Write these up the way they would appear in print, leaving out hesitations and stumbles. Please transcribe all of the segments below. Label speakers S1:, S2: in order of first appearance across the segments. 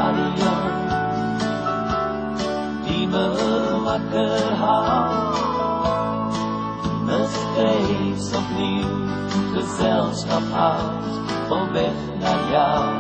S1: radio die me wakker houdt, die me steeds opnieuw gezelschap houdt op weg naar jou.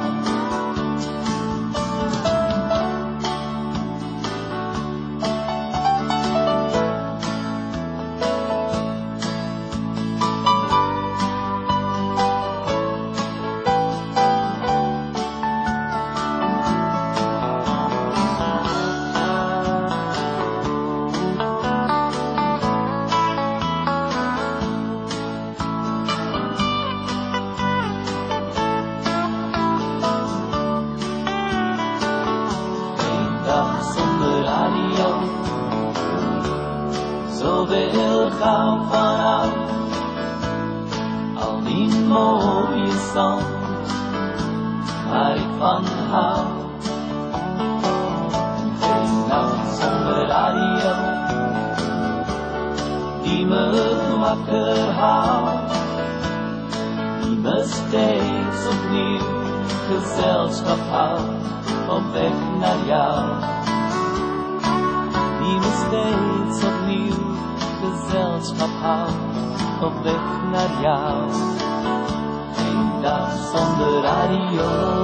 S1: Zoveel gauw vanaf, al die mooie zang waar ik van hou. Geen nacht zonder radio die me wakker houdt, die me steeds opnieuw gezelschap houdt op weg naar jou. Die me steeds opnieuw gezelschap houdt op weg naar jou. Geen dag zonder radio.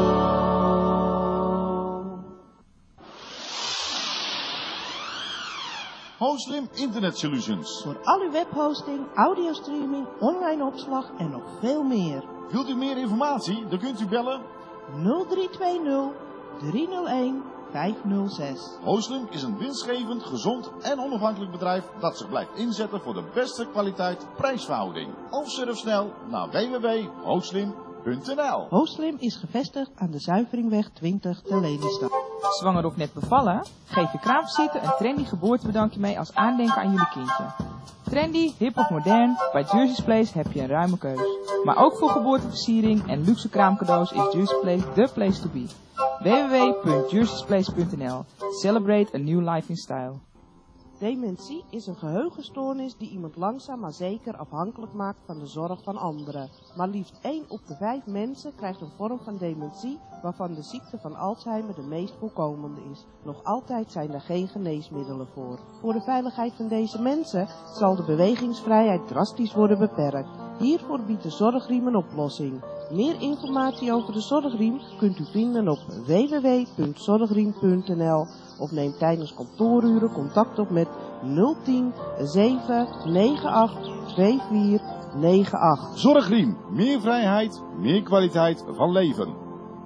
S2: Hoslim Internet Solutions.
S3: Voor al uw webhosting, audiostreaming, online opslag en nog veel meer.
S2: Wilt u meer informatie? Dan kunt u bellen
S3: 0320 301 506.
S2: Hoslim is een winstgevend, gezond en onafhankelijk bedrijf dat zich blijft inzetten voor de beste kwaliteit-prijsverhouding. Of surf snel naar www.hoslim.nl.
S3: Hoslim is gevestigd aan de Zuiveringweg 20 te Lelystad.
S4: Zwanger of net bevallen? Geef je kraamvisite een trendy geboortebedankje mee als aandenken aan jullie kindje. Trendy, hip of modern, bij Jersey's Place heb je een ruime keus. Maar ook voor geboorteversiering en luxe kraamcadeaus is Jersey's Place the place to be. www.jerseysplace.nl. Celebrate a new life in style.
S3: Dementie is een geheugenstoornis die iemand langzaam maar zeker afhankelijk maakt van de zorg van anderen. Maar liefst 1 op de 5 mensen krijgt een vorm van dementie waarvan de ziekte van Alzheimer de meest voorkomende is. Nog altijd zijn er geen geneesmiddelen voor. Voor de veiligheid van deze mensen zal de bewegingsvrijheid drastisch worden beperkt. Hiervoor biedt de Zorgriem een oplossing. Meer informatie over de Zorgriem kunt u vinden op www.zorgriem.nl of neem tijdens kantooruren contact op met 010 798 2498.
S2: Zorgriem, meer vrijheid, meer kwaliteit van leven.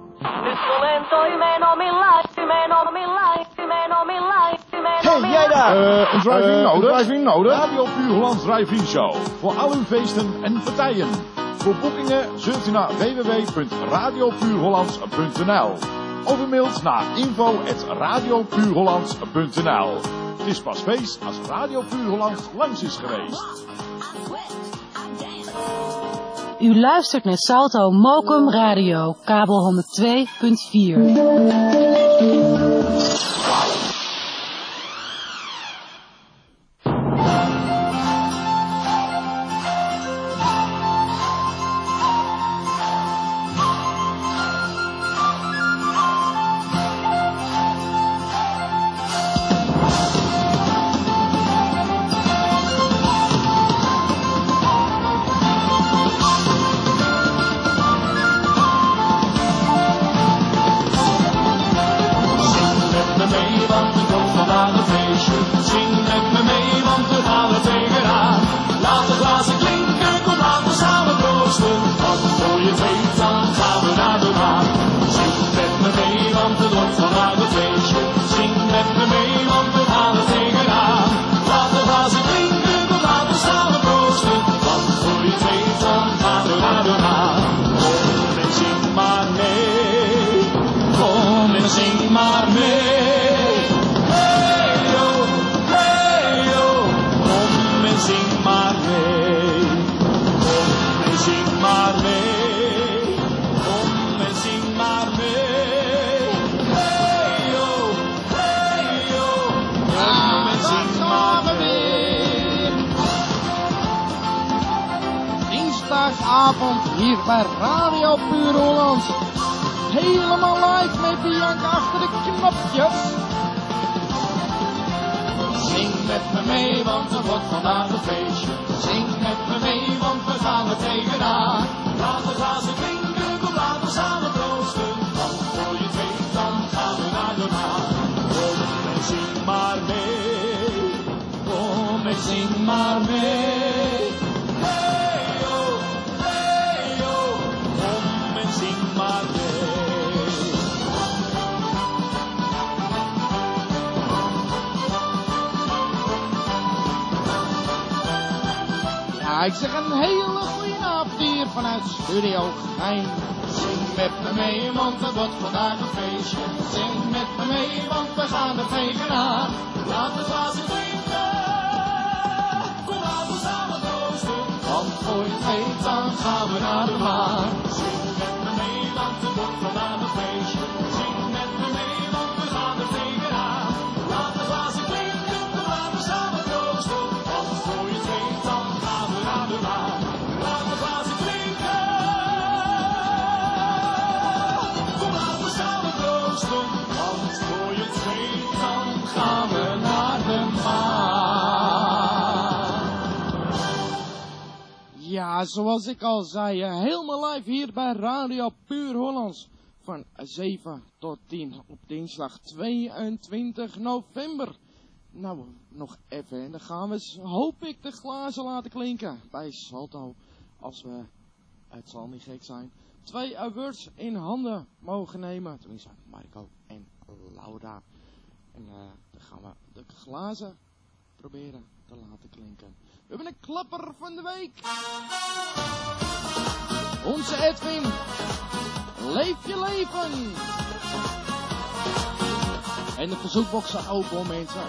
S5: Hey, jij daar!
S2: Een drive-in nodig?
S5: Drive-in nodig?
S2: Radio Puur Hollands Drive-in Show. Voor al uw feesten en partijen. Voor boekingen surft u naar www.radiopuurhollands.nl of u mailt naar info@radiopuurhollands.nl. Het is pas feest als Radio Puur Hollands langs is geweest.
S6: U luistert naar Salto Mokum Radio, kabel 102.4.
S5: Dinsdagavond hier bij Radio Puur Hollands.
S7: helemaal live met Bianca achter de knopjes.
S1: Zing met me mee, want er wordt vandaag een feestje. Zing met me mee, want we gaan er tegenaan. Laat de glazen klinken, kom laten we samen proosten. Want voor je het weet, dan gaan we naar de maan. Kom en zing maar mee, kom en zing maar mee. Hey oh, kom en zing maar mee.
S7: Ja, ik zeg een hele goede avond hier vanuit Studio Gein.
S1: Zing met me mee, want er wordt vandaag een feestje. Zing met me mee, want we gaan er tegenaan. Laat de glazen klinken, kom laten we samen proosten. Want voor je het weet, dan gaan we naar de maan. Zing met me mee, want er wordt vandaag een feestje. Zing met me mee, want we gaan er tegenaan. Laat de glazen klinken, kom laten we samen proosten. Want voor je het weet, dan gaan we naar de maan. Laat de glazen klinken. Want voor je het weet, dan gaan we naar de maan.
S7: Ja, zoals ik al zei, helemaal live hier bij Radio Puur Hollands. Van 7 tot 10 op dinsdag 22 november. Nou, nog even en dan gaan we, hoop ik, de glazen laten klinken bij Salto. Als we, het zal niet gek zijn, 2 awards in handen mogen nemen. Tenminste, Marco en Laura. En dan gaan we de glazen proberen te laten klinken. We hebben een klapper van de week. Onze Edwin. Leef je leven. En de verzoekbox staat open hoor mensen.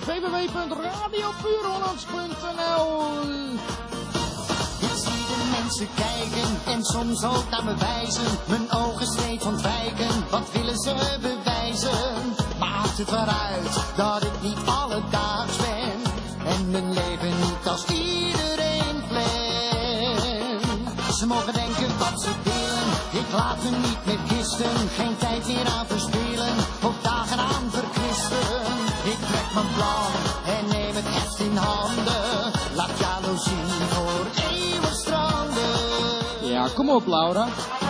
S7: www.radiopuurhollands.nl.
S8: Ik zie de mensen kijken en soms ook naar me wijzen. Mijn ogen steeds ontwijken, wat willen ze bewijzen? Maakt het wel uit dat ik niet alledaags ben. En mijn leven niet als iedereen plan. Ze mogen denken wat ze willen, ik laat me niet meer kisten. Geen tijd meer aan verspillen, of dagen aan verkwisten. Ik trek mijn plan en neem het heft in handen. Laat jaloezie voor eeuwig stranden.
S7: Ja, kom op Laura.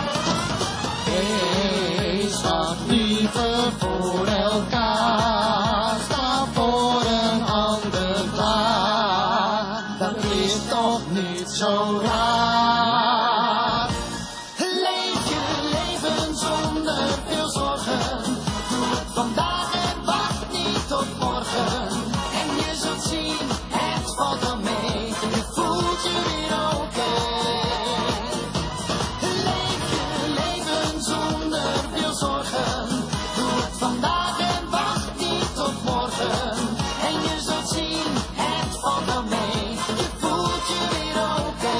S1: Wees wat liever voor elkaar. Sta voor een ander klaar. Dat is toch niet zo raar.
S8: Leef je leven zonder veel zorgen. Doe het vandaag en wacht niet tot morgen. En je zult zien, het valt wel mee. Je voelt je weer oké. Leef je leven zonder veel zorgen. Doe het vandaag en wacht niet tot morgen. En je zult zien, het valt wel mee. Je voelt je weer oké.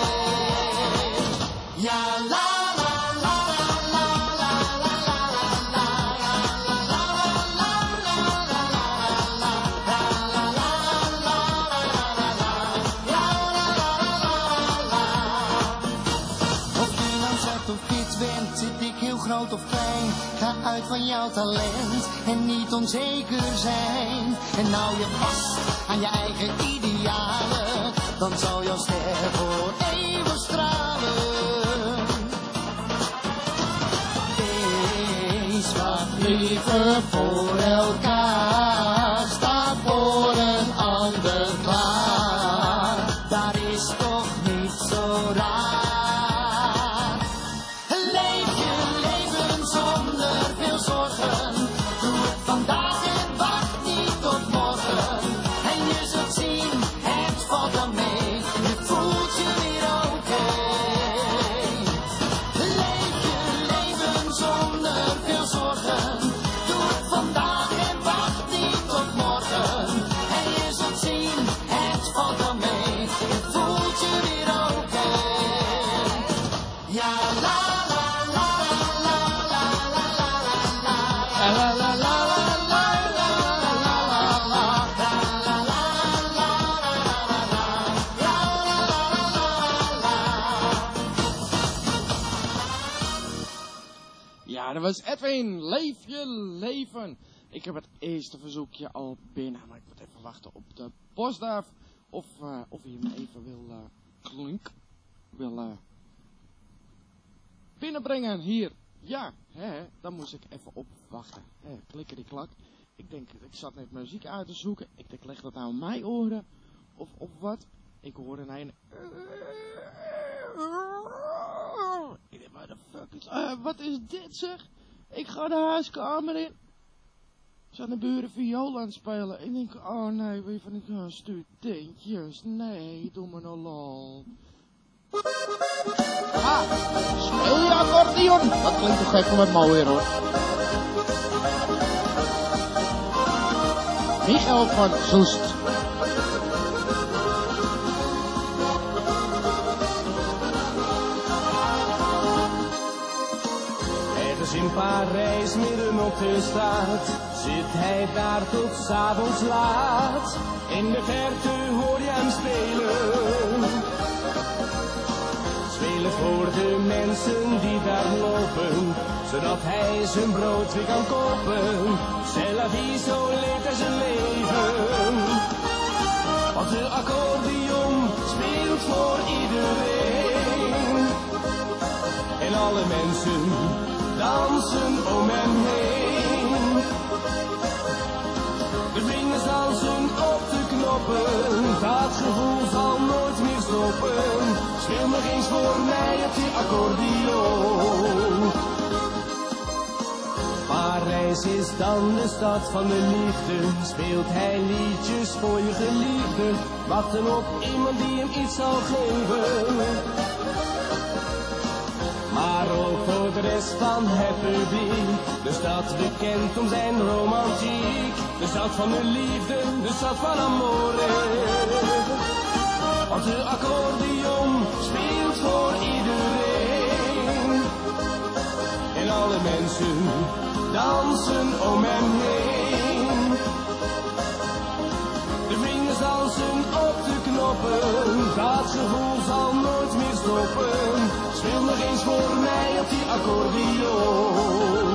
S8: Ja, la la la la la la la la la Of je nou zegt of fit bent, zit ik heel groot of klein. Ga uit van jouw talent en niet onzeker zijn. En hou je vast aan je eigen idealen, dan zal jouw ster voor eeuwig stralen. Wees wat
S1: Liever voor elkaar. Sta voor een ander klaar.
S8: dat is toch niet zo raar. Leef je leven zonder veel zorgen. Doe het vandaag en wacht niet tot morgen. En je zult zien, het valt wel mee. Je voelt je weer oké. Leef je leven zonder veel zorgen. Doe het vandaag en wacht
S7: was Edwin, leef je leven. Ik heb het eerste verzoekje al binnen, maar ik moet even wachten op de postduif. Of hij me even wil binnenbrengen hier. Ja, dan moest ik even op wachten. Klikken die klak. Ik denk, ik zat net muziek uit te zoeken. Ik denk, leg dat nou aan mijn oren? Of wat? Ik hoorde een... Ik denk, waar de fuck is... wat is dit zeg? Ik ga de huiskamer in. Zijn de buren viool aan het spelen? Ik denk, oh nee, wie van die studentjes? Nee, doe me nou lol. Speel je accordeon? Dat klinkt toch echt wat mooier hoor. Michael van Soest.
S9: Ergens in Parijs, midden op de straat, zit hij daar tot 's avonds laat. In de verte hoor je hem spelen. Spelen voor de mensen die daar lopen, zodat hij zijn brood weer kan kopen. C'est la vie, zo leeft hij zijn leven. Want de accordeon speelt voor iedereen. En alle mensen dansen om hem heen. De vingers dansen op de knoppen, dat gevoel zal nooit meer stoppen. Speel nog eens voor mij op die accordeon. Parijs is dan de stad van de liefde, speelt hij liedjes voor je geliefde. Wachten op iemand die hem iets zal geven. Maar ook voor de rest van het publiek, de stad bekend om zijn romantiek. De stad van de liefde, de stad van amore. Want de accordeon speelt voor iedereen. En alle mensen dansen om hem heen. De vingers dansen op de knoppen, dat gevoel zal nooit meer stoppen. Speel nog eens voor mij op die accordeon.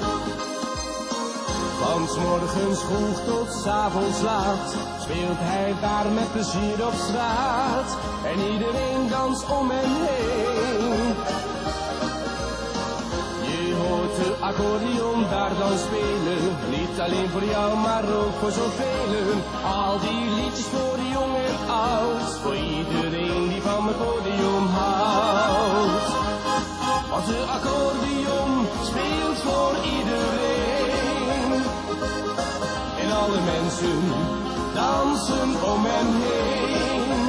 S9: Van 's morgens vroeg tot 's avonds laat, speelt hij daar met plezier op straat. En iedereen danst om hem heen. Je hoort de accordeon daar dan spelen, niet alleen voor jou, maar ook voor zoveel. Al die liedjes voor de jong en oud, voor iedereen die van mijn podium houdt. Want de accordeon speelt voor iedereen. En alle mensen dansen om hem heen.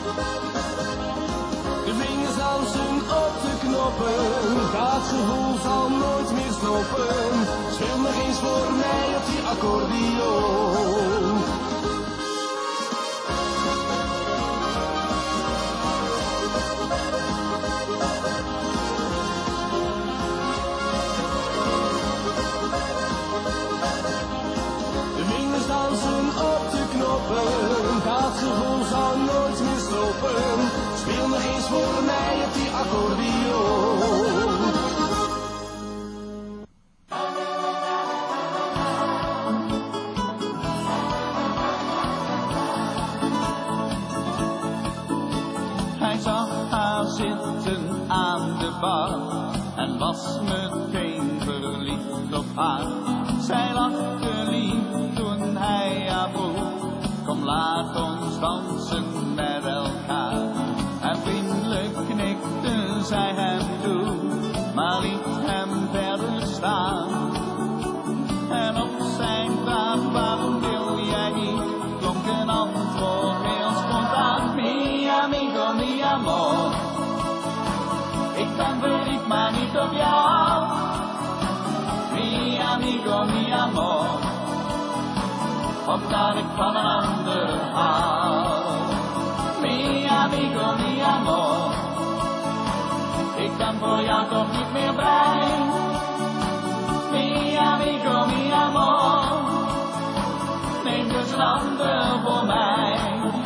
S9: De vingers dansen op de knoppen, dat gevoel zal nooit meer stoppen. Speel nog eens voor mij op die accordeon. De vingers dansen op de knoppen, dat gevoel zal nooit meer stoppen. Speel nog eens voor mij op die accordeon.
S10: Hij zag haar zitten aan de bar en was meteen verliefd op haar. Zij lachte lief toen hij haar vroeg, kom laat ons dansen met elkaar. En vriendelijk knikte zij hem toe, maar liet hem verder staan. En op zijn vraag, waarom wil jij niet, klonk een antwoord heel spontaan. Mi amigo, mi amor, ik ben verliefd, maar niet op jou. Mi amigo, mi amor, omdat ik van een ander hou. Mi amigo, mi amor, ik ben voor jou toch niet meer blij. Mi amigo, mi amor, neem dus een ander voor mij.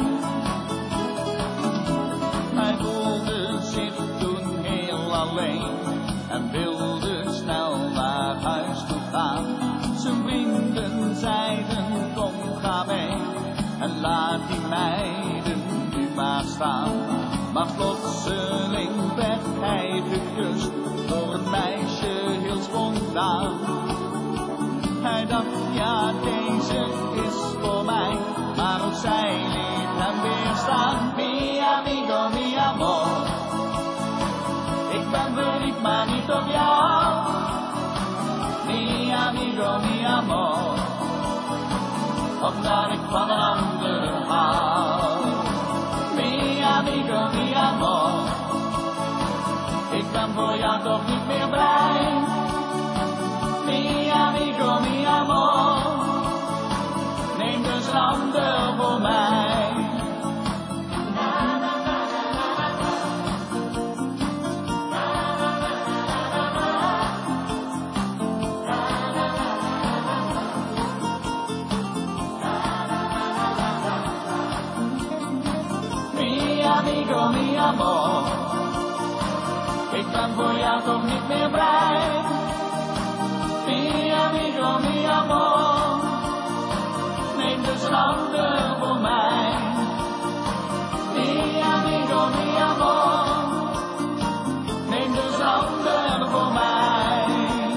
S10: Hij voelde zich toen heel alleen en wilde snel naar staan. Zijn vrienden zeiden, kom ga mee en laat die meiden nu maar staan. Maar plotseling werd hij gekust door een meisje heel spontaan. Hij dacht, ja deze is voor mij, maar ook zij liet hem weer staan. Mi amigo, mi amor, ik ben verliefd maar niet op jou. Mi amigo, mi amor, omdat ik van een ander hou. Mi amigo, mi amor, ik ben voor jou toch niet meer blij. Mi amigo, mi amor, neem dus een ander voor mij. Mi amigo, mi amor, ik ben voor jou toch niet meer blij. Mi amigo, mi amor, neem dus een ander voor mij. Mi amigo, mi amor, neem dus een ander voor mij.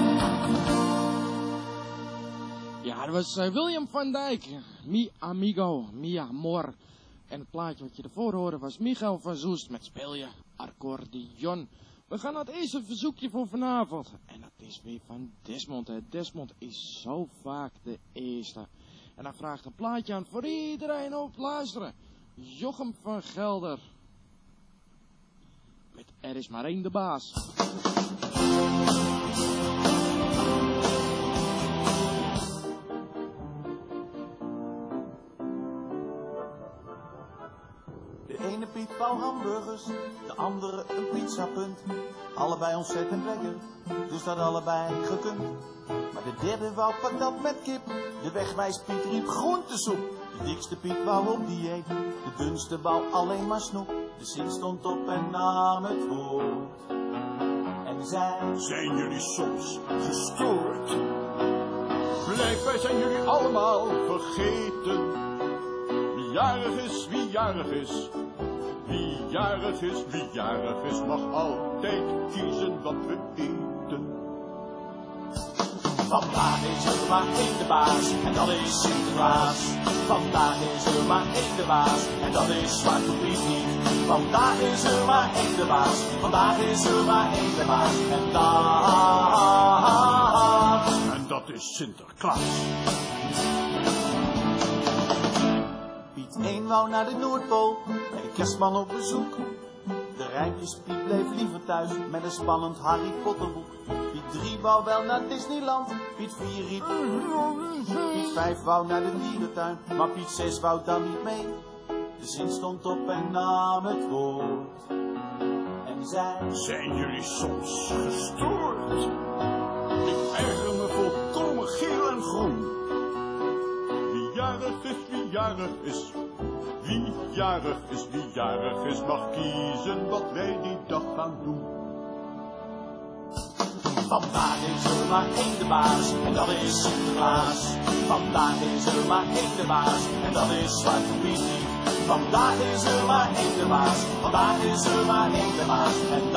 S7: Ja, dat was William van Dijk. Mi amigo, mi amor. En het plaatje wat je ervoor hoorde was Michael van Soest met Speel je accordeon. We gaan naar het eerste verzoekje voor vanavond. En dat is weer van Desmond. Hè. Desmond is zo vaak de eerste. En hij vraagt een plaatje aan voor iedereen op luisteren. Jochem van Gelder. Met Er is maar één de baas.
S11: De ene Piet wou hamburgers, de andere een pizzapunt. Allebei ontzettend lekker, dus dat allebei gekund. Maar de derde wou patat met kip, de wegwijspiet riep groentesoep. De dikste Piet wou op dieet, de dunste wou alleen maar snoep. De Sint stond op en nam het woord. En zei:
S12: Zijn jullie soms gestoord? Blijkbaar zijn jullie allemaal vergeten. Wie jarig is, wie jarig is. Wie jarig is, mag altijd kiezen wat we eten.
S11: Vandaag is er maar één de baas, en dat is Sinterklaas. Vandaag is er maar één de baas, en dat is Zwarte Piet niet. Vandaag is er maar één de baas, vandaag is er maar één de baas,
S12: en dat is Sinterklaas.
S11: Piet 1 wou naar de Noordpool, bij de kerstman op bezoek. De Rijmpjespiet bleef liever thuis, met een spannend Harry Potter boek. Piet 3 wou wel naar Disneyland, Piet 4 riep. Piet 5 wou naar de dierentuin, maar Piet 6 wou dan niet mee. De Sint stond op en nam het woord. En zei:
S12: Zijn jullie soms gestoord? Ik erger me volkomen geel en groen. Wie jarig is, wie jarig is. Wie jarig is, mag kiezen wat wij die dag gaan doen.
S11: Vandaag is er maar één de baas, en dat is Sinterklaas. Vandaag is er maar één de baas, en dat is Zwarte Piet niet. Vandaag is er maar één de baas, vandaag is er maar één de baas, en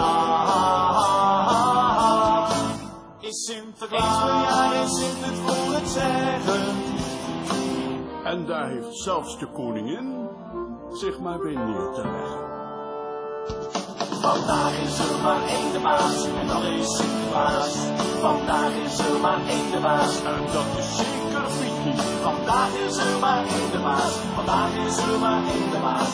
S11: dat is Sinterklaas. Eens per jaar is Sint het voor het zeggen.
S12: En daar heeft zelfs de koningin zich maar weer neer te leggen.
S11: Vandaag is er maar één de baas, en dat is Sinterklaas. Vandaag is er maar één de baas,
S12: en dat is zeker Piet niet.
S11: Vandaag is er maar één de baas, vandaag is er maar één de baas,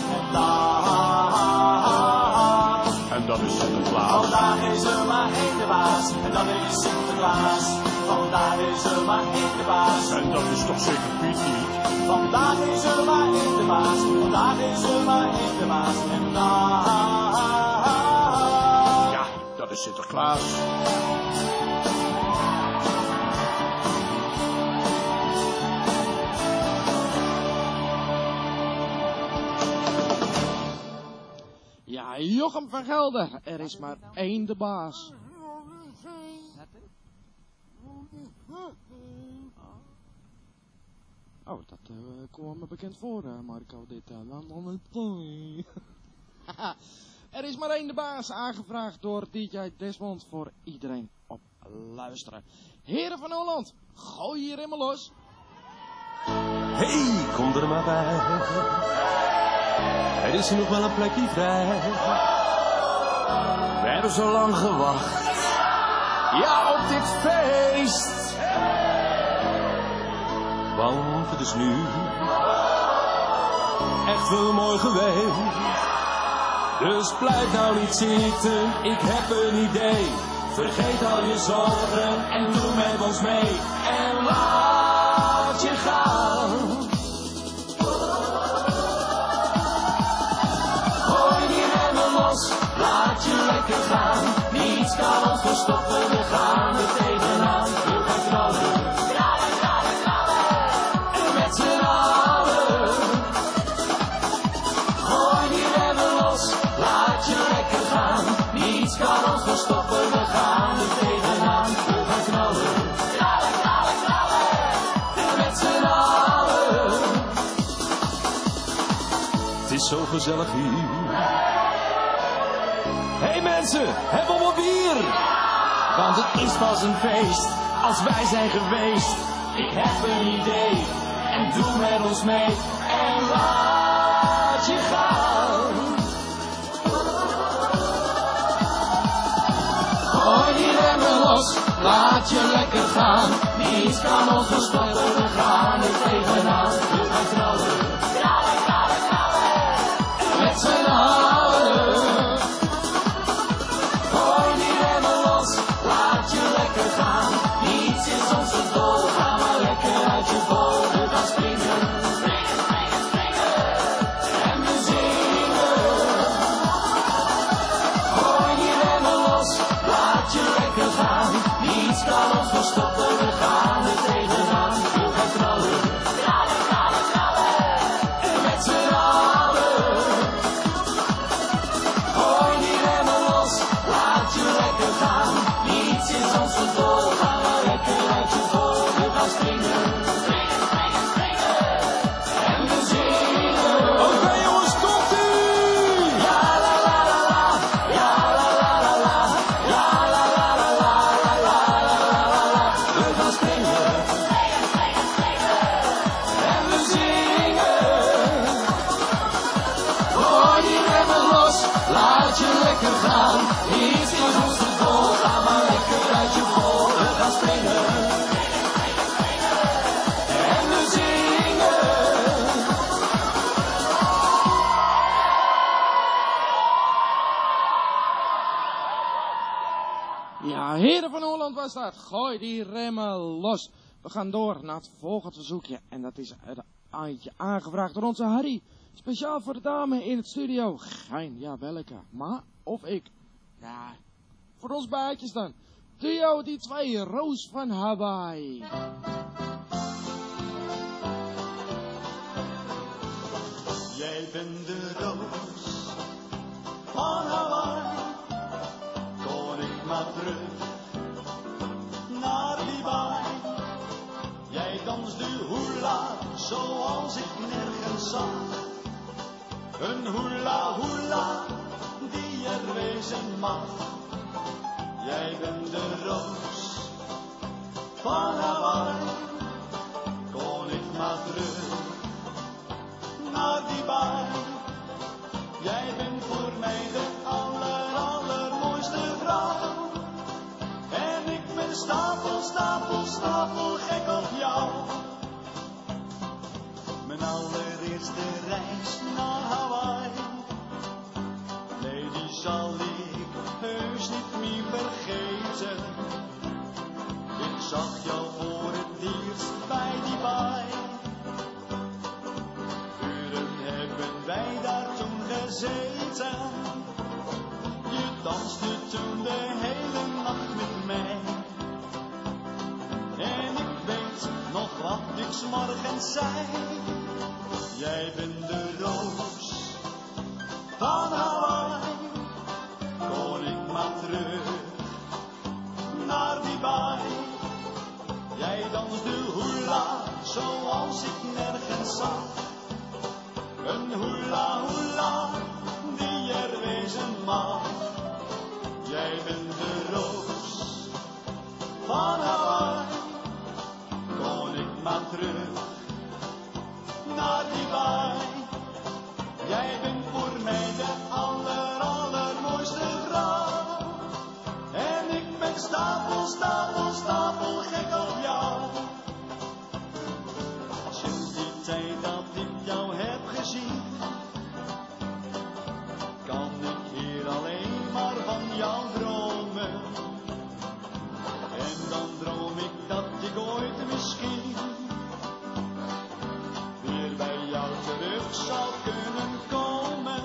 S12: en dat is Sinterklaas.
S11: Vandaag is er maar één de baas, en dat is Sinterklaas. Vandaag is er maar één de baas,
S12: en dat is toch zeker Piet niet.
S11: Vandaag is er maar één de baas, vandaag is er maar één de baas, en
S12: ja, dat is Sinterklaas.
S7: Ja, Jochem van Gelder, er is maar één de baas. Oh, dat kwam me bekend voor, Marco, dit land onder het tooi. Er is maar één de baas, aangevraagd door DJ Desmond voor iedereen op luisteren. Heren van Holland, gooi je remmen los.
S9: Hey, kom er maar bij. Er is hier nog wel een plekje vrij. We hebben zo lang gewacht. Ja, op dit feest. Want het is nu echt wel mooi geweest. Dus blijf nou niet zitten, ik heb een idee. Vergeet al je zorgen en doe met ons mee. En laat je gaan. Gooi die remmen los, laat je lekker gaan. Niets kan ons verstoppen, we gaan er tegenaan. We gaan knallen, knallen, knallen, knallen. En met z'n allen. Gooi die remmen los, laat je lekker gaan. Niets kan ons verstoppen, we gaan er tegenaan. We gaan knallen, knallen, knallen, knallen. En met z'n allen. Het is zo gezellig hier. Hey mensen, hebben we bier? Want het is pas een feest als wij zijn geweest. Ik heb een idee en doe met ons mee. En laat je gaan. Gooi die remmen los, laat je lekker gaan. Niets kan ons verstoppen, we gaan er tegenaan. We gaan knallen, knallen, knallen, knallen. En met z'n allen. Gooi die remmen los, laat je lekker gaan. Niets is ons te vol, ga maar lekker uit je bol. We gaan springen, springen, springen, springen. En we zingen. Gooi die remmen los, laat je lekker gaan. Niets kan ons verstoppen, we gaan er tegenaan. We gaan knallen, knallen, knallen, knallen. En met z'n allen. Gooi die remmen los, laat je lekker gaan. Niets is ons te vol, ga maar lekker uit je bol. We gaan springen, springen, springen, springen. En we zingen. Oké jongens, komt-ie! Ja la la la la, ja la la la la, ja la la la la, la la la la la. We gaan springen, springen, springen, springen. En we zingen. Gooi die remmen los, laat je lekker gaan. Niets is ons te vol, ga maar lekker uit je bol. We gaan springen, springen, springen, springen. En we zingen.
S7: Ja, heren van Holland was dat. Gooi die remmen los. We gaan door naar het volgende verzoekje. En dat is een eindje aangevraagd door onze Harry. Speciaal voor de dame in het studio. Geen, ja welke? Ma of ik? Ja, voor ons baatjes dan. Duo die twee, Roos van Hawaii.
S11: Jij bent de roos van Hawaii. Kon ik maar terug naar die baai. Jij danst de hula zoals ik nergens zag. Een hula hula die er wezen mag. Jij bent de roos van Hawaii. Kon ik maar terug naar die baai. Jij bent voor mij de allermooiste vrouw. En ik ben stapel, stapel, stapel gek op jou. Mijn allereerste reis naar Hawaii. Nee, die zal ik heus niet meer vergeten. Ik zag jou voor het eerst bij die baai. Uren hebben wij daar toen gezeten. Je danste toen de hele nacht met mij. En ik weet nog wat ik 's morgens zei. Jij bent de roos van Hawaii. Kon ik maar terug naar die baai. Jij danst de hula
S8: zoals ik nergens zag. Een hula hula die er wezen mag. Jij bent de roos van Hawaii. Kon ik maar terug naar die baai. Jij bent voor mij de allermooiste vrouw. En ik ben stapel gek op jou. Sinds die tijd dat ik jou heb gezien, kan ik hier alleen maar van jou dromen. En dan droom ik dat ik ooit misschien weer bij jou terug zou kunnen komen.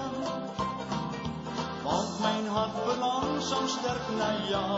S8: Want mijn hart verlangt zo sterk naar jou.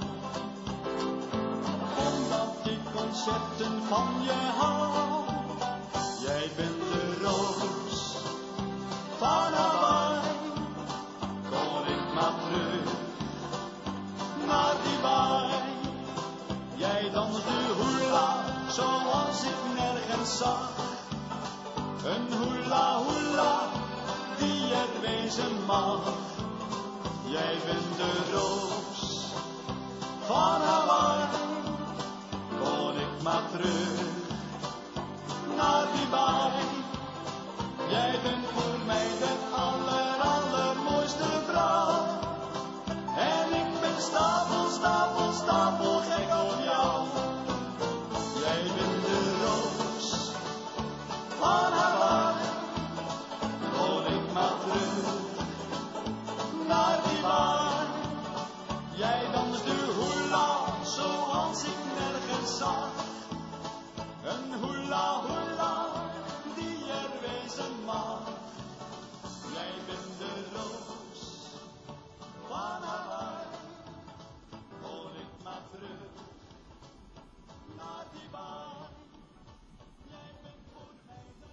S8: Omdat ik ontzettend van je hou. Jij bent de roos van Hawaii. Kon ik maar terug naar die baai. Jij danst de hula zoals ik nergens zag. Een hula hula die er wezen mag. Jij bent de roos van Hawaii. Kon ik maar terug naar die baai. Jij bent voor mij de allermooiste vrouw. En ik ben stapel gek op jou. Jij bent de roos van Hawaii. Kon ik maar terug naar die baai. Jij danst de hula zoals ik nergens zag. Een hula hula die er wezen mag. Jij bent de roos van Hawaii. Kon ik maar terug naar die baai. Jij bent voor mij de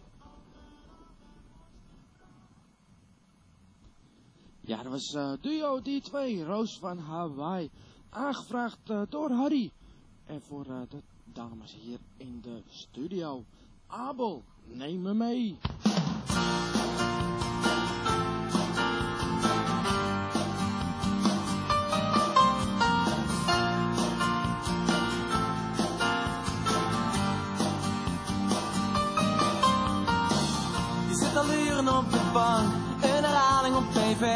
S7: Ja, dat was duo D2, Roos van Hawaii. Aangevraagd door Harry. En voor de dames hier in de studio. Abel, neem me mee.
S13: Je zit al uren op de bank, een herhaling op tv.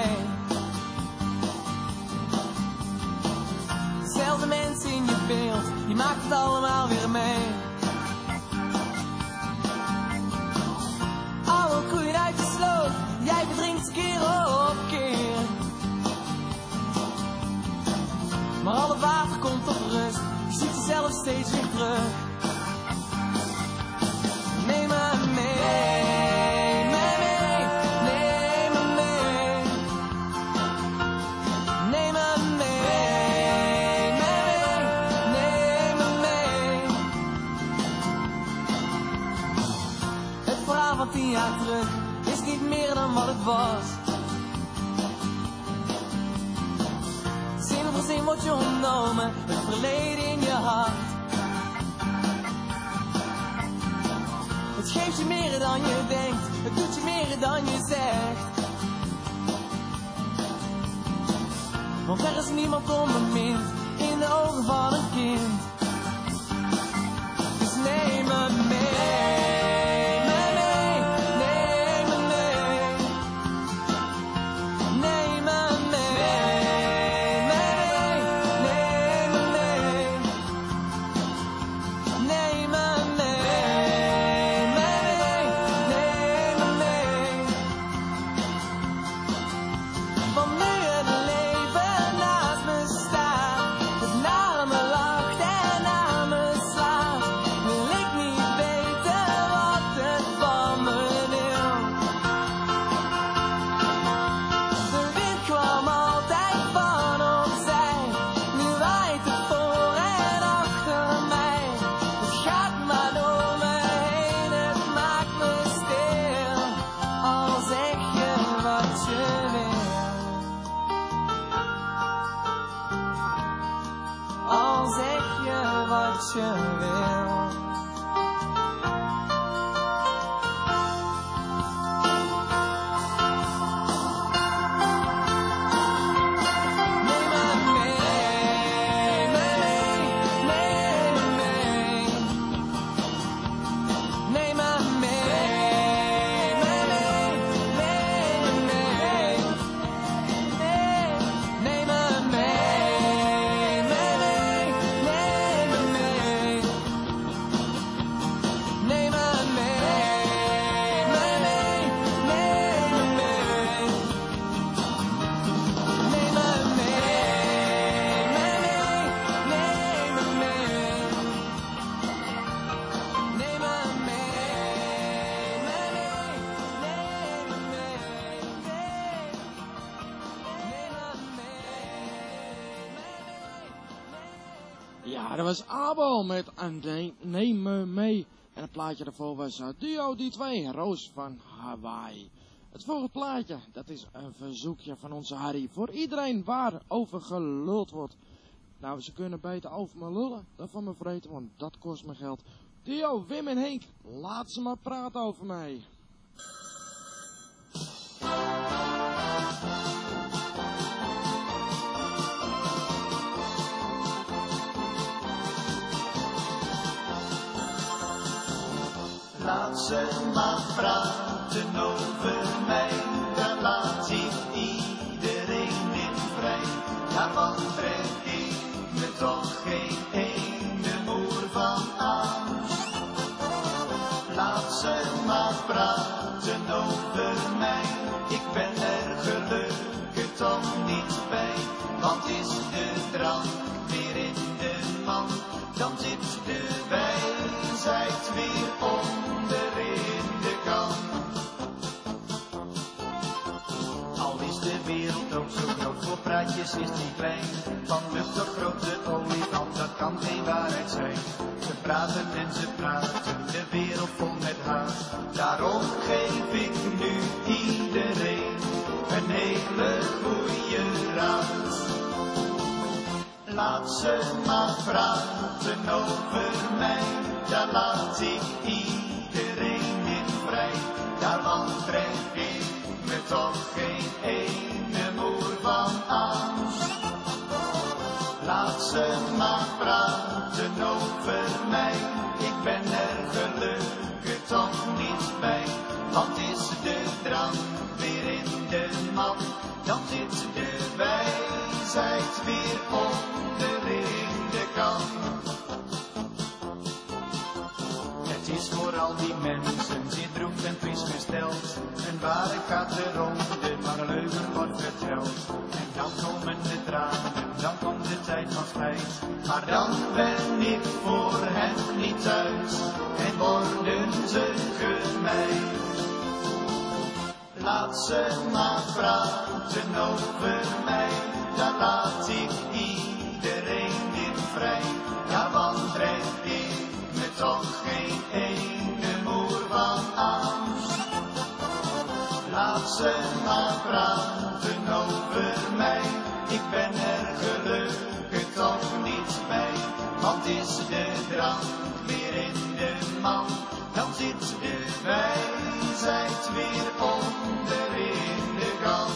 S13: Dezelfde mensen in je beeld, die maakt het allemaal weer mee. Alle koeien uit de sloot, jij verdrinkt keer op keer. Maar alle water komt tot rust, je ziet jezelf steeds weer terug. Neem me mee. Van 10 jaar terug is niet meer dan wat het was. Zin voor zin wordt je ontnomen, het verleden in je hart. Het geeft je meer dan je denkt, het doet je meer dan je zegt. Want er is niemand onbemind in de ogen van een kind. Dus neem me mee. Van nu het leven naast me staat, het naar me lacht
S7: Ja, dat was Abel met Neem me mee. En het plaatje daarvoor was Duo die 2, Roos van Hawaii. Het volgende plaatje, dat is een verzoekje van onze Harry. Voor iedereen waarover geluld wordt. Nou, ze kunnen beter over me lullen dan van me vreten, want dat kost me geld. Duo, Wim en Henk, laat ze maar praten over mij.
S8: Laat ze maar praten over mij, dan laat ik iedereen in vrij. Daarvan trek ik me toch geen ene moer van aan. Laat ze maar praten over mij, ik ben er gelukkig toch niet bij. Want is de drank weer in de man, dan zit de wijsheid weer onder in de kan. Al is de wereld ook zo groot, voor praatjes is die klein. Van lucht tot grote olifant, dat kan geen waarheid zijn. Ze praten en ze praten, de wereld vol met haat. Daarom geef ik nu iedereen een hele goede raad. Laat ze maar praten over mij, daar laat ik iedereen in vrij. Daarvan trek ik me toch geen ene moer van aan. Laat ze maar praten over mij, ik ben er gelukkig toch niet bij. Want is de drank weer in de man, dan zit de wijsheid weer onder in de kan. Het is voor al die mensen zeer droef en triest gesteld. Een ware gaat de ronde, maar een leugen wordt verteld. En dan komen de tranen, dan komt de tijd van spijt. Maar dan ben ik voor hen niet thuis en worden ze gemijd. Laat ze maar praten over mij, dan laat ik iedereen in vrij. Daarvan trek ik me toch geen ene moer van aan. Laat ze maar praten over mij, ik ben er gelukkig toch niet bij. Want is de drank weer in de man, dan zit de wijsheid weer onder in de kan.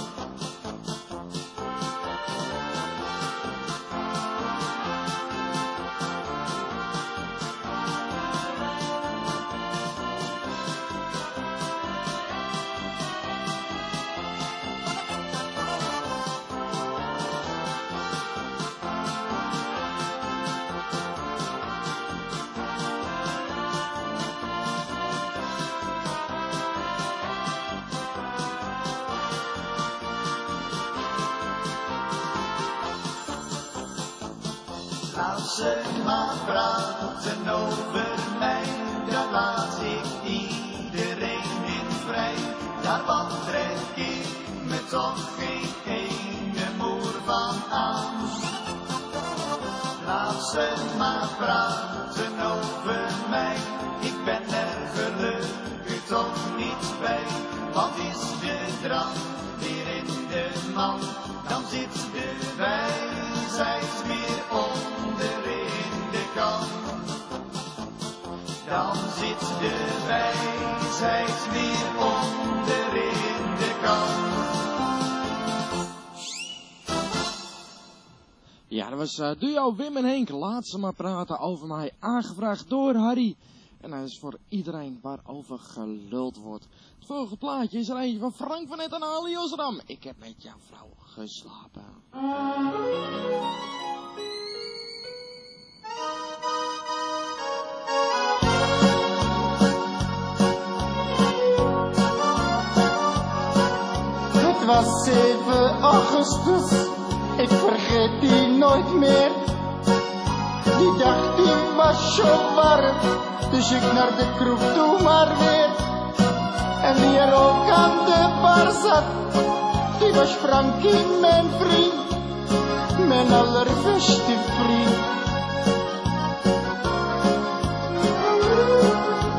S8: Laat ze maar praten over mij, dan laat ik iedereen in vrij. Daarvan trek ik me toch geen ene moer van aan. Laat ze maar praten over mij, ik ben er gelukkig toch niet bij. Want is de drank weer in de man, dan zit de wijsheid weer onder in de kan. Dan zit de wijsheid weer onder in de kan.
S7: Ja, dat was duo Wim en Henk. Laat ze maar praten over mij. Aangevraagd door Harry. En dat is voor iedereen waarover geluld wordt. Het volgende plaatje is er eentje van Frank van Het en Ali Osram. Ik heb met jouw vrouw geslapen.
S14: Het was 7 augustus, ik vergeet die nooit meer. Die dag die was zo warm, dus ik naar de kroeg toe maar weer. En wie er ook aan de bar zat, die was Frankie, mijn vriend, mijn allerbeste vriend.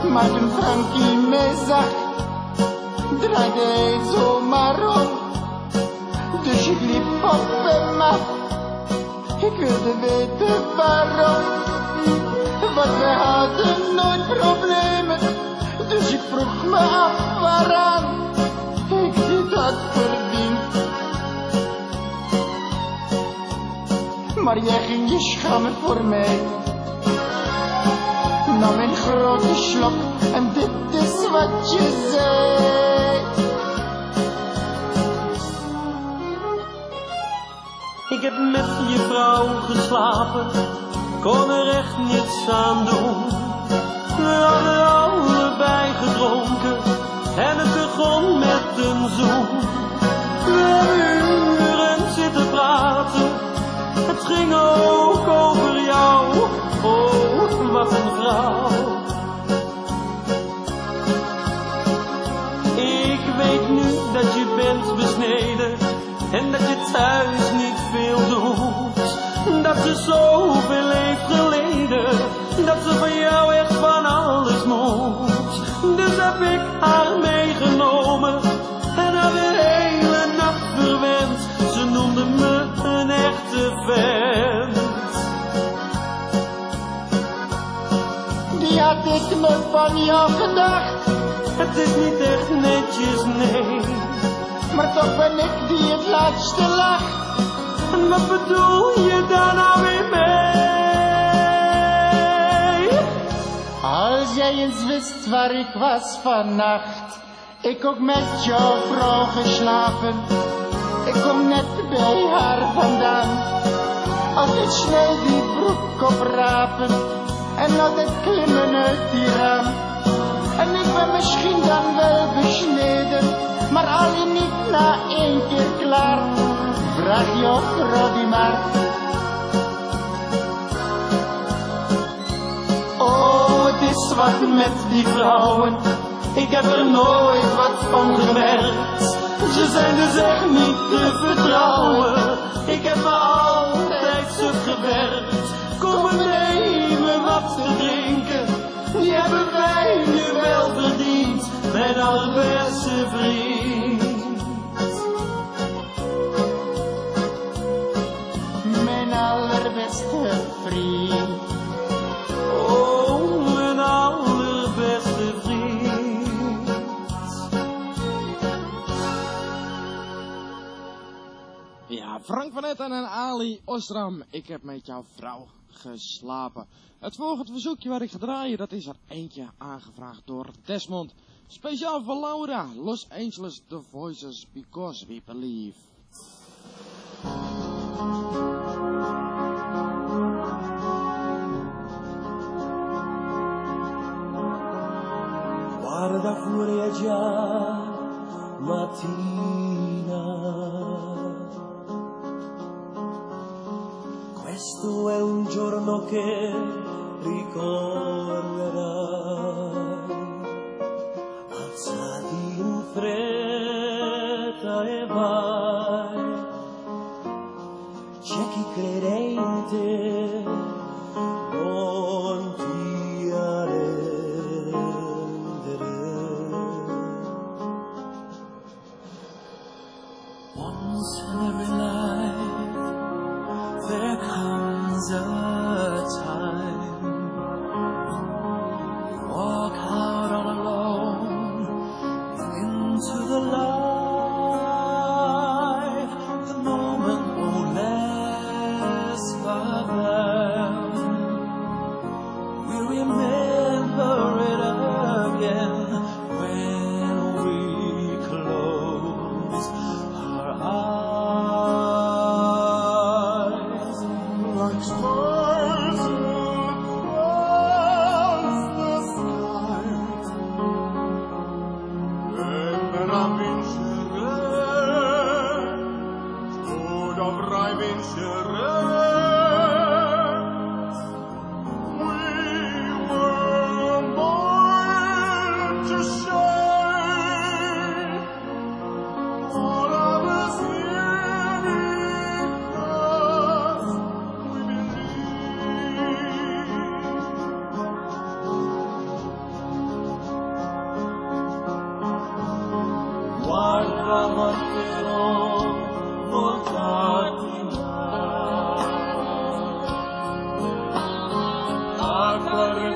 S14: Maar toen Frankie me zag, draaide hij zomaar om. Dus ik liep op hem af, ik wilde weten waarom. Want wij hadden nooit problemen, dus ik vroeg me af waaraan ik dit had verdiend. Maar jij ging je schamen voor mij, nam een grote slok en dit is wat je zei.
S15: Ik heb met je vrouw geslapen, kon er echt niets aan doen. We hadden allebei gedronken en het begon met een zoen. We hebben uren zitten praten, het ging ook over jou. Oh, wat een vrouw. Ik weet nu dat je bent besneden en dat je thuis niet veel doet. Dat ze zoveel heeft geleden, dat ze van jou echt van alles moet. Dus heb ik haar meegenomen en haar de hele nacht verwend. Ze noemde me een echte vent.
S14: Die had ik me van jou gedacht.
S15: Het is niet echt netjes, nee.
S14: Maar toch ben ik die het laatste lacht.
S15: En wat bedoel je daar nou weer mee?
S14: Als jij eens wist waar ik was vannacht. Ik ook met jouw vrouw geslapen. Ik kom net bij haar vandaan. Altijd snel die broek oprapen. En altijd klimmen uit die raam. En ik ben misschien dan wel besneden, maar alleen niet na 1 keer klaar. Vraag jouw vrouw die maar.
S15: Oh, het is wat met die vrouwen, ik heb er nooit wat van gemerkt. Ze zijn dus echt niet te vertrouwen, ik heb me altijd zo gewerkt. Kom maar nemen wat te drinken, die hebben wij nu wel verdiend, mijn allerbeste vriend.
S14: Mijn allerbeste vriend.
S15: Oh, mijn allerbeste vriend.
S7: Ja, Frank van Etten en Ali Osram, ik heb met jouw vrouw geslapen. Het volgende verzoekje waar ik ga draaien, dat is er eentje aangevraagd door Desmond. Speciaal voor Laura, Los Angeles, The Voices, Because We Believe.
S15: Guarda fuori è già mattina, questo è un giorno che ricorderai. Alzati in fretta e vai, c'è chi crede in te, non ti arrendere. Once in every life there comes a time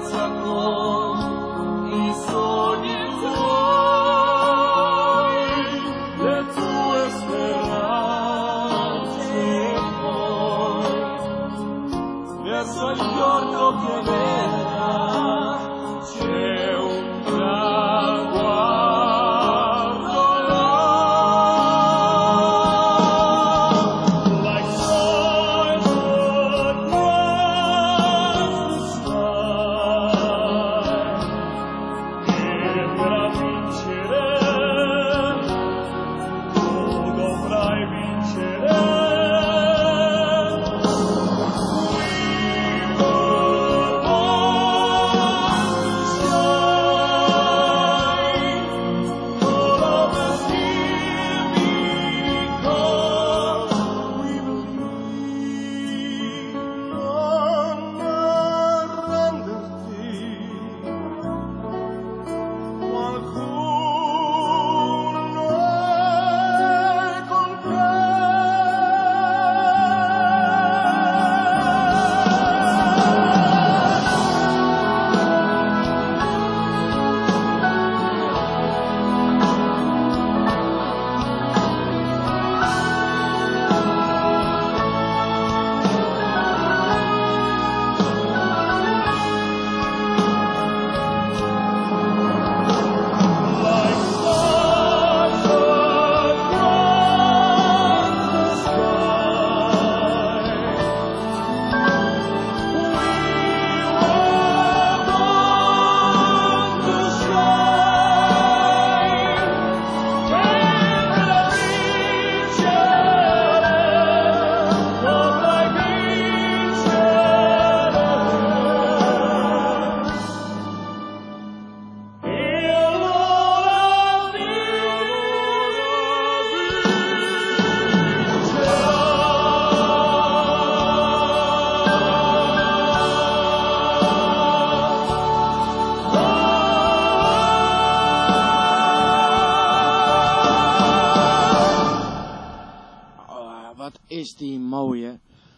S7: Is die mooie.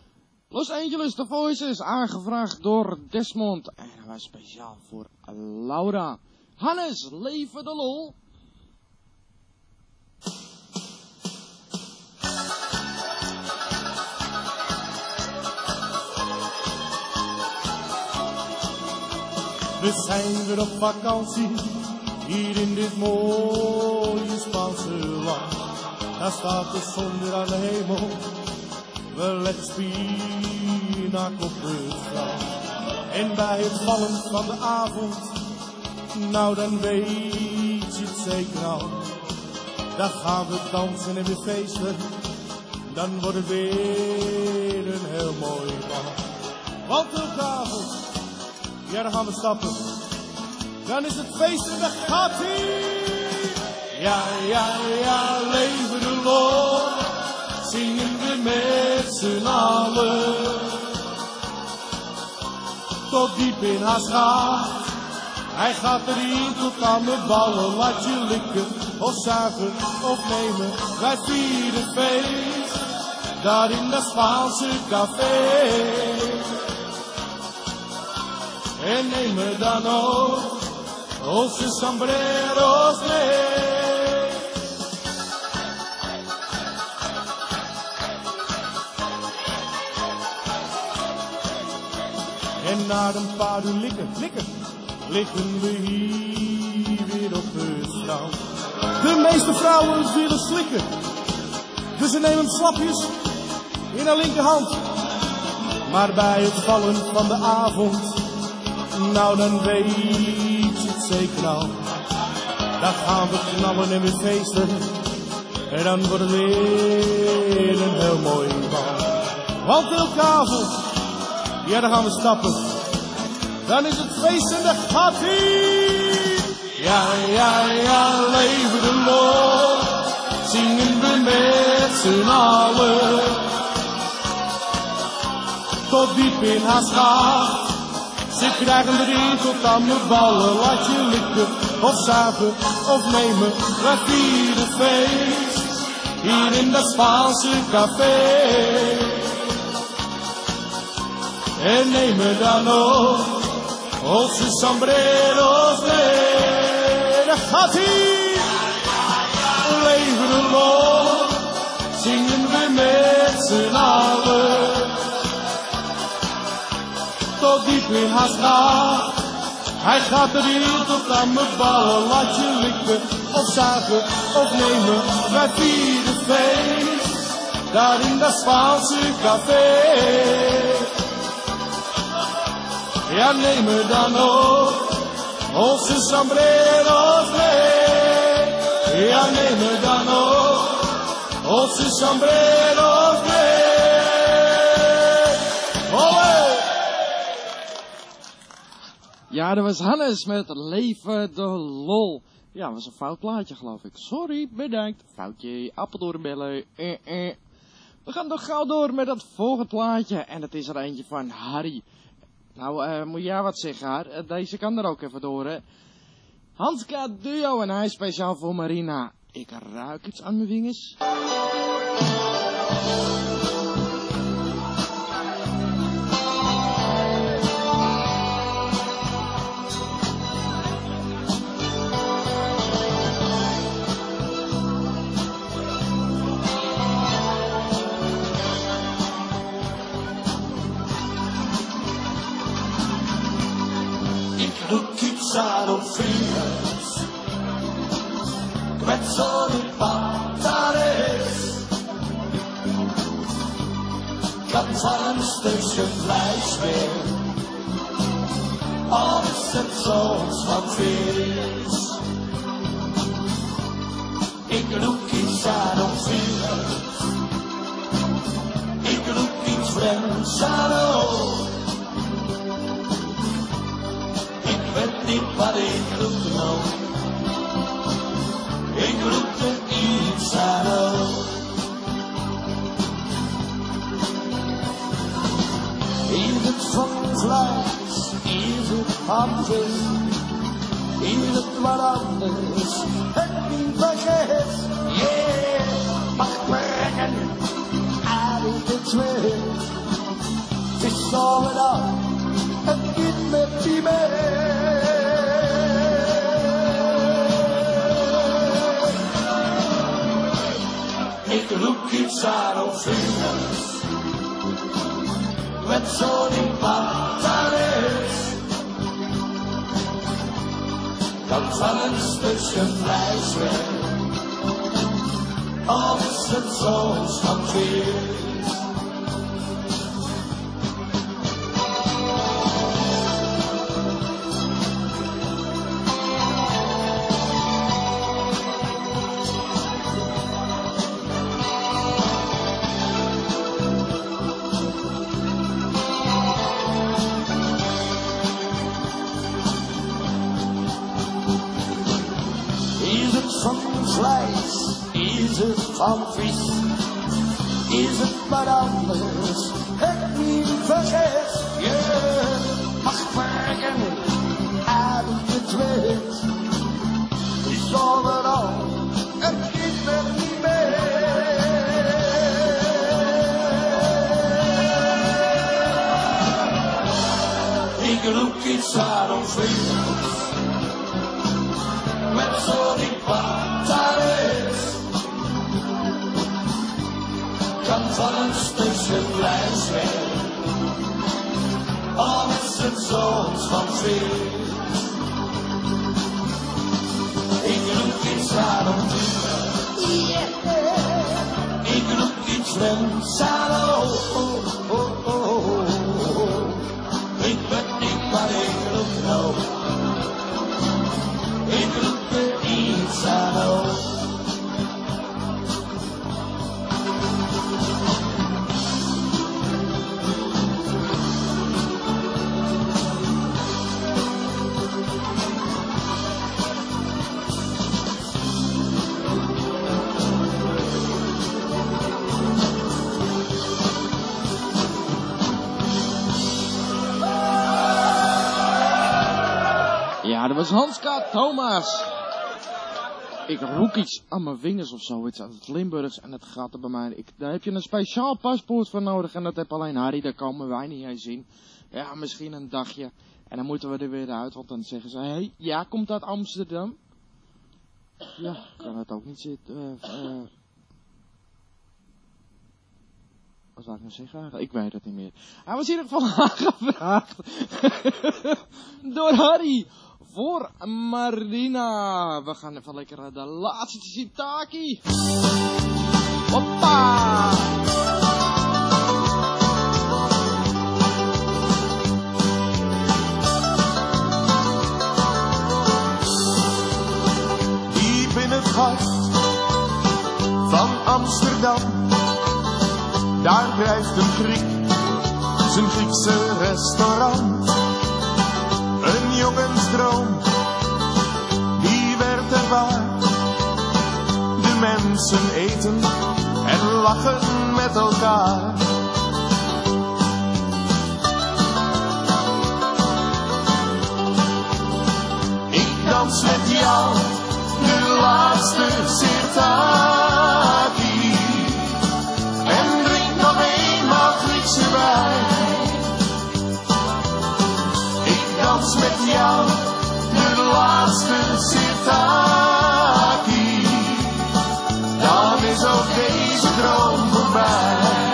S7: Los Angeles The Voice is aangevraagd door Desmond. En hij was speciaal voor Laura. Hannes, leven de lol.
S16: We zijn weer op vakantie, hier in dit mooie Spaanse land. Daar staat de zon weer aan de hemel, we leggen spinaak op het strand. En bij het vallen van de avond, nou dan weet je het zeker al. Dan gaan we dansen en weer feesten, dan wordt het weer een heel mooi bal. Want elke avond, ja dan gaan we stappen, dan is het feest en dan gaat ie. Ja, ja, ja, leven de lol, zingen we met z'n allen. Tot diep in haar schaap, hij gaat erin tot aan de ballen. Laat je likken, of zuigen, of nemen, wij vieren feest, daar in dat Spaanse café. En nemen dan ook onze sombreros mee. En na een paar uur likken, liggen we hier weer op het strand. De meeste vrouwen willen slikken, dus ze nemen slapjes in haar linkerhand. Maar bij het vallen van de avond, nou dan weet je het zeker al. Dan gaan we knallen en weer feesten, en dan wordt het weer een heel mooi bal. Want elke avond, ja dan gaan we stappen, dan is het feest en dan gaat ie. Ja, ja, ja, leven de lol, zingen we met z'n allen. Tot diep in haar schaap, ze krijgen erin tot aan de ballen. Laat je likken, of zuigen, of nemen, wij vieren feest, hier in dat Spaanse café. En nemen dan ook Onze sombreros mee, daar gaat hij. Leven de lol, zingen we met z'n allen. Tot diep in haar straat, hij gaat erin tot aan mijn ballen. Laat je likken of zagen of nemen, wij vieren feest. Daar in dat Spaanse café. Ja, neem me dan ook onze sombreros mee. Ja, neem me dan ook onze sombreros mee. Olé!
S7: Ja, dat was Hannes met Leven de Lol. Ja, dat was een fout plaatje, geloof ik. Sorry, bedankt. Foutje, Appeldoorbellen. We gaan toch gauw door met dat volgende plaatje. En dat is er eentje van Harry. Nou, moet jij wat zeggen, haar? Deze kan er ook even door, hè. Hanska Duo en hij speciaal voor Marina. Ik ruik iets aan mijn vingers.
S8: Saddle fingers, quezzo di patates, ganz een stukje vlees weer, al is het soms van vis. Ik roep iets aan op vingers, ik roep iets vreemds aan oog. Niet wat ik roep nou, ik roep er iets aan ook. Is het van vlees, is het van vis, is het wat anders, het niet vergeet. Yeah, mag brengen, uit het zweet, het is zo gedaan, het kind met die mee. Ik roep iets aan op vingers, met zo'n patates. Dan van een stukje vlees weg, al is het soms van vis. Is het van vis, is het wat anders, het niet vergeet. Je mag werken uit het weet, is overal, het kind er niet mee. Ik roep iets aan om vingers, met zo'n patates. Kan van een stukje vlees weg, al is het soms van vis. Ik roep iets aan om vingers, ik roep iets vreemds aan oog. Ik weet niet wat ik roep nou, ik roep er iets aan oog.
S7: Ja, dat was Hanska Thomas. Ik roek iets aan mijn vingers of zoiets uit het Limburgs en het gaat er bij mij. Daar heb je een speciaal paspoort voor nodig en dat heb alleen Harry, daar komen wij niet eens in. Ja, misschien een dagje. En dan moeten we er weer uit, want dan zeggen ze, hé, ja, komt uit Amsterdam? Ja, kan het ook niet zitten. Wat zou ik nou zeggen? Ik weet het niet meer. Hij was in ieder geval aangevraagd door Harry voor Marina. We gaan even lekker naar de laatste Sitaki. Hoppa!
S17: Diep in het hart van Amsterdam, daar drijft een Griek zijn Griekse restaurant. Een jongensdroom, die werd er waar. De mensen eten en lachen met elkaar. Ik dans met jou de laatste Sirtaki. En drink nog eenmaal Griekse wijn. Ik dans met jou de laatste Sirtaki. Dan is ook deze droom voorbij.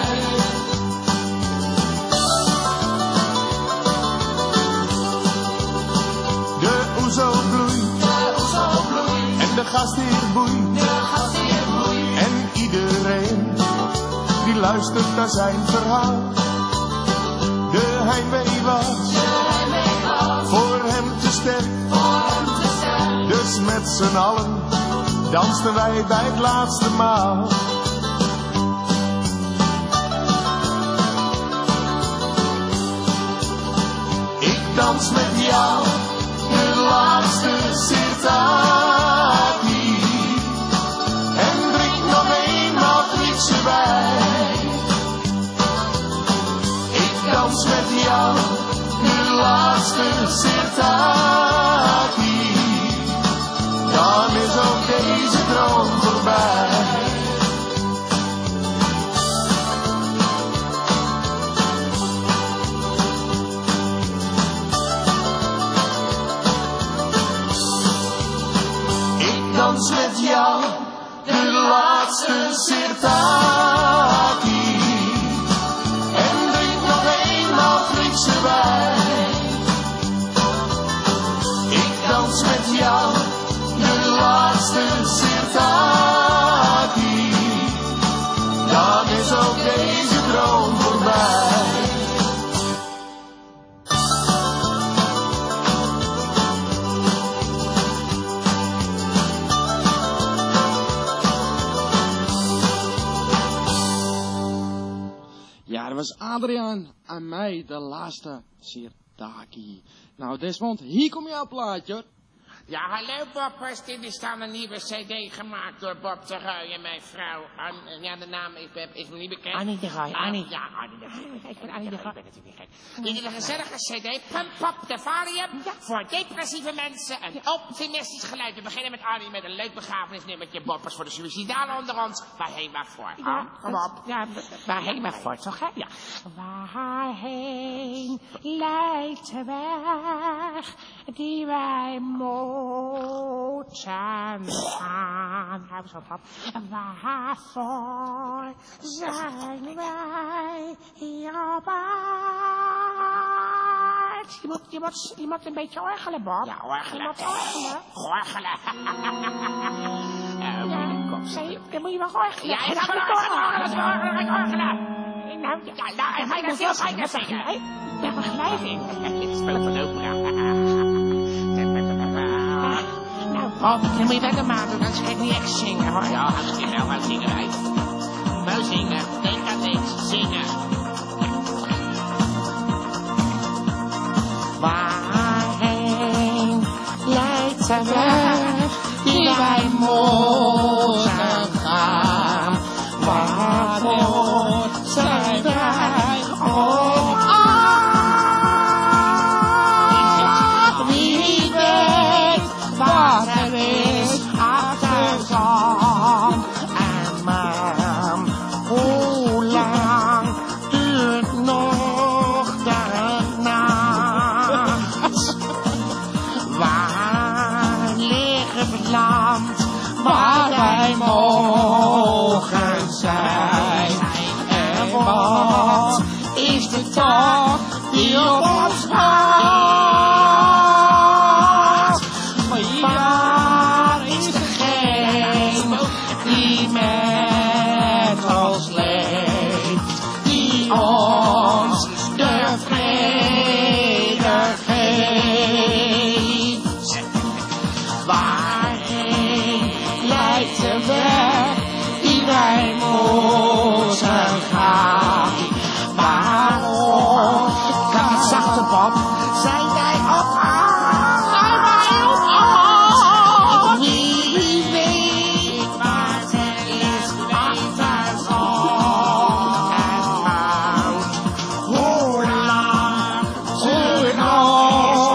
S17: De oezo bloeit en de gastheer boeit. En iedereen die luistert naar zijn verhaal. De heimwee was voor hem te sterk. Dus met z'n allen dansten wij bij het laatste maal. Ik dans met jou de laatste Sirtaki. En drink nog eenmaal Griekse wijn. Ik dans met jou de laatste Sirtaki. Dan is ook deze droom voorbij. Ik dans met jou de laatste Sirtaki. En drink nog eenmaal Griekse wijn. Ik dans met jou de laatste Sirtaki. Dan is ook deze droom voorbij.
S7: Ja, dat was Adriaan aan mij, de laatste Sirtaki. Nou Desmond, hier kom jouw plaatje hoor.
S18: Ja, hallo Boppers, dit is dan een nieuwe cd gemaakt door Bob de Rooij en mijn vrouw. Ja, de naam is me niet bekend.
S19: Annie de Rooij, Annie.
S18: Ja, Annie de Rooij. Ik ben Annie de Rooij. Ik ben natuurlijk gek. Dit is een gezellige cd, Pump Up de Valium, voor depressieve mensen. Een optimistisch geluid. We beginnen met Annie met een leuk begrafenisnummertje, Boppers, voor de suïcidalen onder ons. Waarheen maar voor?
S19: Ja,
S18: kom op.
S19: Ja,
S18: waarheen maar voor, toch hè? Ja.
S19: Waarheen leidt de weg die wij moeten gaan? Hou eens op. Waarvoor zijn wij hier op aarde? Je moet een beetje orgelen, Bob.
S18: Ja, orgelen.
S19: Je moet orgelen.
S18: Orgelen.
S19: Dan moet je wel orgelen.
S18: Ja, ik ga orgelen. Nou, ga je dat heel fijn zingen.
S19: Ja, begeleiding.
S18: Dit is wel van opera.
S19: Nou, dan moet je wel normaal doen, anders kan ik niet echt zingen, hoor.
S18: Ja, hartstikke wel, maar zingen wij. Mooi zingen, denk aan niks, zingen.
S19: Waarheen leidt de weg die wij moeten gaan? Waarvoor zijn wij op aarde? Wie weet wat er is achter zand en maan? Hoe lang duurt nog de nacht?
S1: waar wij mogen zijn. En wat is de tocht die op ons wacht? Waar is degene die met ons leeft, die ons de vrede geeft? Waarheen leidt de weg die wij moeten gaan? Waarom, kan zachte Bob, zijn wij op aan? Zijn wij op aan? Wie weet waar het is achter zon en maan. Hoe lang duurt nog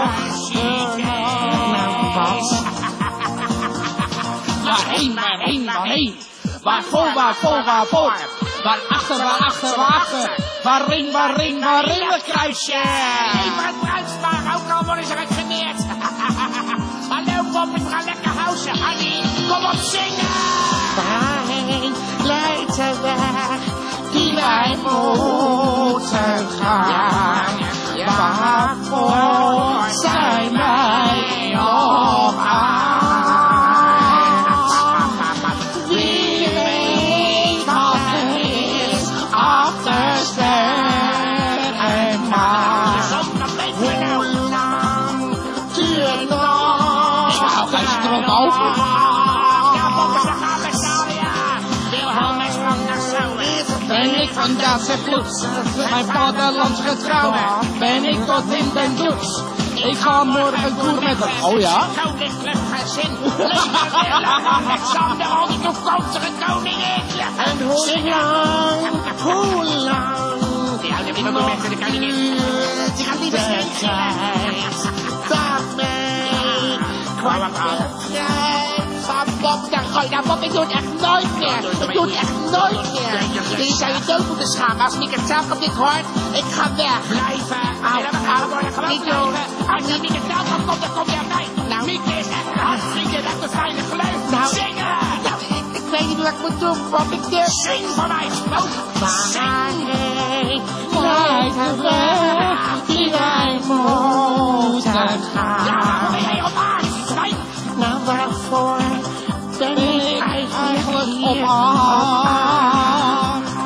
S1: waarheen, waarheen, waarheen? Waarvoor, waarvoor, waarvoor? Waarachter, waarachter, waarachter? Waarin, waarin, waarin het kruisje?
S18: Nee, maar het bruidspaar, ook al worden ze uitgeneerd. Hallo Bob, we gaan lekker housen. Annie, kom op zingen!
S1: Waarheen leidt de weg die wij moeten gaan? Waarvoor zijn wij nog aan? Wie weet wat er is achter ster en maan? Hoe lang duurt nog? Ik hou geen strop over. Ben ik van das en bloed, mijn vaderlands getrouw, ben ik tot in den bloed. Ik ga morgen koer met hem. Oh ja?
S18: Koninklijk gezin, leven Willem, Alexander, al die toekomstige koningin.
S1: En hoe lang, hoe lang?
S18: Die houden niet meer met de koningin. Die gaat niet meer
S1: tijd dat mij kwam
S18: van Bob, daar gooi naar Bob, ik doe het echt nooit meer. Ik doe het echt nooit meer. Jullie zou je dood moeten schamen als Mieke Telkamp dit hoort. Ik ga weg. Blijven. Niet doen. Als je Mieke Telkamp komt, dan kom jij bij. Nou, Mieke is echt hartstikke dat de veilig geleefd. Nou, zingen. Nou, ik weet niet wat ik moet doen, Bob. Ik durf. Zing voor mij.
S1: Waarheen leidt de weg die wij moeten gaan?
S18: Ja, waar ben jij op aard?
S1: Nou, waarvoor ben ik eigenlijk op aard?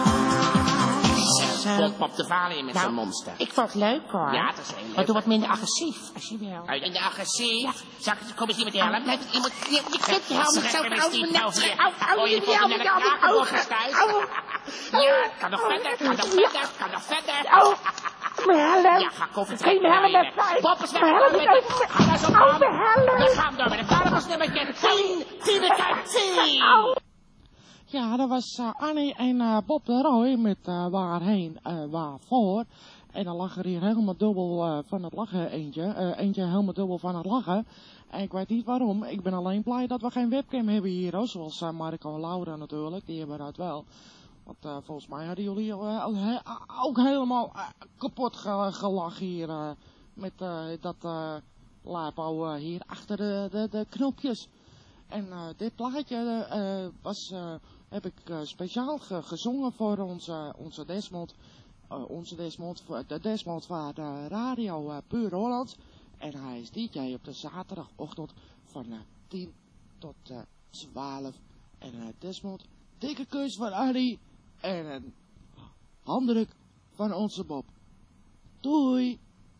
S18: Bob de Valie met zijn monster.
S1: Ik vond het leuk hoor.
S18: Ja, dat is heel leuk.
S1: Maar doe wat minder agressief, als je wil.
S18: In de agressief? Ja. Kom eens hier met je helm.
S1: Je kunt je helm niet zo over mijn nek.
S18: Hou je helm niet aan mijn ogen. Ja, kan nog verder, kan nog verder, kan nog verder.
S1: Mijn helm.
S18: Ja, ga koffie
S1: Geen helm met mij.
S18: Bob is weg.
S1: Mijn helm is even. Mijn helm.
S18: We gaan door met een carnavalsnummertje. 10, 10, 10.
S7: Ja, dat was Annie en Bob de Roy met waarheen, waarvoor. En dan lag er hier helemaal dubbel van het lachen eentje. Eentje helemaal dubbel van het lachen. En ik weet niet waarom. Ik ben alleen blij dat we geen webcam hebben hier. Hoor. Zoals Marco en Laura natuurlijk. Die hebben dat wel. Want volgens mij hadden jullie ook helemaal kapot gelachen hier. Met dat lapo hier achter de knopjes. En dit plaatje heb ik speciaal gezongen voor onze Desmond. De Desmond van de Radio Puur Holland. En hij is DJ op de zaterdagochtend van 10 tot 12. En Desmond, dikke kus van Annie. En een handdruk van onze Bob. Doei!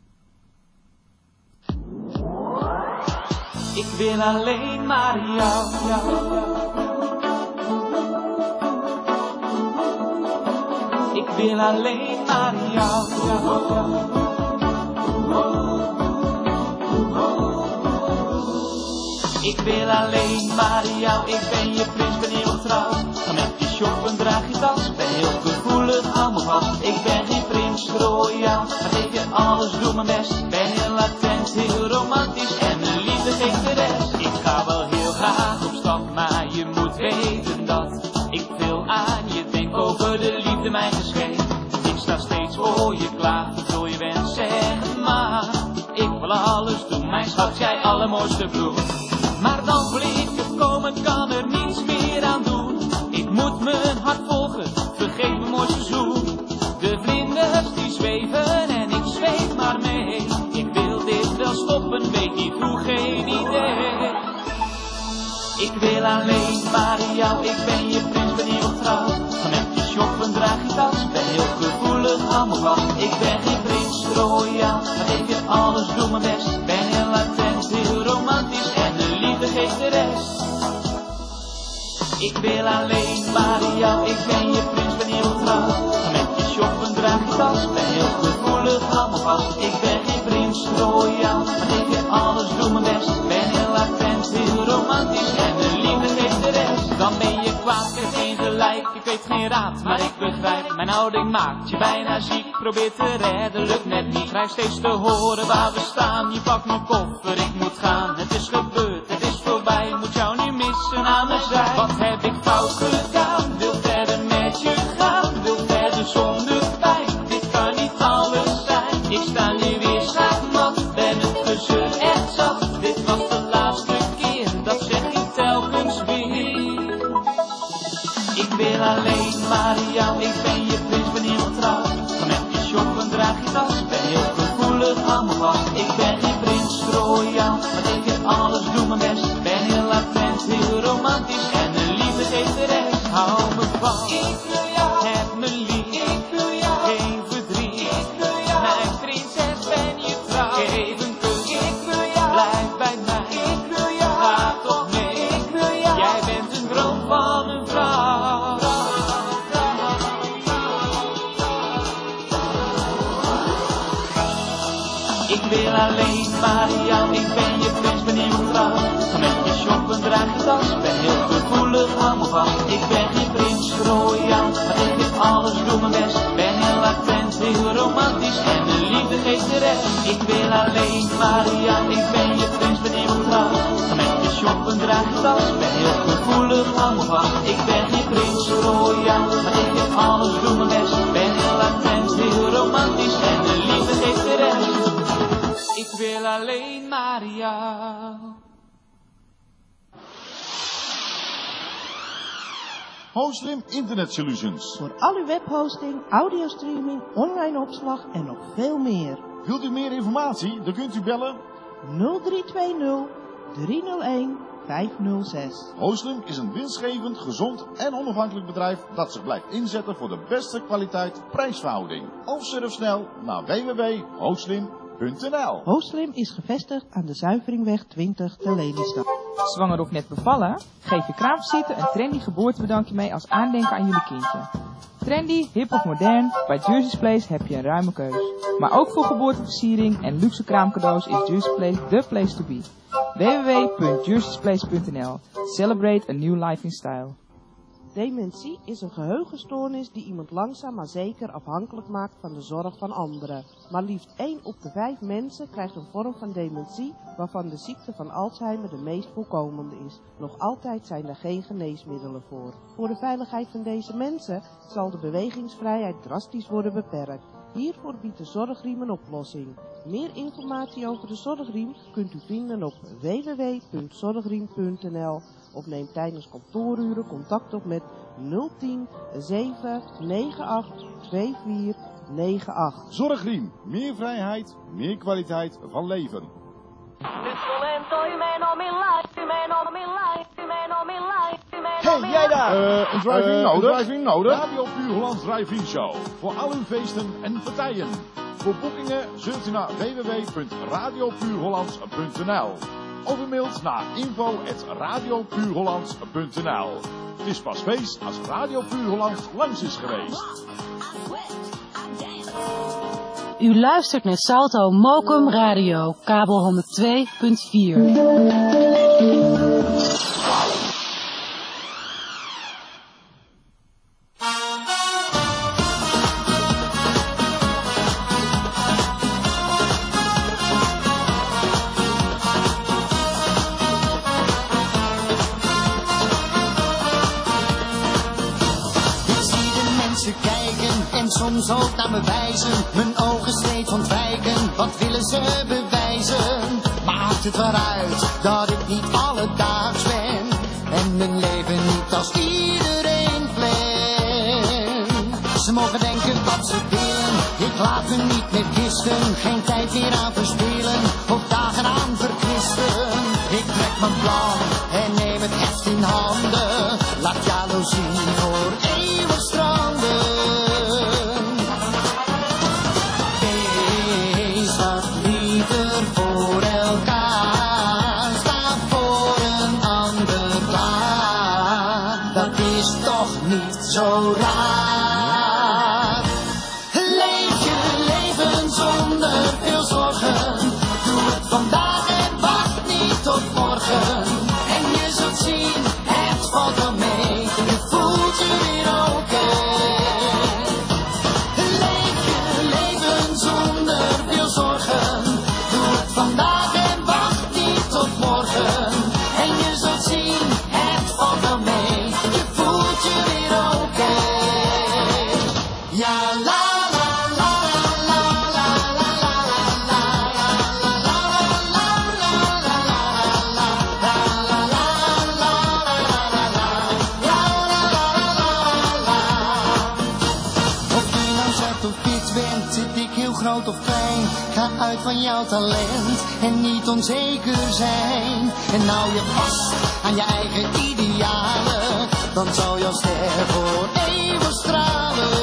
S20: Ik wil alleen maar jou. Ik wil alleen maar jou. Ik wil alleen maar jou. Ik ben je prins, ben heel trouw. Ga met je shoppen, draag je tas. Ben heel gevoelig, hou me vast. Ik ben geen prins royaal, maar geef je alles, doe mijn best. Ben heel attent, heel romantisch en mijn liefde geeft de rest. Ik ga wel heel graag op stap, maar je moet weten dat ik veel aan je denk over de liefde mijn geschenk. Ik sta steeds voor je klaar, vervul je wens, zeg maar. Ik wil alles doen, mijn schat, jij allermooiste bloem. Maar dan voel ik het komen, kan er niets meer aan doen. Ik moet mijn hart volgen, vergeet mijn mooi seizoen. De vlinders die zweven en ik zweef maar mee. Ik wil dit wel stoppen, weet niet hoe, geen idee. Ik wil alleen maar jou, ik ben je prins, ben heel trouw. Ga met je shoppen, draag je tas, ben heel gevoelig, allemaal vast. Ik ben geen prins royaal, maar geef je alles, doe mijn best. Ben heel attent, heel romantisch en de liefde geeft de rest. Ik wil alleen maar jou, ik ben je prins, ben heel trouw. Ga met je shoppen, draag je tas, ben heel gevoelig, allemaal vast. Ik ben geen prins royaal, maar geef je alles, doe mijn best. Ben heel attent, heel romantisch en de liefde geeft de rest. Dan ben je kwaad, krijg geen gelijk, ik weet geen raad, maar ik begrijp. Mijn houding maakt je bijna ziek, probeer te redden, lukt net niet. Krijg steeds te horen waar we staan, je pakt mijn koffer, ik moet gaan. Het is gebeurd, het is voorbij, moet jou niet missen aan mijn zij. Wat heb ik fout gedaan, wil verder met je gaan, wil verder zonder pijn. Dit kan niet alles zijn, ik sta nu weer schaakmat, ben het gezeur echt zat. Dit was de laatste keer, dat zeg ik telkens weer. Ik wil alleen maar jou, ik ben je prins, ben heel trouw. Ga met je shoppen, draag je tas, ben heel gevoelig, allemaal vast. Ik ben geen prins royaal, maar geef je alles, doe mijn best. Ben heel attent, heel romantisch en de liefde geeft de rest. Hou me vast, ik wil jou, heb me lief, ik wil jou, geen verdriet, ik wil jou, mijn prinses ben je trouw. Geef een kus, ik wil jou, blijf bij mij, ik wil jou, ga toch mee, ik wil jou, jij bent een droom van een vrouw. Ik wil alleen maar jou, ik ben je prins, ben heel trouw. Ga met je shoppen, draag je tas, ben heel gevoelig, allemaal vast. Ik ben geen prins royaal, maar ik geef alles, doe mijn best. Ben heel attent, heel romantisch en de liefde geeft de rest. Ik wil alleen maar jou, ik ben je prins, ben heel trouw. Ga met je shoppen, draag je tas, ben heel gevoelig, allemaal vast. Ik ben geen prins royaal, maar ik geef alles, doe mijn best. Ben heel attent, heel romantisch en de liefde geeft de rest. Ik wil alleen maar jou.
S2: Hostlim Internet Solutions.
S3: Voor al uw webhosting, audiostreaming, online opslag en nog veel meer.
S2: Wilt u meer informatie? Dan kunt u bellen
S3: 0320 301 506.
S2: Hostlim is een winstgevend, gezond en onafhankelijk bedrijf dat zich blijft inzetten voor de beste kwaliteit prijsverhouding. Of surf snel naar www.hostlim.nl.
S3: Hostlim is gevestigd aan de Zuiveringweg 20 te Lelystad.
S4: Zwanger of net bevallen? Geef je kraamvisite een trendy geboortebedankje mee als aandenken aan jullie kindje. Trendy, hip of modern, bij Jersey's Place heb je een ruime keus. Maar ook voor geboorteversiering en luxe kraamcadeaus is Jersey's Place the place to be. www.jerseysplace.nl. Celebrate a new life in style.
S3: Dementie is een geheugenstoornis die iemand langzaam maar zeker afhankelijk maakt van de zorg van anderen. Maar liefst 1 op de 5 mensen krijgt een vorm van dementie waarvan de ziekte van Alzheimer de meest voorkomende is. Nog altijd zijn er geen geneesmiddelen voor. Voor de veiligheid van deze mensen zal de bewegingsvrijheid drastisch worden beperkt. Hiervoor biedt de Zorgriem een oplossing. Meer informatie over de Zorgriem kunt u vinden op www.zorgriem.nl of neem tijdens kantooruren contact op met 010 798 2498.
S2: Zorgriem, meer vrijheid, meer kwaliteit van leven.
S17: Hey, jij daar!
S2: Een drive-in nodig?
S17: Radio Puur Hollands Drive-in Show.
S2: Voor al uw feesten en partijen. Voor boekingen surft u naar www.radiopuurhollands.nl of u mailt naar info@radiopuurhollands.nl. Het is pas feest als Radio Puur Hollands langs is geweest.
S6: U luistert naar Salto Mokum Radio, kabel 102.4.
S8: Soms ook naar me wijzen, mijn ogen steeds ontwijken, wat willen ze bewijzen? Maar ziet het waaruit dat ik niet alledaags ben en mijn leven niet als iedereen plan. Ze mogen denken wat ze willen, ik laat me niet meer kisten, geen tijd meer aan verspillen of dagen aan verkwisten. Ik trek mijn plan en neem het heft in handen, laat jaloezie voor eeuwig stranden. Wees wat liever voor elkaar, sta voor een ander klaar, dat is toch niet zo raar. Leef je leven zonder veel zorgen, doe het vandaag en wacht niet tot morgen. En je zult zien, het valt wel mee, je voelt je weer oké. Leef je leven zonder veel zorgen, doe het vandaag en wacht niet tot morgen. En je zult zien, het valt wel mee, je voelt je weer oké. Ja, la la la la la la la la la la Of je nou zwart of wit bent, zit ik heel groot of klein, ga uit van jouw talent en niet onzeker zijn. En hou je vast aan je eigen idealen, dan zal jouw ster voor eeuwig stralen.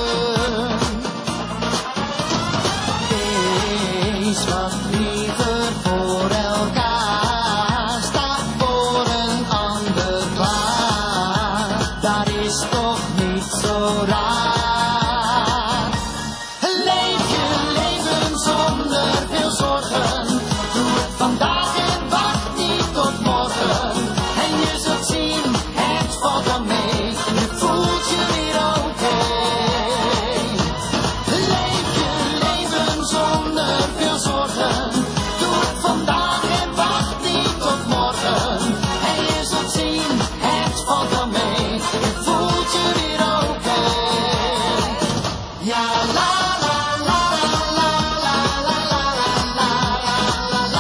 S8: Wees wat liever voor elkaar, sta voor een ander klaar, dat is toch niet zo raar. Leef je leven zonder veel zorgen, doe het vandaag en wacht niet tot morgen. En je zult zien, het valt wel mee, je voelt je weer oké. Leef je leven zonder veel zorgen, doe het vandaag en wacht niet tot morgen. En je zult zien, het valt wel mee, je voelt je weer oké. Ja, la la la la la la la la la la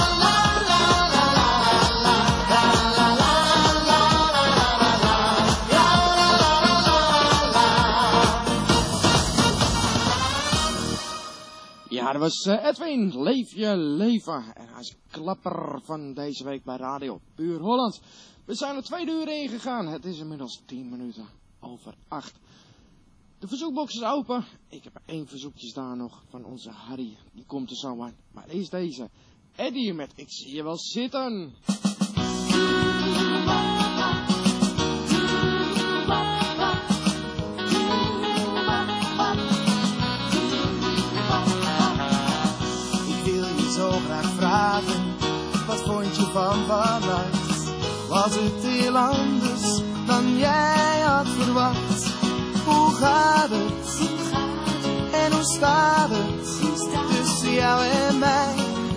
S7: Ja, dat was Edwin, Leef je leven. En hij is klapper van deze week bij Radio Puur Holland. We zijn er 2 uur heen gegaan. Het is inmiddels 10 minuten over 8. De verzoekbox is open. Ik heb 1 verzoekje daar nog van onze Harry. Die komt er zo aan. Maar eerst deze. Eddie met Ik zie je wel zitten.
S10: Ik wil je zo graag vragen, wat vond je van vannacht? Was het heel anders dan jij had verwacht? Hoe gaat het? En hoe staat het tussen jou en mij?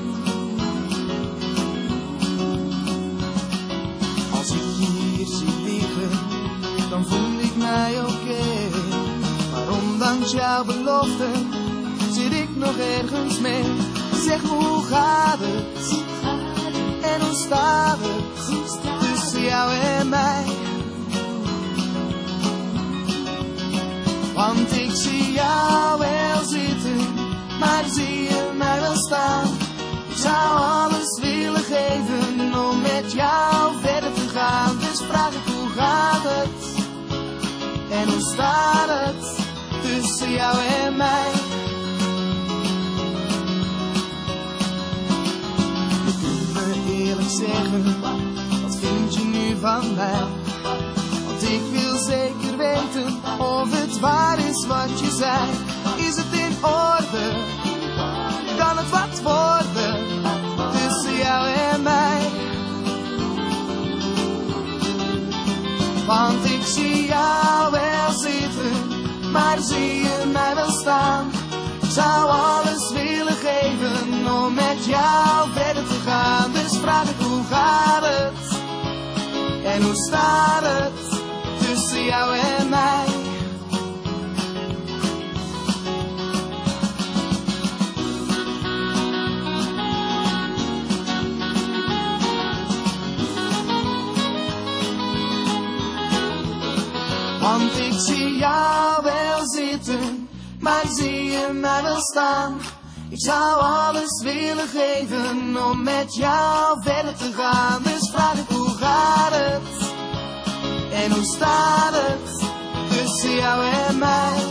S10: Als ik je hier zie liggen, dan voel ik mij oké. Maar ondanks jouw belofte zit ik nog ergens mee. Zeg me, hoe gaat het? En hoe staat het tussen jou en mij? Want ik zie jou wel zitten, maar zie je mij wel staan. Ik zou alles willen geven om met jou verder te gaan. Dus vraag ik, hoe gaat het? En hoe staat het tussen jou en mij? Je kunt me eerlijk zeggen, wat vind je nu van mij? Want ik wil zeker weten of het waar is wat je zei. Is het in orde? Kan het wat worden tussen jou en mij? Want ik zie jou wel zitten, maar zie je mij wel staan. Ik zou alles willen geven om met jou verder te gaan. Dus vraag ik, hoe gaat het? En hoe staat het tussen jou en mij?
S13: jou wel zitten, maar zie je mij wel staan. Ik zou alles willen geven om met jou verder te gaan. Dus vraag ik, hoe gaat het? En hoe staat het tussen jou en mij?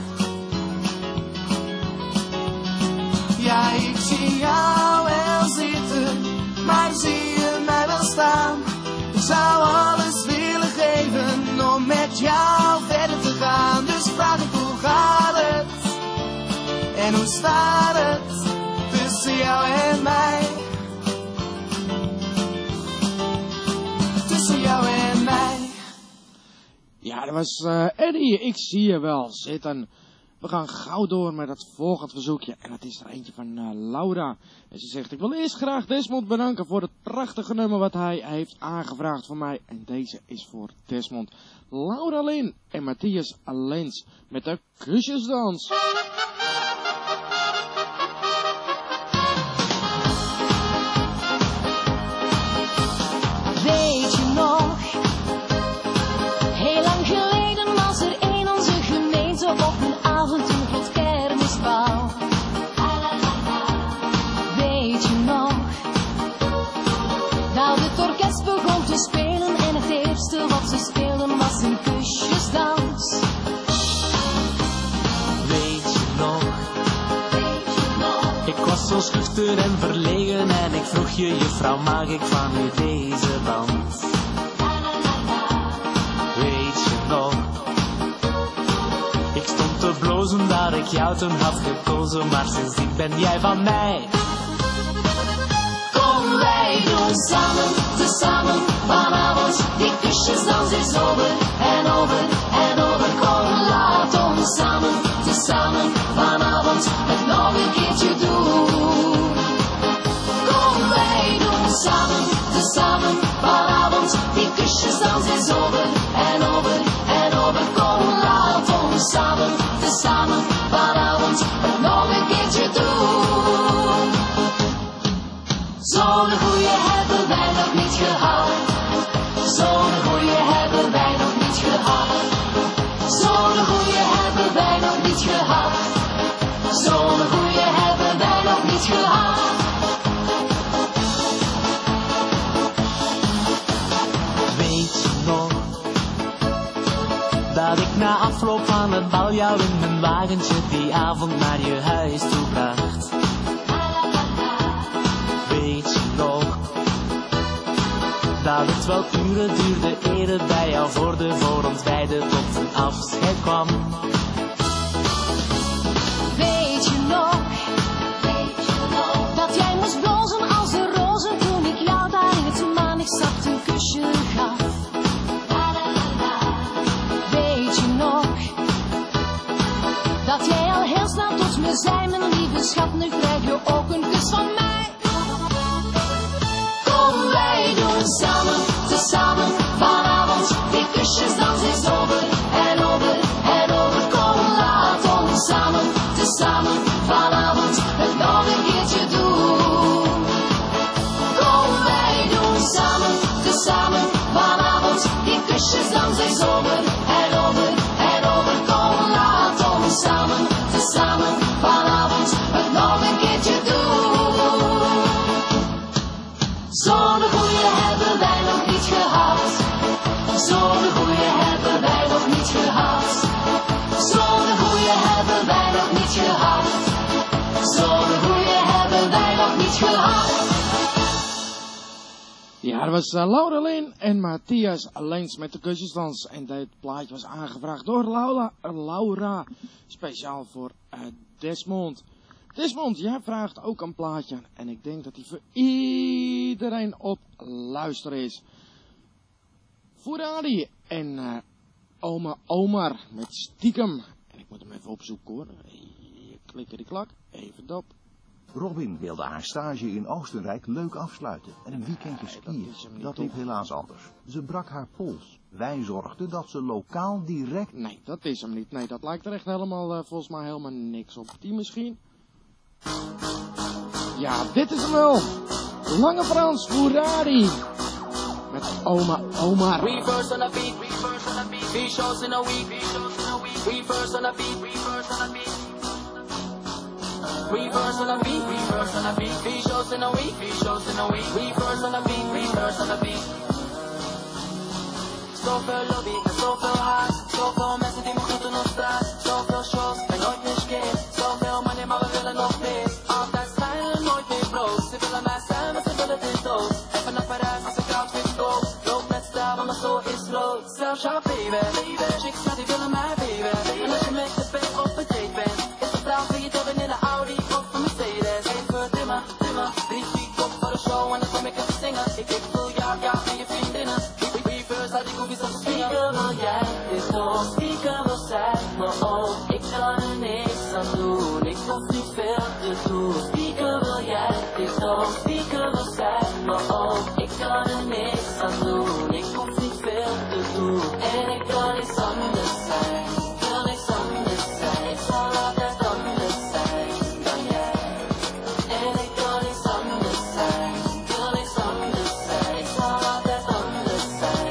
S13: Ja, ik zie jou wel zitten, maar zie je mij wel staan. Ik zou alles willen geven om met jou verder te gaan. Dus vraag ik, hoe gaat het? En hoe staat het tussen jou en mij? Tussen jou en mij.
S7: Ja, dat was Eddie. Ik zie je wel zitten. We gaan gauw door met het volgende verzoekje. En dat is er eentje van Laura. En ze zegt, ik wil eerst graag Desmond bedanken voor het prachtige nummer wat hij heeft aangevraagd voor mij. En deze is voor Desmond. Laura Lin en Matthias Lens met de kusjesdans.
S21: Weet je nog, heel lang geleden was er in onze gemeente op een avond een groot kermisbal. Weet je nog, dat het orkest begon te spelen en het eerste wat ze speelden was een kusjesdans.
S20: Weet je nog, ik was zo schuchter en verlegen en ik vroeg je, juffrouw, mag ik van u deze band? Weet je nog, ik stond te blozen dat ik jou toen had gekozen, maar sindsdien ben jij van mij.
S21: Kom, wij doen samen, tezamen, vanavond, die kusjesdans is over en over en over. Kom, laat ons samen, tezamen, vanavond, het nog een keertje doen. Kom, wij doen samen, tezamen, vanavond, die kusjesdans is over en over en over. Kom, laat ons samen, tezamen, vanavond, het nog een keertje doen. Zo'n goeie hebben wij nog niet gehad. Zo'n goeie hebben wij nog niet gehad. Zo'n goeie hebben wij nog niet gehad. Zo'n goeie hebben wij nog niet gehad.
S20: Weet je nog, dat ik na afloop van het bal jou in mijn wagentje die avond naar je huis toe bracht? Weet je nog, dat het wel uren duurde eer het bij jou voor ons beiden tot een afscheid kwam?
S21: Weet je nog, dat jij moest blozen als de rozen toen ik jou daar in het maanlicht een kusje gaf? Weet je nog, dat jij al heel snel tot me zei, mijn lieve schat, nu krijg je ook een kus van mij. Kom, wij doen samen, tezamen, vanavond, die kusjesdans is over en over en over. Kom, laat ons samen, tezamen, vanavond, het nog een keertje doen. Kom, wij doen samen, tezamen, vanavond, die kusjesdans is over en over en over. Kom, laat ons samen, tezamen, vanavond, het nog een keertje doen. Zo'n goeie hebben wij nog niet gehad. Zo'n goeie hebben wij nog niet gehad. Zo'n goeie hebben wij nog niet gehad. Zo'n goeie hebben wij nog niet gehad.
S7: Ja, dat was Laura Lin en Matthias Lens met de kusjesdans. En dit plaatje was aangevraagd door Laura, speciaal voor Desmond. Desmond, jij vraagt ook een plaatje. En ik denk dat die voor iedereen op luisteren is. Voor Adi en oma Omar met Stiekem. En ik moet hem even opzoeken hoor. Klikkerieklak, even dat.
S22: Robin wilde haar stage in Oostenrijk leuk afsluiten en een weekendje skiën. Dat liep helaas anders. Ze brak haar pols. Wij zorgden dat ze lokaal direct...
S7: Nee, dat is hem niet. Nee, dat lijkt er echt helemaal, volgens mij helemaal niks op. Die misschien? Ja, dit is hem wel. Lange Frans Ferrari. Met oma Omar.
S13: Reverse on the beat, reverse on the beat.
S20: 3 shows in a week. We first on a beat. We first on a beat. 3 shows in a week. We first on a beat. Zoveel lobby en zoveel haat. Zoveel mensen die me groeten op straat. Zoveel shows en nooit meer skate. Zoveel money maar we willen nog meer. Altijd schijnen, nooit meer brood. Ze willen mij zijn, maar ze willen dit dood. Even naar Parijs als ik outfit koop. Loop met stijl, want mijn soul is rood. Zelfs jouw baby. Chicks, ja die willen mij baby. En als je met de pay op een date bent. Is de vrouw voor je te hebben in een Audi of een Mercedes. Even dimmen. 3 feet op voor de show en dan kom ik even zingen. Ik voel jou en je vriendinnen. Stiekem wil jij dit doen, stiekem wil zij me ook. Ik kan er niks aan doen, ik hoef niet veel te doen. Stiekem wil jij dit doen, stiekem wil zij me ook. Ik kan er niks aan doen, ik hoef niet veel te doen. En ik kan niks anders zijn, wil niks anders zijn. Ik zal altijd anders zijn dan jij. En ik kan niks anders zijn, wil niks anders zijn. Ik zal altijd anders zijn.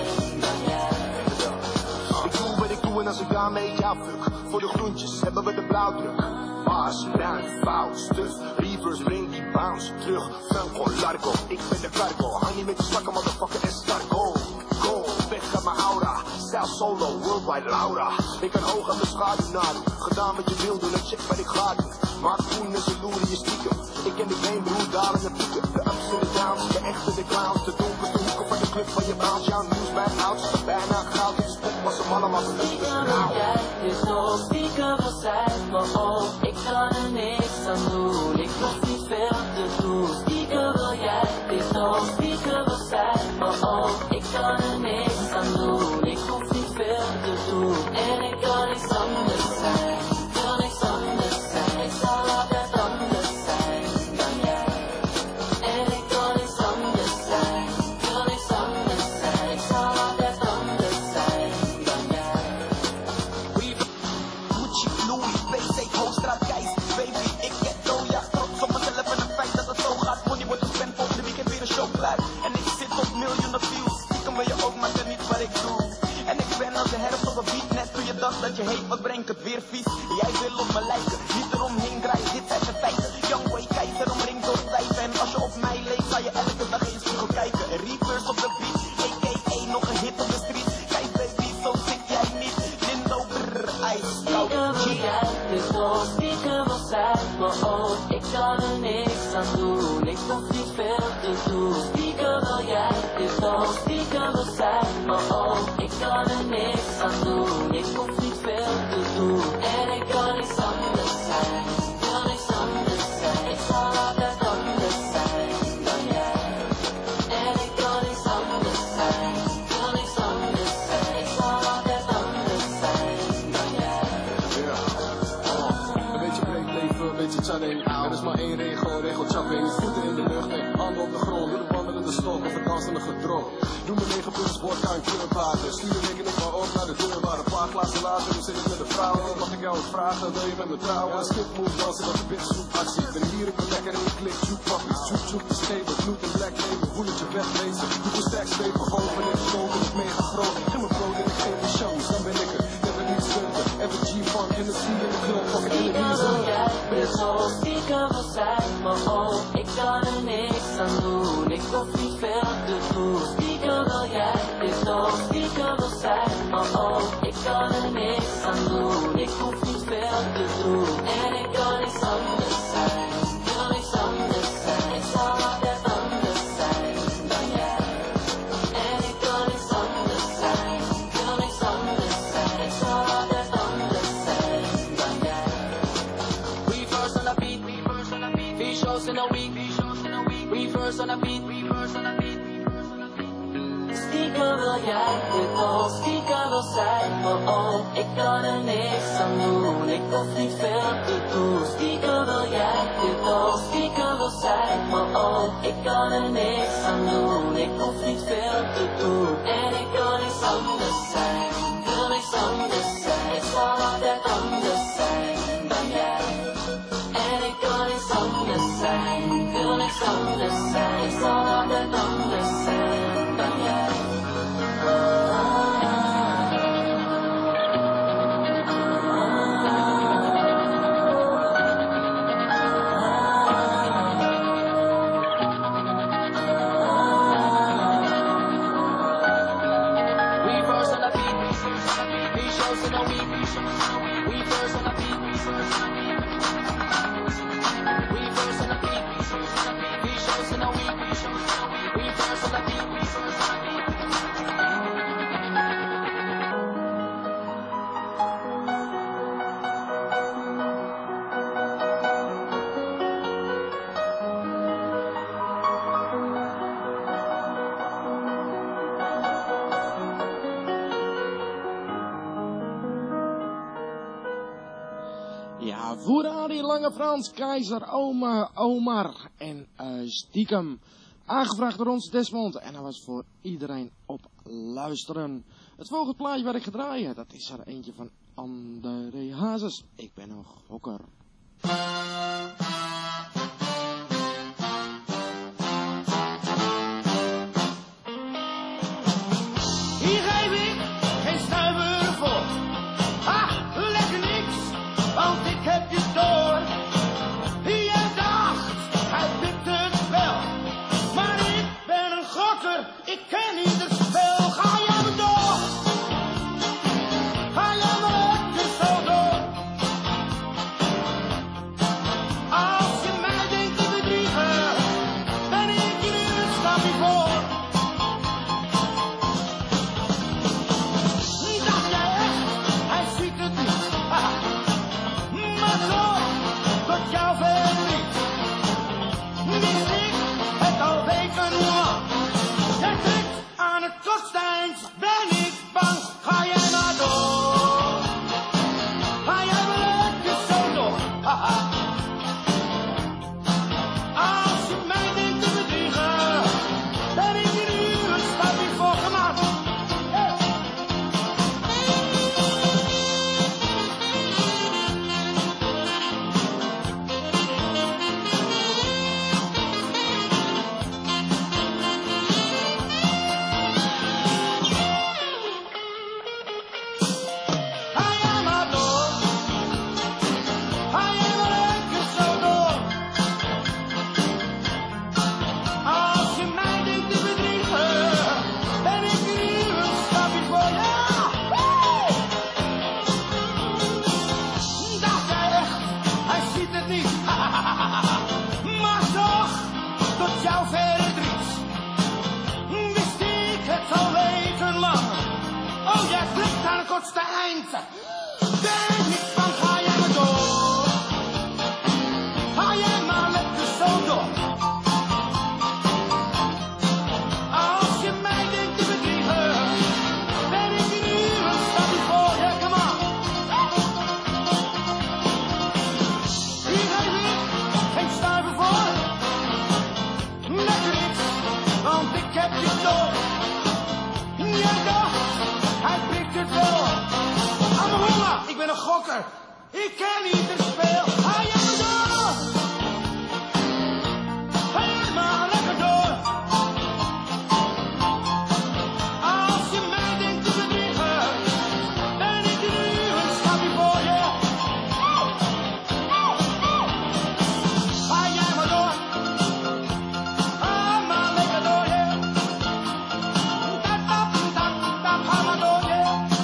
S5: En als ik daarmee jou fuck, voor de groentjes hebben we de blauwdruk. Paars, bruin, fout, stuf, reverse, breng die bounce terug. Franco, Largo, ik ben de cargo. Hang niet met je zwakke motherfucker escargot. Go, weg gaat mijn aura. Stijl solo, worldwide Laura. Ik kan hoog aan de schaduw nadoen. Gedaan wat je wil doen, en check wat ik ga doen. Maak groen en ze loeren je stiekem. Ik ken de game, broer, dalen en pieken. De ups en de downs, de echte, de clowns. De donkerste hoeken van de club van je bounce. Jouw nieuws bij het oud, is bijna goud. Het spot was hem allemaal verlust.
S20: Jij is nog stiekem wil zij me ook. Ik kan er niks aan doen, ik hoef niet veel te doen. Stiekem wil jij is nog stiekem wil zij me ook. Ik kan er niks aan doen, ik hoef niet veel te doen. En ik kan niks anders zijn, wil niks anders zijn. Ik zal altijd anders zijn dan jij. En ik kan niks anders zijn, wil niks anders zijn. Ik zal altijd anders zijn dan jij.
S5: Gucci, Louis, BC, Hoogstraat, Keis, baby, ik get dood, ja, trots op mezelf en het feit dat het zo gaat. Money wordt gespend, volgende weekend weer een show klaar. En ik zit op miljoenen views, stiekem wil je ook, maar niet wat ik doe. En ik ben als de herfst op een beat, net toen je dacht dat je heet, wat brengt het weer vies. Jij wil op me lijken, niet eromheen draaien, dit zijn de feiten. Young boy, keizer omringd door wijven. En als je op mij leeft, zal je elke dag eens spiegel kijken. Reverse op de beat, a.k.a. nog een hit op de street. Kijk baby, zo zit jij niet. Lindo, brrr, ijs, koud,
S20: jij is nog stiekem wil zij me ook. Ik kan er niks aan doen, ik hoef niet veel te doen. Stiekem wil jij is nog stiekem wil zij me ook. Ik kan er niks aan doen, ik hoef niet veel te doen. En ik kan niks anders zijn, wil niks anders zijn. Ik zal altijd anders zijn dan jij. En ik kan niks anders zijn, wil niks anders zijn. Ik zal altijd anders zijn dan jij.
S12: Een beetje breed leven, een beetje tjalling. Er is maar één regel, regelchapping. Voeten in de lucht, nee, handen op de grond. Doe de wandelende stok of het dansende gedrog. Doe mijn 9 plus vodka en kleurplaten. Stuur de rekening maar op naar de deur. Waar een paar glazen later, dan zit ik met de vrouw. Mag ik jou eens vragen, wil je met me trouwen? Skip moet dansen, dat de bitch zoek actie. Ik ben hier, ik ben lekker in de klik. Zoek pappies, zoek de schepen. Bloed en black nemen, hoe het je weglezen. Doe de sterk steven, gewoon ben ik zo, ben ik mega groot. In mijn brood en ik geef de shows, dan ben ik er. Net een niet stunten, en de G-funk in de sea in de club. Fucking in de
S20: Stiekem wil jij is nog stiekem wil zij me ook. Ik kan er niks aan doen, ik hoef niet veel te doen. Stiekem wil jij is nog stiekem wil zij me ook. Ik kan er niks aan doen, ik hoef niet veel te doen. En ik kan niks anders zijn, wil niks anders zijn. Ik zal altijd anders zijn dan jij. En ik kan niks anders zijn, wil niks anders zijn. Ik zal altijd anders zijn dan jij. We first on a beat, 3 shows in a week. We first on a beat, Stiekem wil jij dit nog, stiekem wil zij me ook. Ik kan er niks aan doen, ik hoef niet veel te doen. Stiekem wil jij dit nog, stiekem wil zij me ook. Ik kan er niks aan doen, ik hoef niet veel te doen. En ik kan niks anders zijn, wil niks anders zijn. Ik zal altijd anders zijn dan jij. En ik kan niks anders zijn, wil niks anders zijn. Ik zal altijd anders zijn dan jij.
S8: shows in a week. We first on a peak. We first on a peak. We shows in a week. We first on a peak.
S7: Ja, voor Arie Lange Frans, Keizer, Oma, Omar en Stiekem. Aangevraagd door ons Desmond en dat was voor iedereen op luisteren. Het volgende plaatje waar ik ga draaien, dat is er eentje van André Hazes. Ik ben een gokker.
S1: Hier geef ik geen stuiver voor. Ha, lekker niks, want ik heb je door. Je dacht, hij pikt het wel. Maar ik ben een gokker, ik ken ieder spel. Ga jij maar door. Ga jij maar lekker zo door. Als je mij denkt te bedriegen, ben ik er in een stapje voor. Dacht jij echt, hij ziet het niet. Maar toch, tot jouw verdriet. Wist ik het al wekenlang. Jij trekt aan het kortste eind, ben ik bang. Ga jij maar door. Ga jij maar lekker zo door. Als je mij denkt te bedriegen, ben ik er nu een stapje voor gemaakt. Ga jij maar door. Ga jij maar lekker zo door. Als je mij denkt te bedriegen, ben ik er nu een stapje voor. Ja! Dacht jij echt, hij ziet het niet. Maar toch, tot jouw verdriet. Wist ik het al wekenlang. Oh, jij trekt aan het kortste eind. Ben ik bang, ga jij maar door. Ga jij maar lekker zo door. Als je mij denkt te bedriegen, ben ik er nu een stapje voor. Ja, come on. Hier geef ik geen stuiver voor. Lekker niks, want ik heb je door. Jij dacht, hij prikt het wel. Aan mijn honger, ik ben een gokker. Ik ken ieder spel. Ga jij maar door. Ga jij maar lekker door. Als je mij denkt te bedriegen, ben ik er nu een stapje voor je. Ga jij maar door. Ga maar lekker door, je. Ga maar door, je.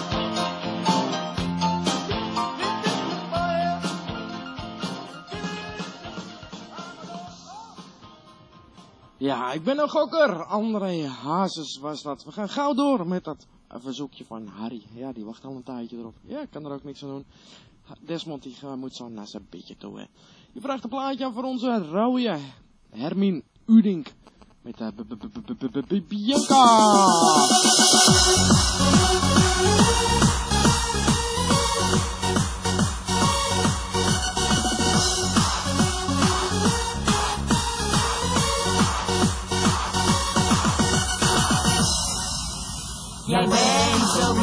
S7: Ja, ik ben een gokker. André Hazes was dat. We gaan gauw door met dat verzoekje van Harry. Ja, die wacht al een tijdje erop. Ja, ik kan er ook niks aan doen. Desmond die moet zo naar zijn bedje toe. Hè. Je vraagt een plaatje aan voor onze rode Hermine Udink. Met Bianca.
S8: Jij bent zo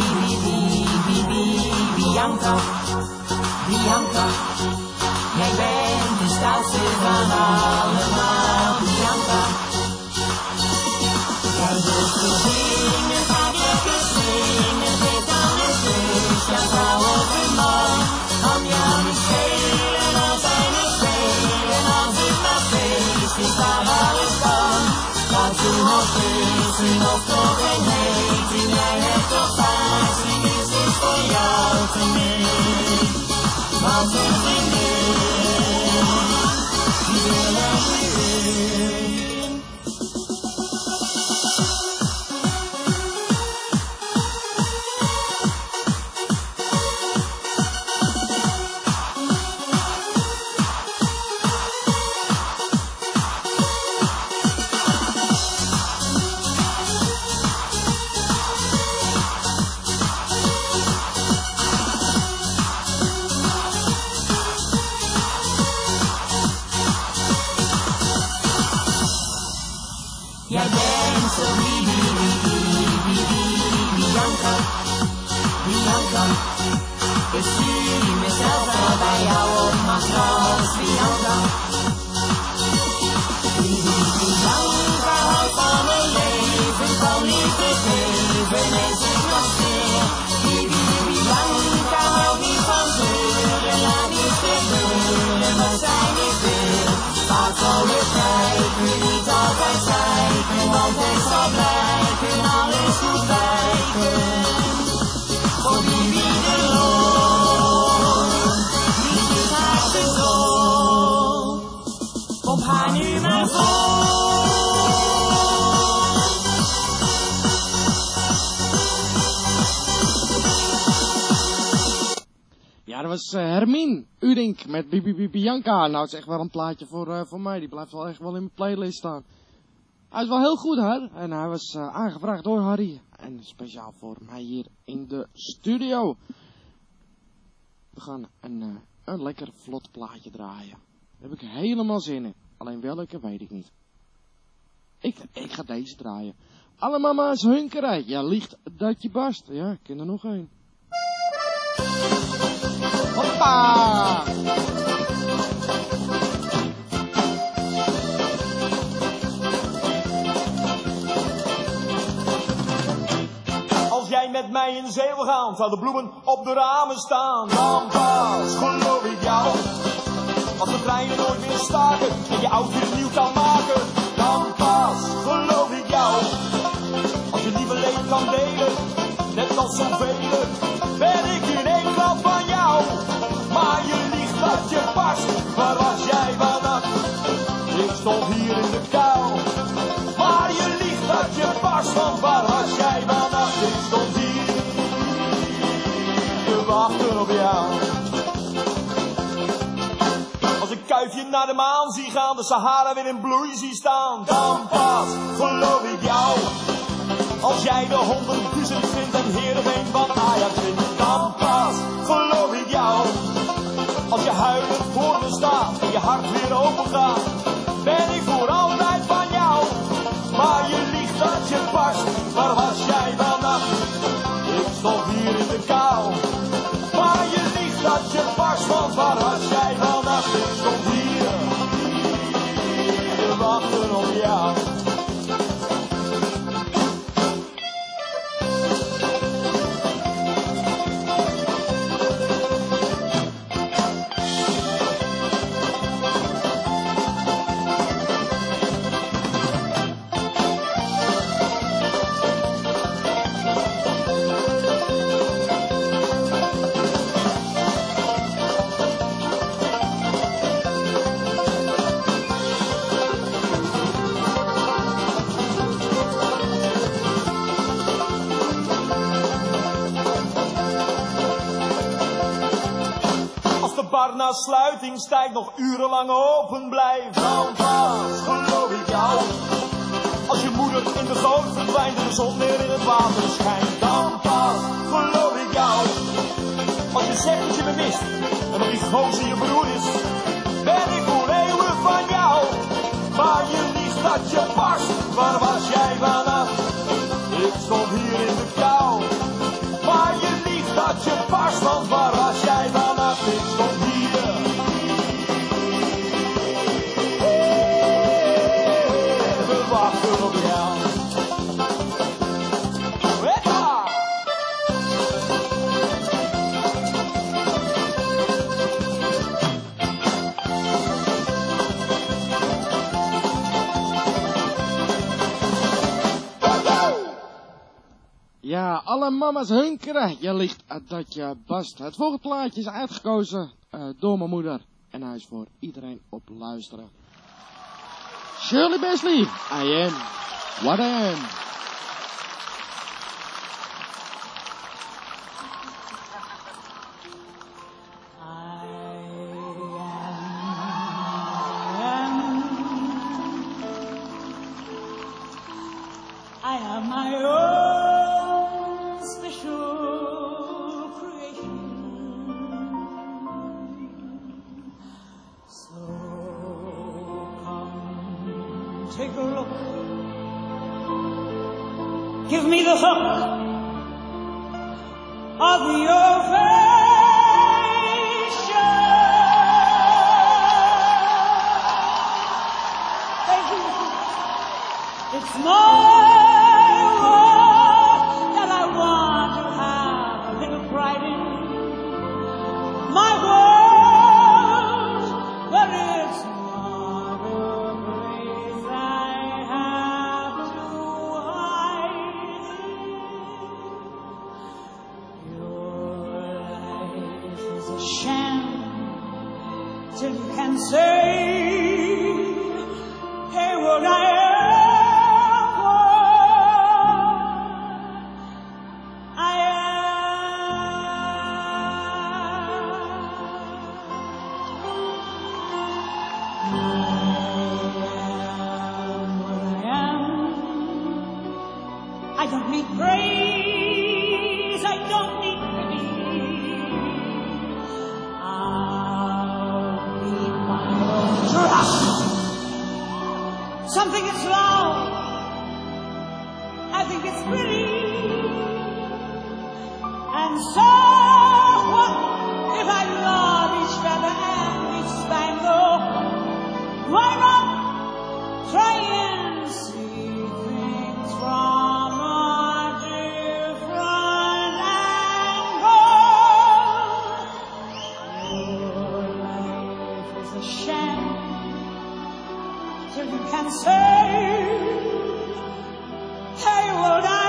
S8: Bianca, Bianca. Jij bent de stoutste van allemaal, Bianca. Jij doet te zingen, gaat lekker zingen, zit aan het zus, ja vrouw of een man. Kan jou niet schelen, als hij niet spelen, als het maar feest is, daar alles kan. Gaat ze nog kussen, of toch een heet, jij hebt toch thuis, wie is dit voor jou? nou niet te geven, mensen nog veel. Bibi, bibi, Blanca houdt niet van zeuren, laat niet gebeuren wat zij niet wil. Vaak zal het kijken, niet altijd zeiken, want het zal blijken, alles goed wijken. Voor Bibi de Loon, niet is hartstikke zo. Pomp haar nu maar vol.
S7: Ja, dat was Hermine Udink met Bibi Bianca. Nou, het is echt wel een plaatje voor mij. Die blijft wel echt wel in mijn playlist staan. Hij is wel heel goed, hè? En hij was aangevraagd door Harry. En speciaal voor mij hier in de studio. We gaan een lekker vlot plaatje draaien. Daar heb ik helemaal zin in. Alleen welke weet ik niet. Ik ga deze draaien. Alle mama's hunkeren. Ja, liegt dat je barst. Ja, ik ken er nog één. Hoppa!
S9: Als jij met mij in zee wil gaan, zouden bloemen op de ramen staan. Dan pas geloof ik jou. Als de treinen nooit meer staken en je oud weer nieuw kan maken. Dan pas geloof ik jou. Als je lieve leven kan delen, net als zoveel, ben ik in één klap van jou. Maar je liegt dat je barst, waar was jij vannacht? Ik stond hier in de kou. Maar je liegt dat je barst, want waar was jij vannacht? Ik stond hier te wachten op jou. Als een kuifje naar de maan zie gaan, de Sahara weer in bloei zie staan, dan pas geloof ik jou. Als jij de 100.000 vindt en Heerenveen van Ajax vindt, dan pas geloof ik jou. Als je huilend voor me staat en je hart weer open gaat, ben ik voor altijd van jou. Maar je liegt dat je barst, waar was jij vannacht? Ik stond hier in de kou. Maar je liegt dat je barst, want waar was jij vannacht? Ik stond hier te wachten op jou. Na sluitingstijd nog urenlang open blijft, dan pas geloof ik jou. Als je moeder in de goot verdwijnt en de zon weer in het water schijnt, dan pas geloof ik jou. Als je zegt dat je me mist en dat die gozer je broer is, ben ik voor eeuwig van jou. Maar je liegt dat je barst, waar was jij vannacht? Ik stond hier in de kou. Maar je liegt dat je barst, want waar was jij vannacht? Ik stond hier. We wachten op jou. Hoppa!
S7: Ja, alle mama's hunkeren. Je liegt dat je barst. Het volgende plaatje is uitgekozen door mijn moeder. En hij is voor iedereen op luisteren. Shirley Bassey, I am what I am.
S8: I am my own special creation. So come take a look. Give me the hook of your Thank you. It's my
S11: sham till you can say, hey, would I ever, I I don't need praise, I don't need pity. I'll be my own trust. Something is wrong. I think it's pretty. And so what if I love each feather and each spangle? Why not try and see things from a different angle? Your life is a sham till you can say, hey, would I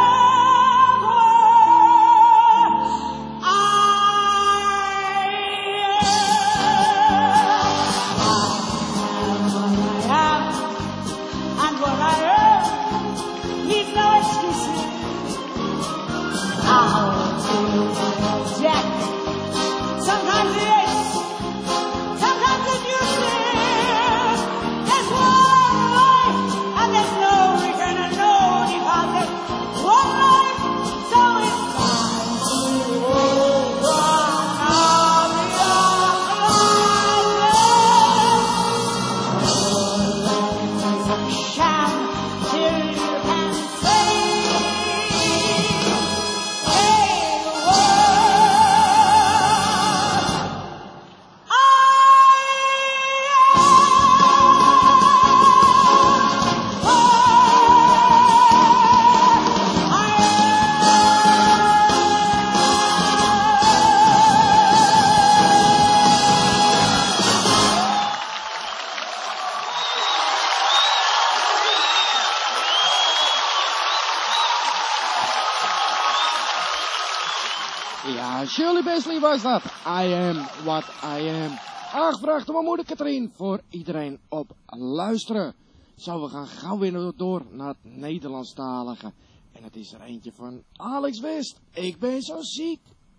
S11: Jack. Sometimes it is, sometimes it uses. There's one life, and there's no return and no deposit. One life, so it's time to move on all the other life is a sham till you can say.
S7: Ja, Shirley Bassey was dat. I am what I am. Aangevraagd door mijn moeder Katrien voor iedereen op luisteren. Zo, we gaan gauw weer door naar het Nederlandstalige. En het is er eentje van Alex West. Ik ben zo ziek.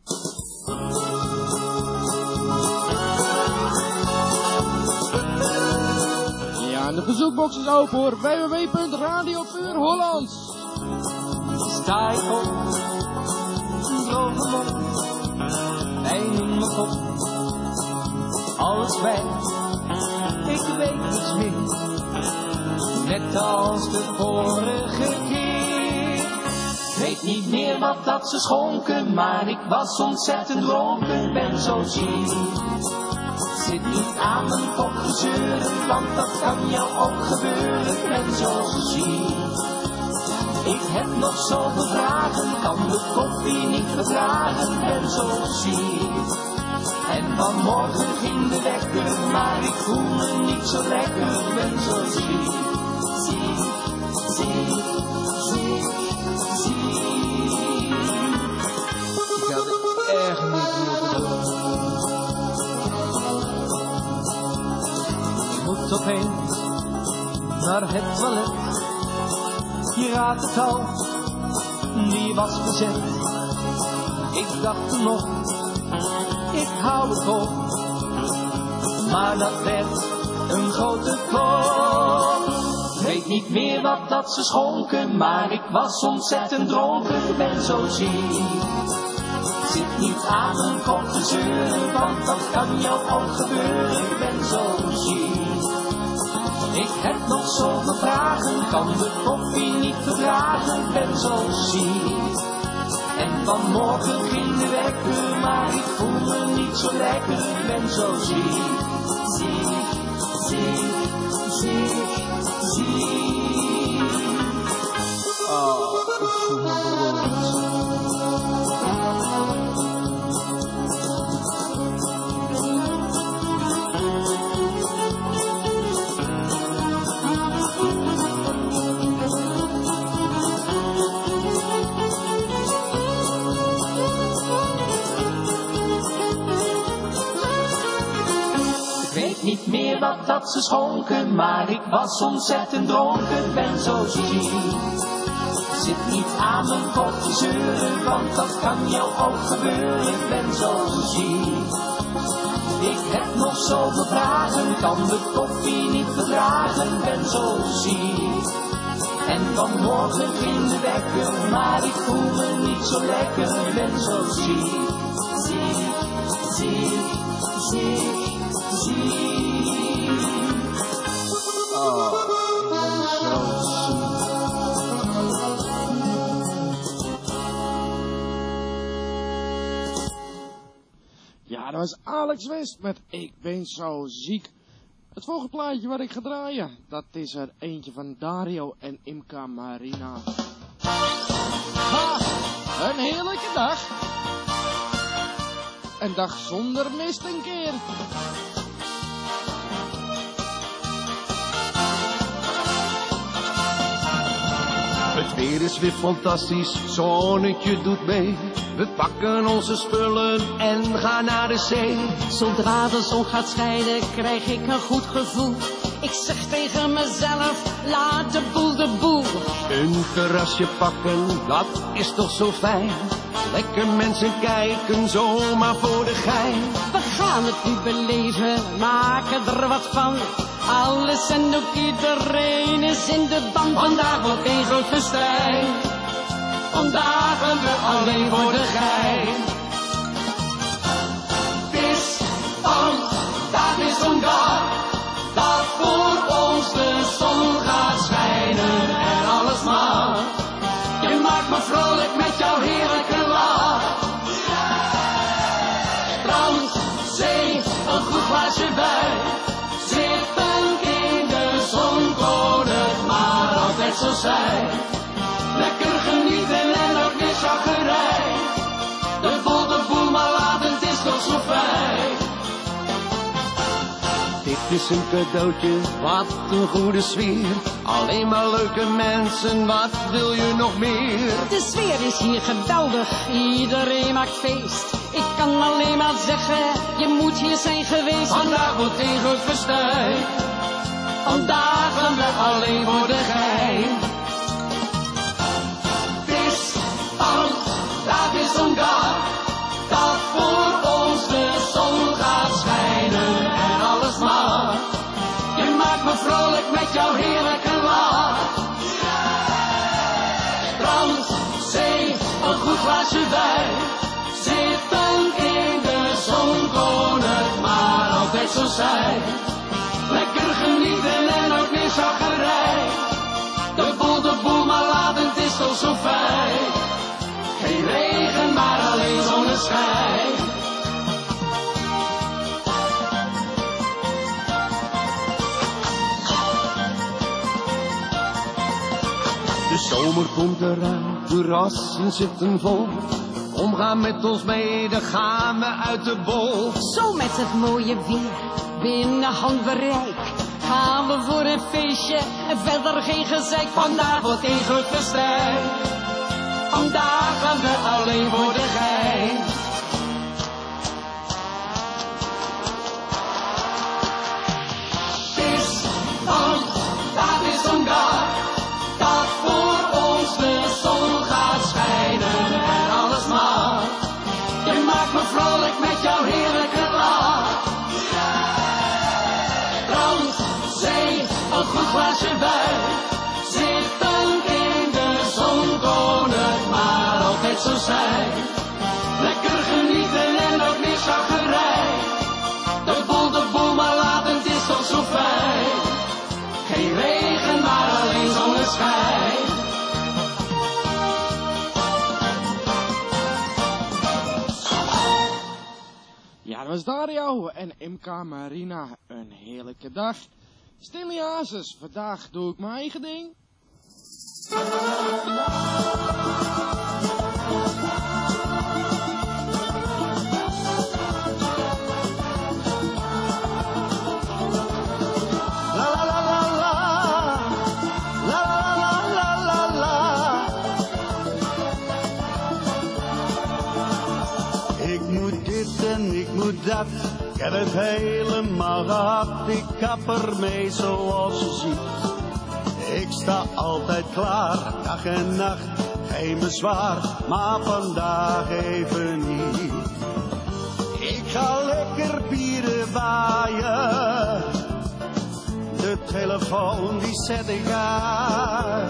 S7: Ja, en de verzoekbox is open voor www.radiopuurhollands.
S20: Sta ik op, droge mond, pijn in mijn kop, alles kwijt, ik weet niets meer, net als de vorige keer. Weet niet meer wat dat ze schonken, maar ik was ontzettend dronken, ben zo ziek. Zit niet aan mijn kop gezeuren, want dat kan jou ook gebeuren, ik ben zo ziek. Ik heb nog zoveel vragen, kan de koffie niet verdragen, ben zo ziek. En vanmorgen ging de wekker, maar ik voel me niet zo lekker, ben zo ziek. Ziek, ziek, ziek, ziek. Ik had het erg niet moeten doen. Ik moet opeens naar het toilet. Je raadt het al, die was bezet. Ik dacht nog, ik hou het op. Maar dat werd een grote kop. Weet niet meer wat dat ze schonken, maar ik was ontzettend dronken, ben zo ziek. Zit niet aan mijn kop te zeuren, want dat kan jou ook gebeuren, ik ben zo ziek. Ik heb nog zoveel vragen, kan de koffie niet verdragen, ben zo ziek. En vanmorgen ging de wekker, maar ik voel me niet zo lekker, ben zo ziek. Ziek, ziek, ziek, ziek. Oh, ik voel me beroerd. dat ze schonken, maar ik was ontzettend dronken, ben zo ziek. Zit niet aan mijn kop te zeuren, want dat kan jou ook gebeuren, ik ben zo ziek. Ik heb nog zoveel vragen, kan de koffie niet verdragen, ben zo ziek. En vanmorgen ging de wekker, maar ik voel me niet zo lekker, ben zo ziek. Ziek, ziek, ziek, ziek. Oh, ik ben zo ziek.
S7: Ja, dat was Alex West met Ik ben zo ziek. Het volgende plaatje wat ik ga draaien, dat is er eentje van Dario en Imca Marina. Ha, een heerlijke dag. Een dag zonder mist een keer.
S14: Het weer is weer fantastisch, zonnetje doet mee. We pakken onze spullen en gaan naar de zee.
S6: Zodra de zon gaat schijnen, krijg ik een goed gevoel. Ik zeg tegen mezelf, laat de boel.
S14: Een terrasje pakken, dat is toch zo fijn. Lekker mensen kijken, zomaar voor de gein.
S6: We gaan het nu beleven, maken er wat van. Alles en ook iedereen is in de ban. Vandaag wordt een groot festijn. Vandaag gaan we alleen voor de gein.
S14: Het is vandaag is zo'n dag, dat voor ons de zon gaat schijnen en alles mag. Je maakt me vrolijk met jouw heerlijke lach. Strand, zee, een goed glaasje wijn. Zitten in de zon, kon het maar altijd zo zijn. Lekker genieten en ook weer chaggerij. De boel, maar laten, het is toch zo fijn. Dit is een cadeautje, wat een goede sfeer. Alleen maar leuke mensen, wat wil je nog meer?
S6: De sfeer is hier geweldig, iedereen maakt feest. Ik kan alleen maar zeggen, je moet hier zijn geweest.
S14: Vandaag wordt een groot festijn. Vandaag gaan we alleen voor de gein. Het is vandaag is zo'n dag, dat voor ons de zon gaat schijnen en alles mag. Je maakt me vrolijk met jouw heerlijke lach. Strand, zee, een goed glaasje wijn. Zitten in de zon, kon het maar altijd zo zijn. Lekker genieten en ook weer chaggerij. De boel, maar laten, het is toch zo fijn. Geen regen, maar alleen zonneschijn. De zomer komt eraan, terrassen zitten vol. Omgaan met ons mee, dan gaan we uit de bol.
S6: Zo met het mooie weer, binnen handbereik. Gaan we voor een feestje en verder geen gezeik.
S14: Vandaag wordt een groot festijn. Vandaag gaan we alleen voor de gein. Het is vandaag is zo'n dag, dat voor ons de zon gaat schijnen en alles mag. Je maakt me vrolijk met jouw heerlijke lach. Strand, zee, een goed glaasje wijn. Zitten in de zon, kon het maar altijd zo zijn. Lekker genieten en ook weer chaggerij. De boel, maar laten, het is toch zo fijn. Geen regen, maar alleen zonneschijn.
S7: Ja, dat was Dario en Imca Marina. Een heerlijke dag. Stille Hazes, vandaag doe ik mijn eigen ding.
S15: Ik moet dit en ik moet dat. heb het helemaal gehad, ik kap ermee zoals je ziet. Ik sta altijd klaar, dag en nacht, geen bezwaar, maar vandaag even niet. Ik ga lekker bieren waaien, de telefoon die zet ik uit.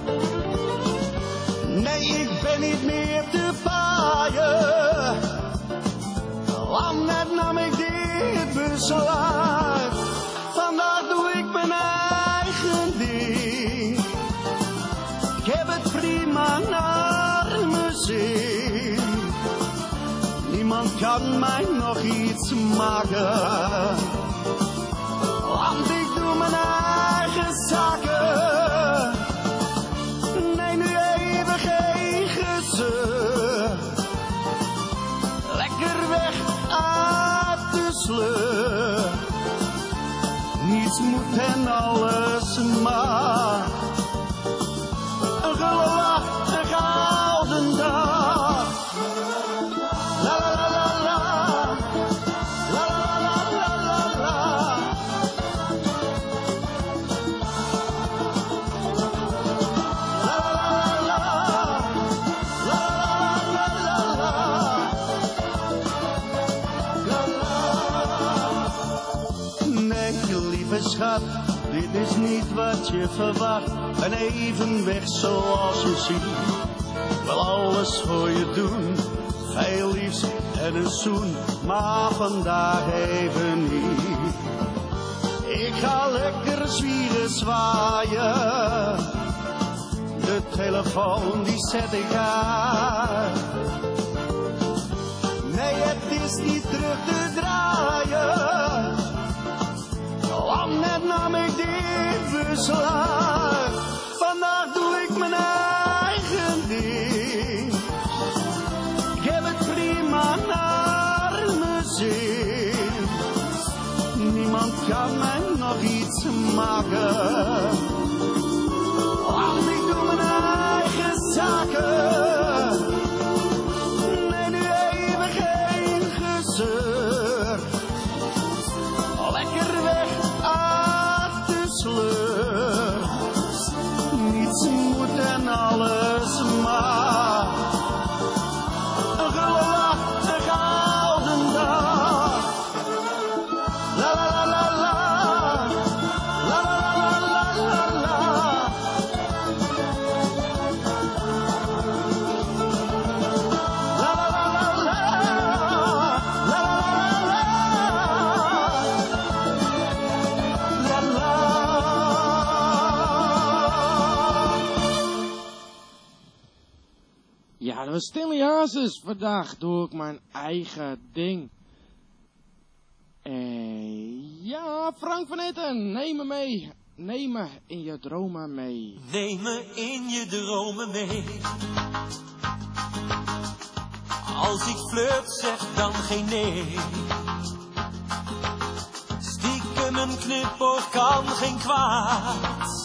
S15: Nee, ik ben niet meer te paaien, want net nam ik dit besluit. Vandaag doe ik mijn eigen ding, ik heb het prima naar mijn zin. Niemand kan mij nog iets maken, want ik doe mijn eigen zaken. Nee, nu even geen gezeur, lekker weg uit de sleur. Niets moet en alles maar, een gulle lach, een gouden dag. La la la la la, la la la la la. Nee, lieve schat, dit is niet wat je verwacht. En even weg zoals je ziet, wil alles voor je doen, veel liefs en een zoen, maar vandaag even niet. Ik ga lekker zwieren zwaaien, de telefoon die zet ik uit. Nee, het is niet terug te draaien, want net nam ik dit besluit. Vandaag doe ik mijn eigen ding, ik heb het prima naar mijn zin. Niemand kan mij nog iets maken, want ik doe mijn eigen zaken. Nee, nu even geen gezeur, lekker weg uit de sleur. Niets moet en alles maar, een gulle lach, een gouden dag. La la la la la, la la la la la. La la la la la, la la la la.
S7: Ja, dat was Stille Hazes. Vandaag doe ik mijn eigen ding. Ja, Frank van Etten, neem me mee. Neem me in je dromen mee.
S16: Neem me in je dromen mee. Als ik flirt, zeg dan geen nee. Stiekem een knipoog kan geen kwaad.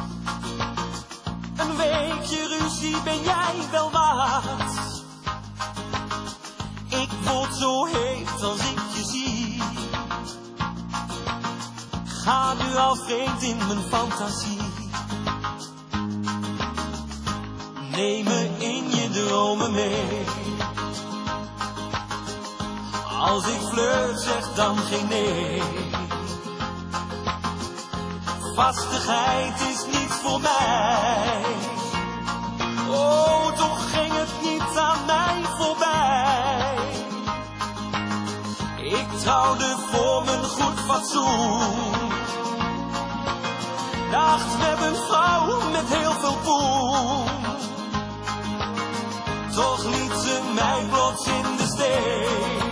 S16: Een weekje ruzie ben jij wel waard. Ik word zo heet als ik je zie. Ga nu al vreemd in mijn fantasie. Neem me in je dromen mee. Als ik flirt, zeg dan geen nee. Vastigheid is niet voor mij. Oh, toch ging het niet aan mij voorbij. Ik trouwde voor mijn goed fatsoen. Dacht met een vrouw met heel veel poen. Toch liet ze mij plots in de steek.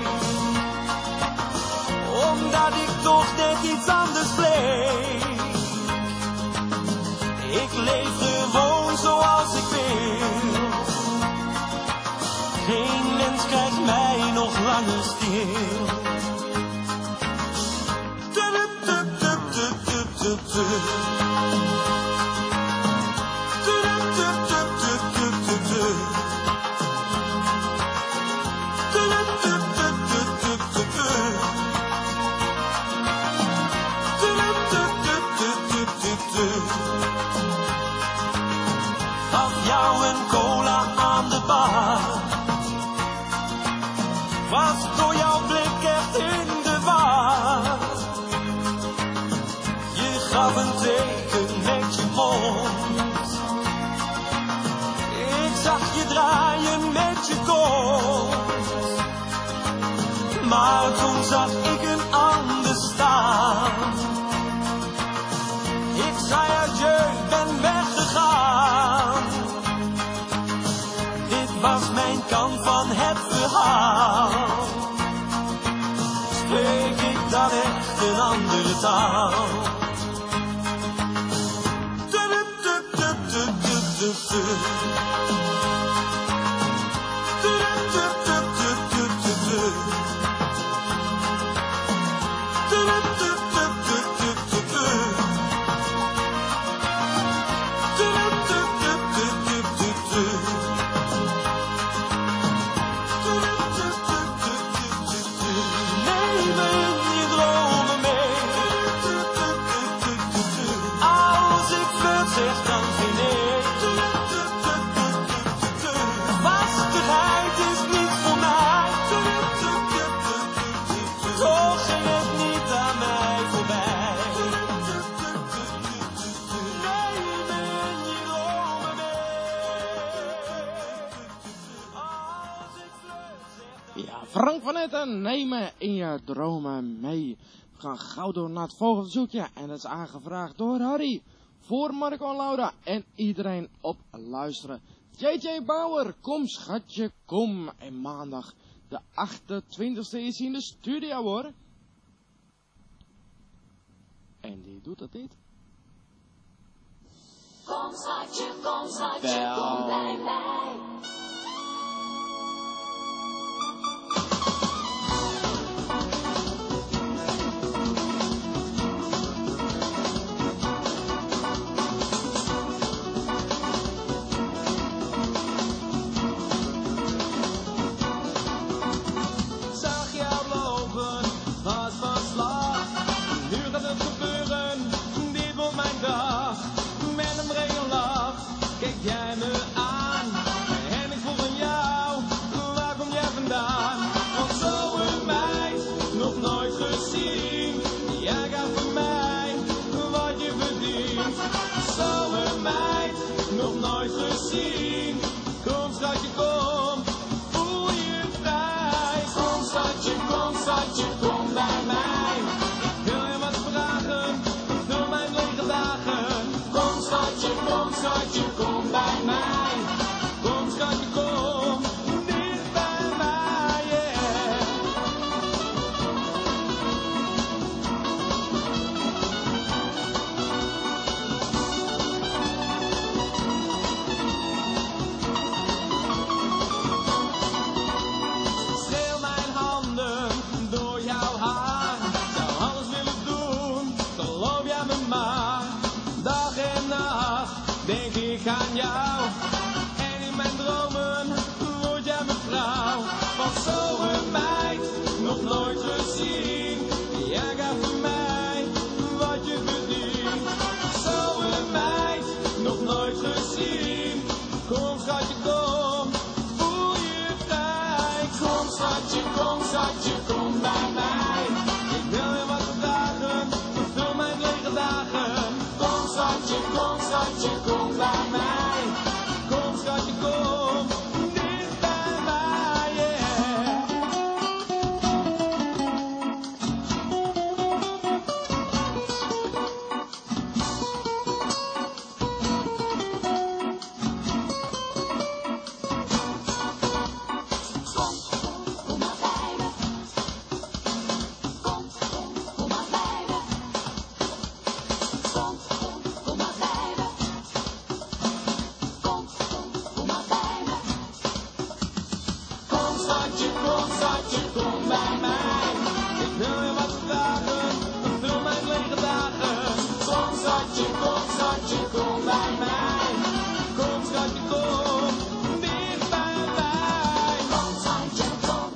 S16: Omdat ik toch net iets anders bleek. Ik leef gewoon zoals ik wil. Geen mens krijgt mij nog langer stil. wacht. Was door jouw blik echt in de war. Je gaf een teken met je mond. Ik zag je draaien met je kont. Maar toen zag ik een ander staan. Ik zei adieu, ben weggegaan. Dit was mijn kant van het verhaal. Spreek ik dan echt een andere taal?
S7: Frank van Etten, neem me in je dromen mee. We gaan gauw door naar het volgende zoekje. En dat is aangevraagd door Harry. Voor Marco en Laura en iedereen op luisteren. JJ Bauer, kom schatje, kom. En maandag de 28e is hij in de studio hoor. En die doet dat niet.
S21: Kom schatje, kom bij mij.
S16: Jij me aan en ik vroeg aan jou, waar kom jij vandaan? Want zo'n meid nog nooit gezien, jij gaat voor mij wat je verdient. Zo'n meid nog nooit gezien, kom schatje kom, voel je vrij. Kom schatje, kom bij mij. Ik wil je wat vragen, vul mijn lege dagen. Kom schatje, kom bij mij. Kom schatje, kom dicht bij mij, yeah. Streel mijn handen door jouw haar. Zou alles willen doen, geloof jij me maar. Dag en nacht denk ik aan jou. En in mijn dromen word jij mijn vrouw. Want zo'n meid nog nooit gezien. Jij gaat voor mij wat je verdient. Zo'n meid nog nooit gezien. Kom schatje kom, voel je vrij. Kom schatje, kom bij mij. Ik wil je wat vragen, vul mijn lege dagen. Kom schatje, kom bij mij. Kom schatje, kom dicht bij mij, yeah.
S21: Kom maar bij me. Kom maar bij me. Kom maar bij me. Kom maar bij me.
S16: Kom schatje, kom bij mij. Ik wil je wat vragen, vul mijn lege dagen. Kom schatje, kom bij mij. Kom schatje, kom dicht bij mij.
S21: Kom schatje, kom.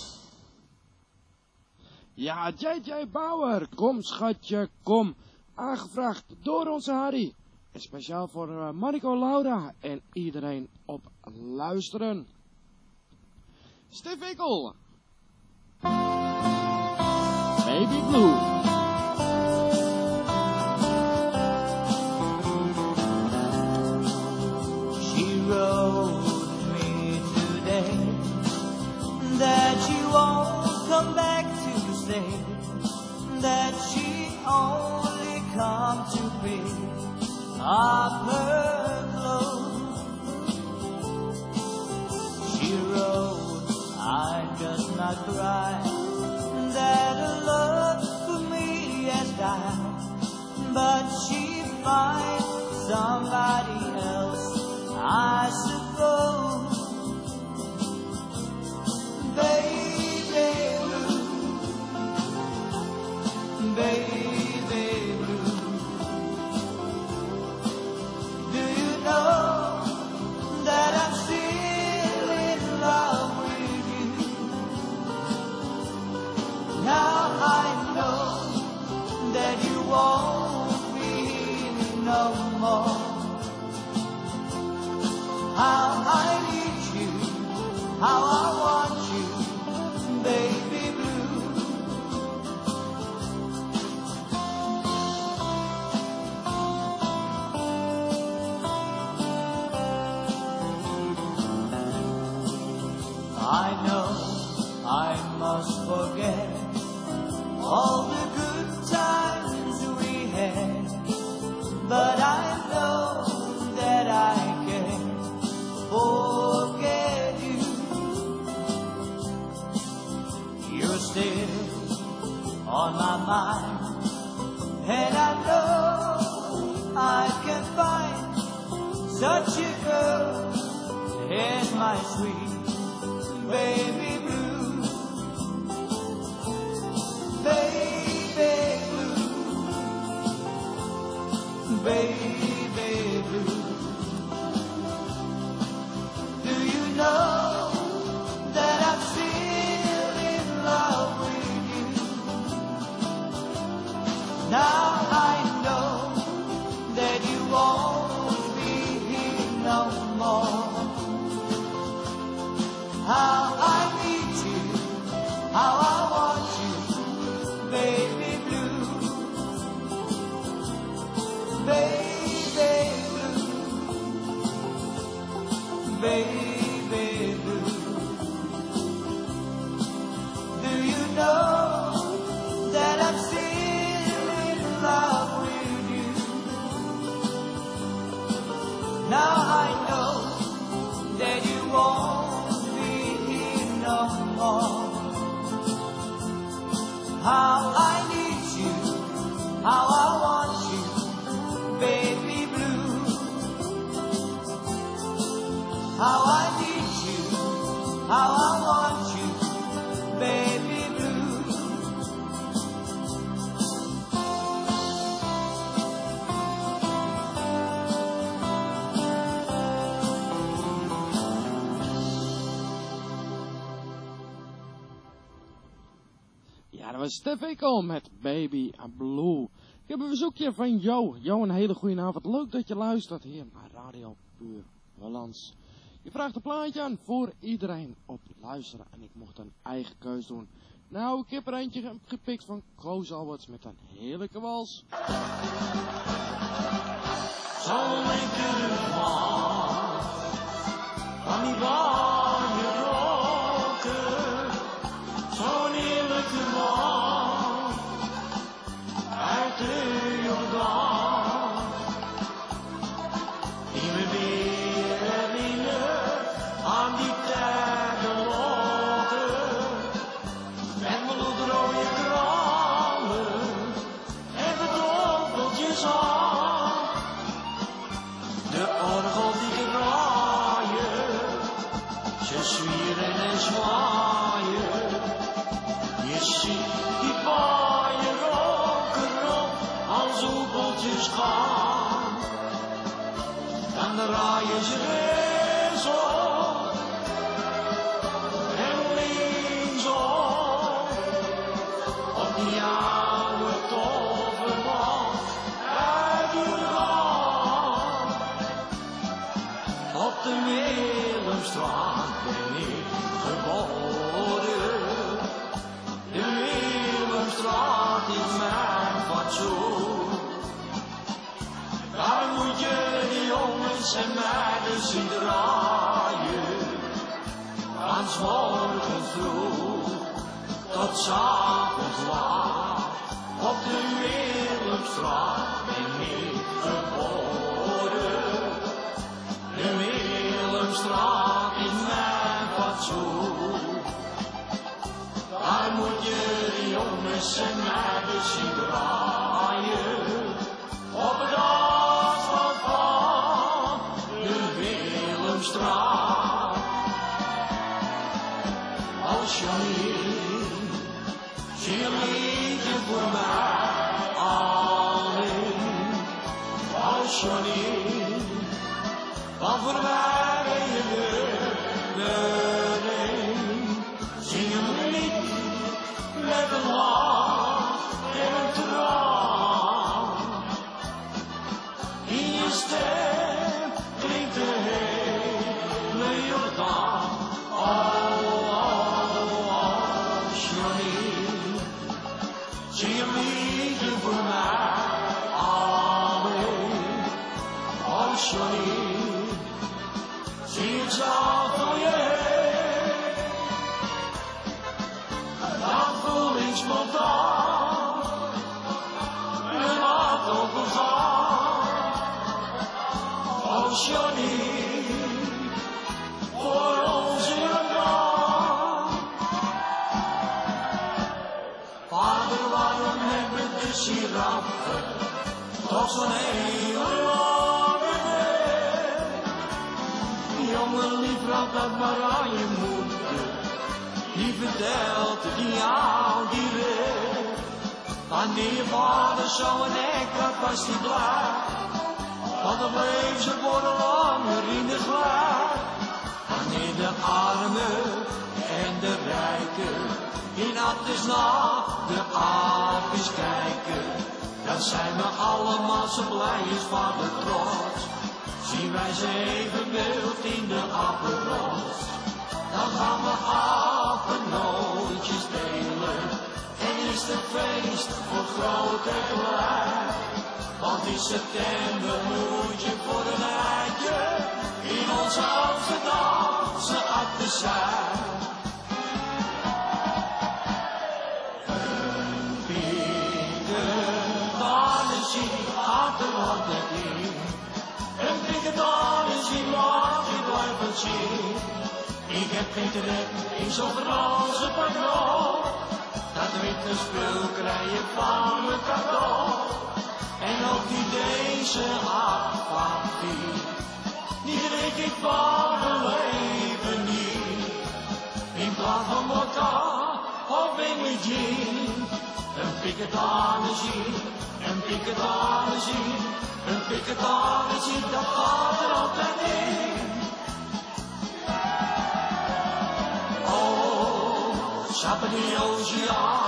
S7: Ja, JJ Bauer, kom schatje, kom. Aangevraagd door onze Harry. Speciaal voor Marco, Laura en iedereen op luisteren. Stef Wikkel. Baby Blue.
S13: She wrote me today that she won't come back to stay, that she only come to pick up her clothes. She wrote, I just not cry, that her love for me has died, but she finds somebody else, I suppose. Baby blue, baby blue, do you know that I'm still in love with you? Now I know that you won't be no more. How I need you, how I want you, baby blue. I know I must forget all the good times we had, but I know that I can't forget you. You're still on my mind, and I know I can find such a girl as my sweet baby blue. Baby blue, baby blue. Do you know that I'm still in love with you? Now I know that you won't be here no more. How I need you, how I want you, baby blue. Baby blue, baby blue. Do you know that I'm still in love with you? Now I know that you won't be here no more. How I need you, how I want you, baby blue. How I need you, how I want you, baby blue.
S7: Ja, dat was Stef Wikkel met Baby Blue. Ik heb een verzoekje van Jo. Jo, een hele goede avond. Leuk dat je luistert hier naar Radio Puur Hollands. Je vraagt een plaatje aan voor iedereen op luisteren. En ik mocht een eigen keus doen. Nou, ik heb er eentje gepikt van Koos Alberts met een heerlijke wals.
S14: Zo'n lekkere man, van die warme roken, zo'n heerlijke man, uit de Jordaan, die me weer herinnert aan die tijden loten, met bloedrode kralen en verdronkeltjes aan. De orgel die graaien, ze zwieren en zwaaien. Je ziet die paaien roken als hoepeltjes gaan. Dan draaien ze rechtsom en linksom op die oude toverman uit Jordaan. van 's morgens vroeg tot 's avonds laat. Op de Willemstraat ben ik geboren. De Willemstraat is mijn fatsoen. Daar moet je de jongens en meiden zien draaien. Op het asfalt van de Willemstraat. Als Johnny, zing een liedje voor mij alleen. Als Johnny, want voor mij ben je de een. Zing een lied met een lach en een traan. In je stem klinkt de hele Jordaan. Zing een liedje voor mij alleen. Oh Johnny, zing het zo voor je heen. Dan voel ik spontaan mijn hart overgaan. Oh Johnny, voor ons in elkaar. Vader, waarom hebben de giraffen toch zo'n hele lange nek? Jongen, lief, vraag dat maar aan je moeder. Die vertelt het jou direct. Wanneer je vader zo'n nek had, was hij blij. Want dan bleef ze voor een langer in de glij. Wanneer de armen en de rijken in nacht naar de aapjes kijken, dan zijn we allemaal zo blij is vader trots. Zien wij ze evenbeeld in de appenrots, dan gaan we apennootjes delen. En is het feest voor groot en klein. Want in september moet je voor een eitje in onze Amsterdamse akte zijn. Een piketanissie laat je blijven zien. Ik heb geen trek in zo'n Franse pardon. Dat witte spul krijg je van mijn cadeau. En ook die deze afvaktie, die drink ik van mijn leven niet. In plaats van vodka of English gin. Een piketanissie, een piketanissie. Een piketanissie, dat gaat er altijd in. Oh, sabbedi-osia,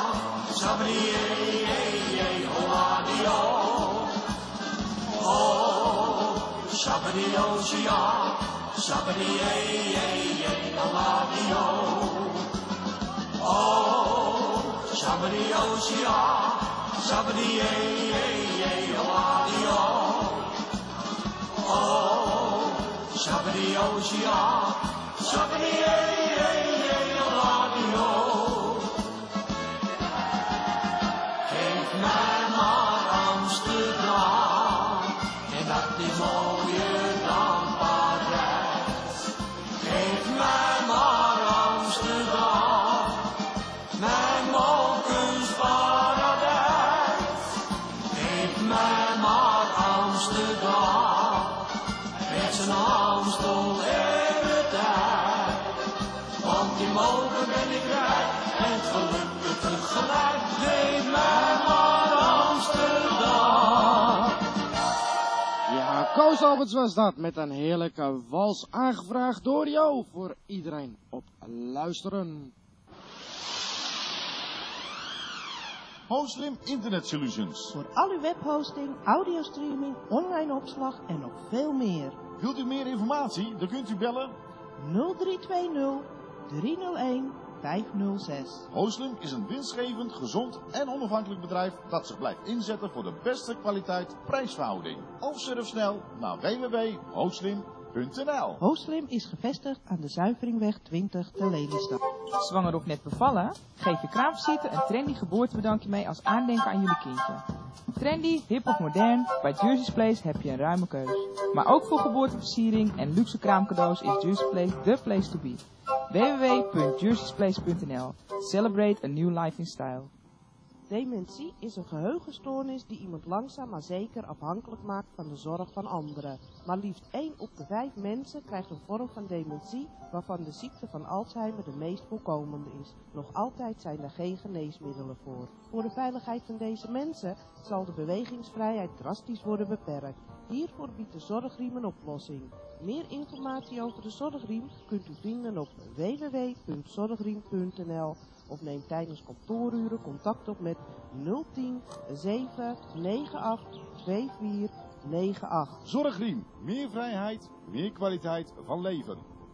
S14: sabbedi-e-e-e-o-adio. Oh, sabbedi-osia, sabbedi-e-e-e-o-adio. Oh, sabbedi-osia, sabbedi-e-e-e-o-adio. Oh, sabbedi-osia, sabbedi-e-e-e-o-adio. Geef mij maar Amsterdam, en dat is mooier dan Parijs. Geef mij maar Amsterdam, mijn wolkensparadijs. Geef mij maar Amsterdam, met zijn Amstel en de tijd. Want in mogen ben ik rijk en gelukkig tegelijk. Geef mij maar Amsterdam.
S7: Ja, Koos Alberts was dat met een heerlijke wals aangevraagd door jou voor iedereen op luisteren.
S2: Hoslim Internet Solutions.
S3: Voor al uw webhosting, audiostreaming, online opslag en nog veel meer.
S2: Wilt u meer informatie? Dan kunt u bellen
S3: 0320 301 506.
S2: Hoslim is een winstgevend, gezond en onafhankelijk bedrijf dat zich blijft inzetten voor de beste kwaliteit prijsverhouding. Of surf snel naar www.hoslim.nl. www.zuiveringweg20.nl.
S3: Hooslim is gevestigd aan de Zuiveringweg 20 te Lelystad.
S4: Zwanger of net bevallen? Geef je kraamvisite een trendy geboortebedankje mee als aandenken aan jullie kindje. Trendy, hip of modern, bij Jersey's Place heb je een ruime keus. Maar ook voor geboorteversiering en luxe kraamcadeaus is Jersey's Place the place to be. www.jerseysplace.nl. Celebrate a new life in style.
S3: Dementie is een geheugenstoornis die iemand langzaam maar zeker afhankelijk maakt van de zorg van anderen. Maar liefst 1 op de 5 mensen krijgt een vorm van dementie waarvan de ziekte van Alzheimer de meest voorkomende is. Nog altijd zijn er geen geneesmiddelen voor. Voor de veiligheid van deze mensen zal de bewegingsvrijheid drastisch worden beperkt. Hiervoor biedt de Zorgriem een oplossing. Meer informatie over de Zorgriem kunt u vinden op www.zorgriem.nl of neem tijdens kantooruren contact op met 010 798 2498.
S2: Zorgriem, meer vrijheid, meer kwaliteit van leven.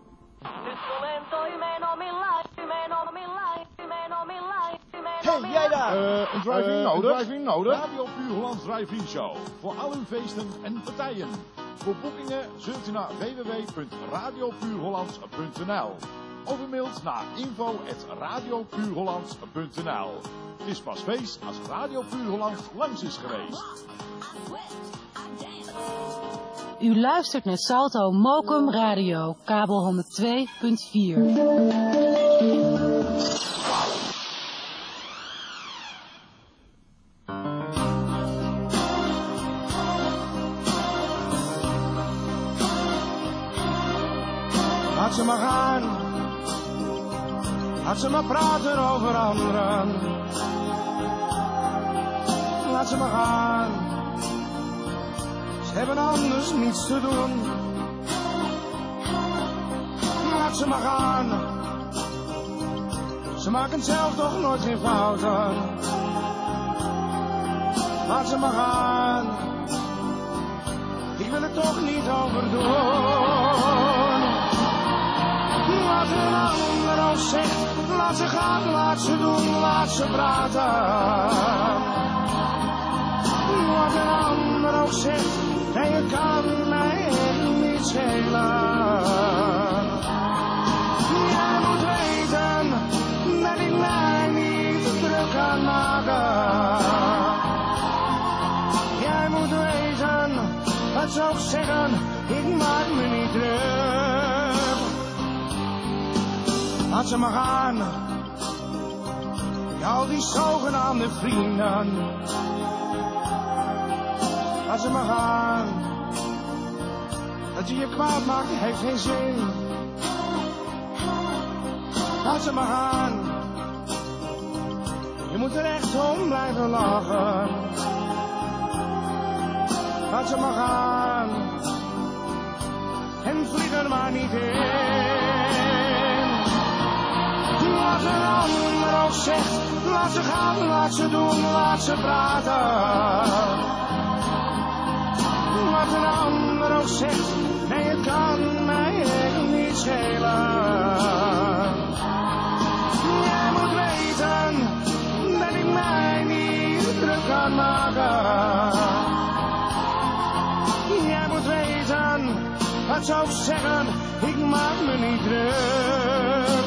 S9: Hey, jij daar!
S2: Een drive-in nodig? Radio Puur Hollands Drive-in Show. Voor al uw feesten en partijen. Voor boekingen zult u naar www.radiopuurhollands.nl of u mailt naar info@radiopuurhollands.nl. Het is pas feest als Radio Puur Hollands langs is geweest.
S18: U luistert naar Salto Mokum Radio, kabel 102.4.
S1: Laat ze maar gaan, laat ze maar praten over anderen. Laat ze maar gaan, ze hebben anders niets te doen. Laat ze maar gaan, ze maken zelf toch nooit geen fouten. Laat ze maar gaan, ik wil het toch niet overdoen. Wat een ander ook zegt, laat ze gaan, laat ze doen, laat ze praten. Wat een ander ook zegt, nee, het kan mij echt niet schelen. Jij moet weten dat ik mij niet druk kan maken. Jij moet weten, wat ze ook zeggen, ik maak me niet druk. Laat ze maar gaan, al die zogenaamde vrienden. Laat ze maar gaan, dat je je kwaad maakt heeft geen zin. Laat ze maar gaan, je moet er echt om blijven lachen. Laat ze maar gaan, en vlieg er maar niet in. Wat een ander ook zegt, laat ze gaan, laat ze doen, laat ze praten. Wat een ander ook zegt, nee, het kan mij echt niet schelen. Jij moet weten dat ik mij niet druk kan maken. Jij moet weten, wat ze ook zeggen, ik maak me niet druk.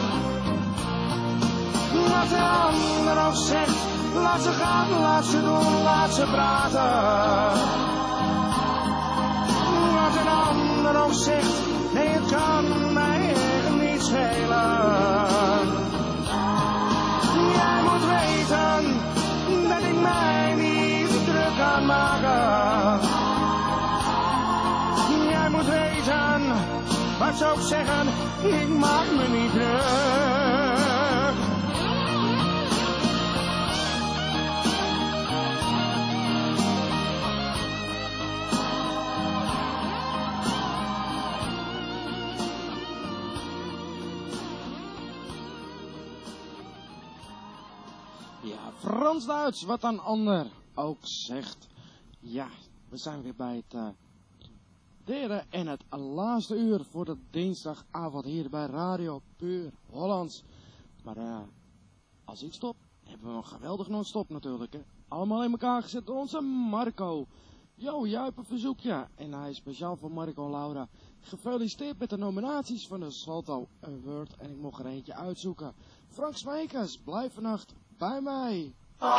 S1: Wat een ander ook zegt, laat ze gaan, laat ze doen, laat ze praten. Wat een ander ook zegt, nee, het kan mij echt niet schelen. Jij moet weten dat ik mij niet druk kan maken. Jij moet weten, wat ze ook zeggen, ik maak me niet druk.
S7: Frans-Duits, wat een ander ook zegt. Ja, we zijn weer bij het derde en het laatste uur voor de dinsdagavond hier bij Radio Puur Hollands. Maar als ik stop, hebben we een geweldig non-stop natuurlijk. Hè? Allemaal in elkaar gezet door onze Marco. Jo, jij hebt een verzoekje. En hij is speciaal voor Marco en Laura. Gefeliciteerd met de nominaties van de Salto Award. En ik mocht er eentje uitzoeken. Frank Smijkers, blijf vannacht bij mij.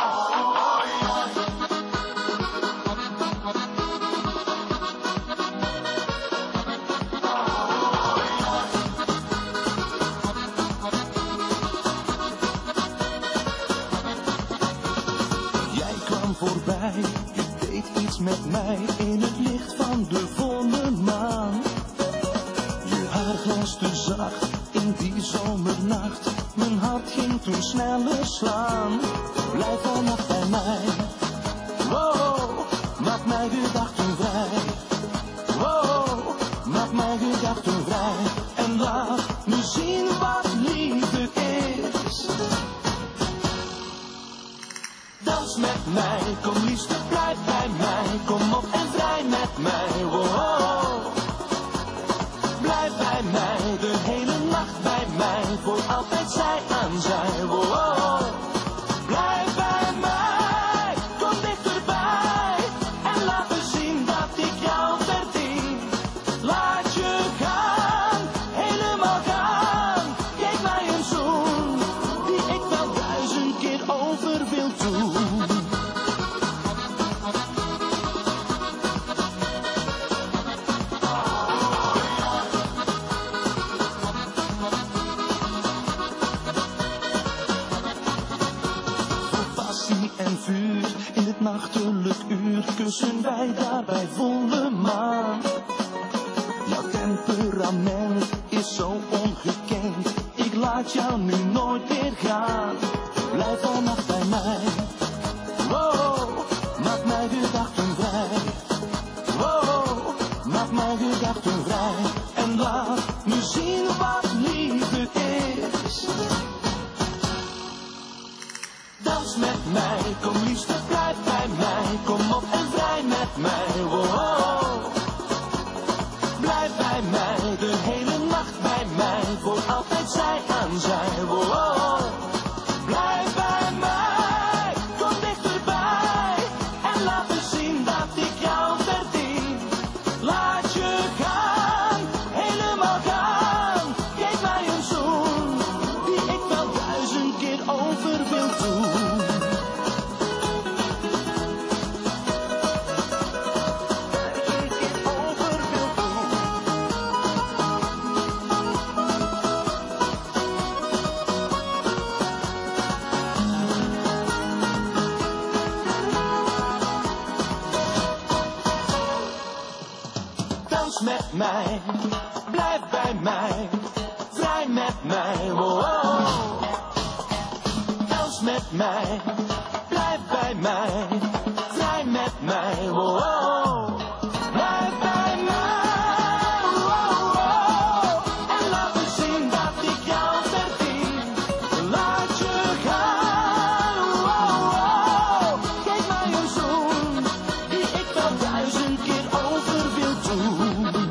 S15: Jij kwam voorbij, je deed iets met mij in het licht van de volle maan. Je haar glansde zacht in die zomernacht, mijn hart ging toen sneller slaan. Blijf vannacht bij mij, wow, maak mij gedachten vrij. Wow, maak mij gedachten vrij. En laat me zien wat liefde is. Dans met mij, kom liefste, blijf bij mij. Kom op en vrij met mij, wow. Blijf bij mij, de hele nacht bij mij. Voor altijd zij aan zij, wow. Blijf bij mij, kom dichterbij. En laat me zien dat ik jou verdien. Laat je gaan, helemaal gaan. Geef mij een zoen, die ik wel 1000 keer over wil doen. En vuur, in dit nachtelijk uur kussen wij daar bij volle maan. Jouw temperament is zo ongekend, ik laat jou nu nooit meer gaan. Blijf vannacht bij mij, wow, maak mij gedachten vrij. Wow, maak mij gedachten vrij. En laat me zien wat liefde is. Dans met mij, kom liefste, blijf bij mij. Kom op en vrij met mij, wow. Blijf bij mij, de hele nacht bij mij. Voor altijd zij aan zij, wow. Blijf bij mij, kom dichterbij. En laat me zien dat ik jou verdien. Laat je gaan, helemaal gaan. Geef mij een zoen, die ik wel 1000 keer over wil doen. Dans met mij, blijf bij mij, vrij met mij, wow. Dans met mij, blijf bij mij, vrij met mij, wow. Blijf bij mij, wow, wow. En laat me zien dat ik jou verdien. Laat je gaan, wow, wow. Geef mij een zoen, die ik wel 1000 keer over wil doen.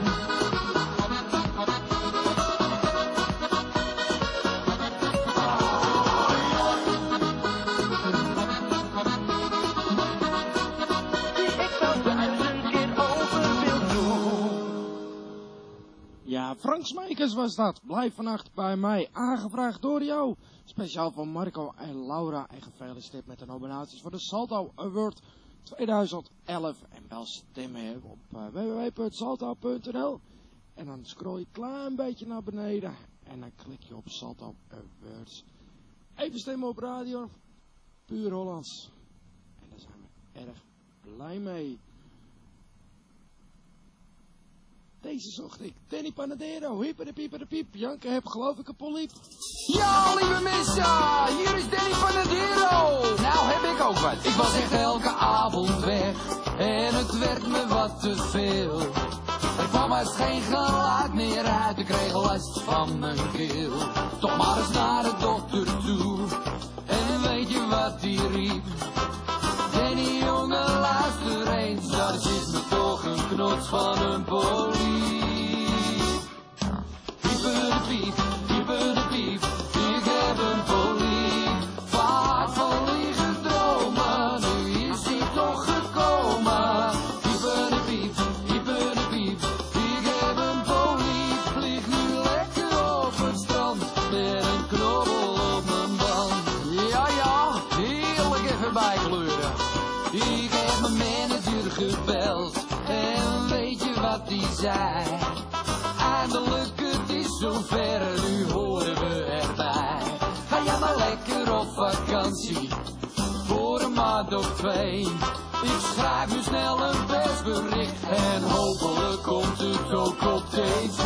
S7: Ja, Frank Smijkers was dat. Blijf vannacht bij mij. Aangevraagd door jou. Speciaal voor Marco en Laura. En gefeliciteerd met de nominaties voor de Salto Award 2011. En wel stemmen op www.salto.nl. En dan scroll je een klein beetje naar beneden. En dan klik je op Salto Awards. Even stemmen op radio. Puur Hollands. En daar zijn we erg blij mee. Deze zocht ik. Danny Panadero. Hippere-pieper-piep. Janke heb geloof ik een poliep.
S17: Ja, lieve mensen, hier is Danny Panadero. Nou heb ik ook wat. Ik was echt elke avond weg en het werd me wat te veel. Er kwam er geen geluid meer uit, ik kreeg last van mijn keel. Toch maar eens naar de dokter toe en weet je wat die riep? Danny jongen, luister eens, daar zit me toch een knots van een poliep. Hippere-piep, hippere-piep, ik heb een poliep. Vaak van liggen dromen, nu is hij toch gekomen. hij zei. Eindelijk, het is zover, nu horen we erbij. Ga jij maar lekker op vakantie, voor een maand of 2. Ik schrijf nu snel een persbericht en hopelijk komt het ook op tv.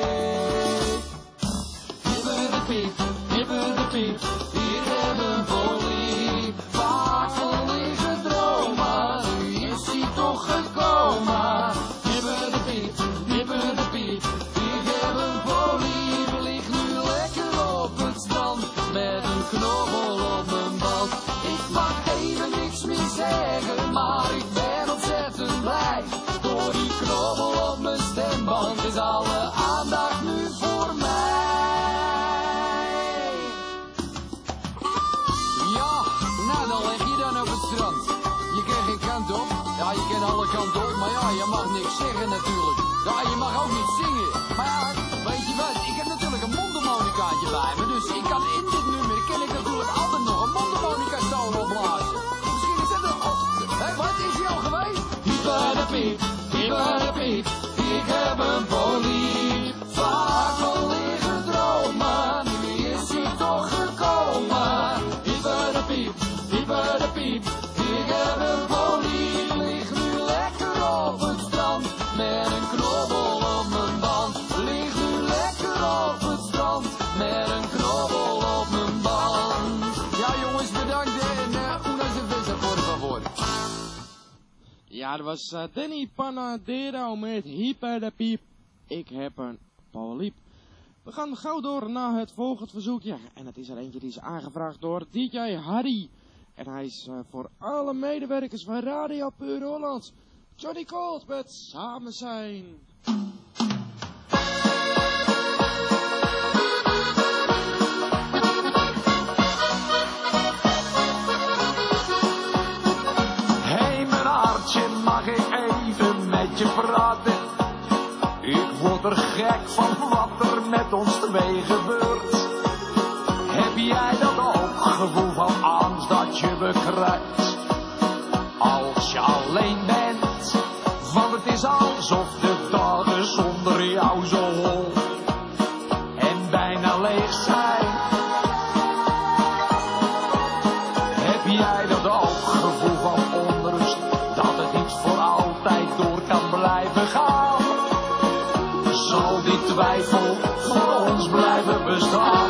S17: Hibber de piep, hier hebben we lief. Vaak van liggen dromen, nu is hij toch gekomen. Hibber de piep, hier hebben we lief. Lig nu lekker op het strand, met een knobbel op mijn band. Ik mag even niks meer zeggen, maar ik ben ontzettend blij. Door die knobbel op mijn stemband is alle aandacht nu voor mij. Ja, nou dan lig je dan op het strand. Je kan geen kant op, ja je kan alle kanten op, maar ja, je mag niks zeggen natuurlijk. Ja, je mag ook niet zingen. Maar ja, weet je wat, ik heb natuurlijk een mondharmonicaatje bij me, dus ik kan in dit nummer, kan ik natuurlijk altijd nog een mondharmonica solo opblazen. Misschien is het er op. Hé, wat is hij al geweest? Hibber de piep, ik heb een poliep. Vaak van liggen dromen, nu is hij toch gekomen. Hibber de piep, ik heb een poliep. Lig nu lekker op het strand, met een knobbel op mijn band. Lig nu lekker op het strand, met een knobbel op mijn band. Ja jongens, bedankt en una cerveza por favor.
S7: Ja, dat was Danny Panadero met Hibber de piep. Ik heb een polyp. We gaan gauw door naar het volgende verzoekje. En het is er eentje die is aangevraagd door DJ Harry. En hij is voor alle medewerkers van Radio Puur Hollands. Johnny Colt met Samen Zijn.
S9: Hey mijn hartje, mag ik even met je praten? Ik word er gek van wat er met ons twee gebeurt. Heb jij dat ook, gevoel van angst dat je bekruipt? Als je alleen bent, want het is alsof de dagen zonder jou zo hol en bijna leeg zijn. Heb jij dat ook, gevoel van onrust, dat het niet voor altijd door kan blijven gaan? Zal die twijfel voor ons blijven bestaan?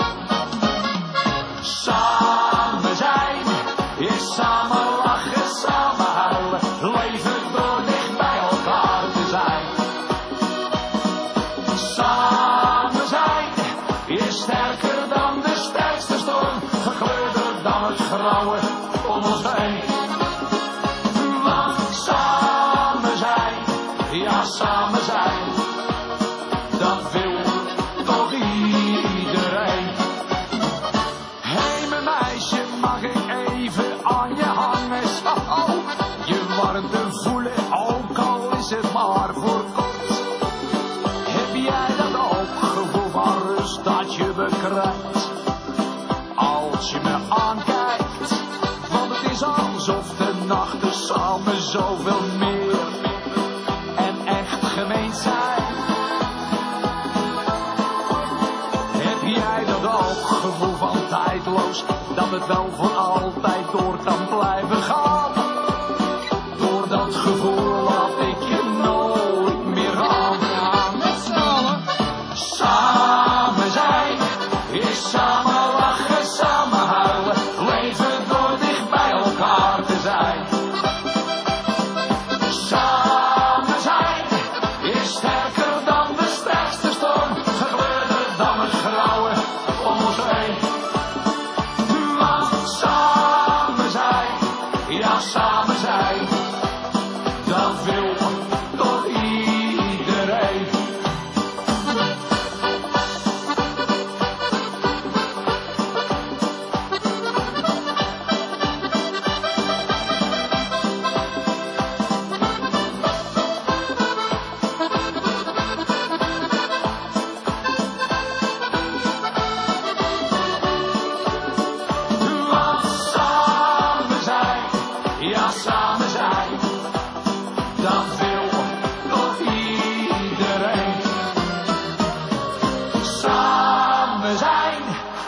S9: Samen zijn is samen lachen, samen huilen, leven door dicht bij elkaar te zijn. Samen zijn is sterker dan de sterkste storm, gekleurder dan het grauwe om ons heen. Want samen zijn, ja samen zijn, dat wil toch iedereen. Hé mijn meisje, mag ik even aan je hangen? Oh, je warmte voelen, ook al is het maar voor kort. Heb jij dat ook, gevoel van rust dat je bekruipt? Als je me aankijkt, want het is alsof de nachten samen zoveel meer en echt gemeen zijn. Heb jij dat ook, gevoel van tijdloos, dat het wel voor altijd door kan blijven gaan? Door dat gevoel laat ik je nooit meer gaan. Ja, met z'n allen. Samen zijn is samen lachen, samen huilen, leven door dicht bij elkaar te zijn. Samen zijn is sterker dan de sterkste storm, gekleurder dan het grauwe om ons heen. Want samen zijn, ja samen zijn, dat wil toch iedereen.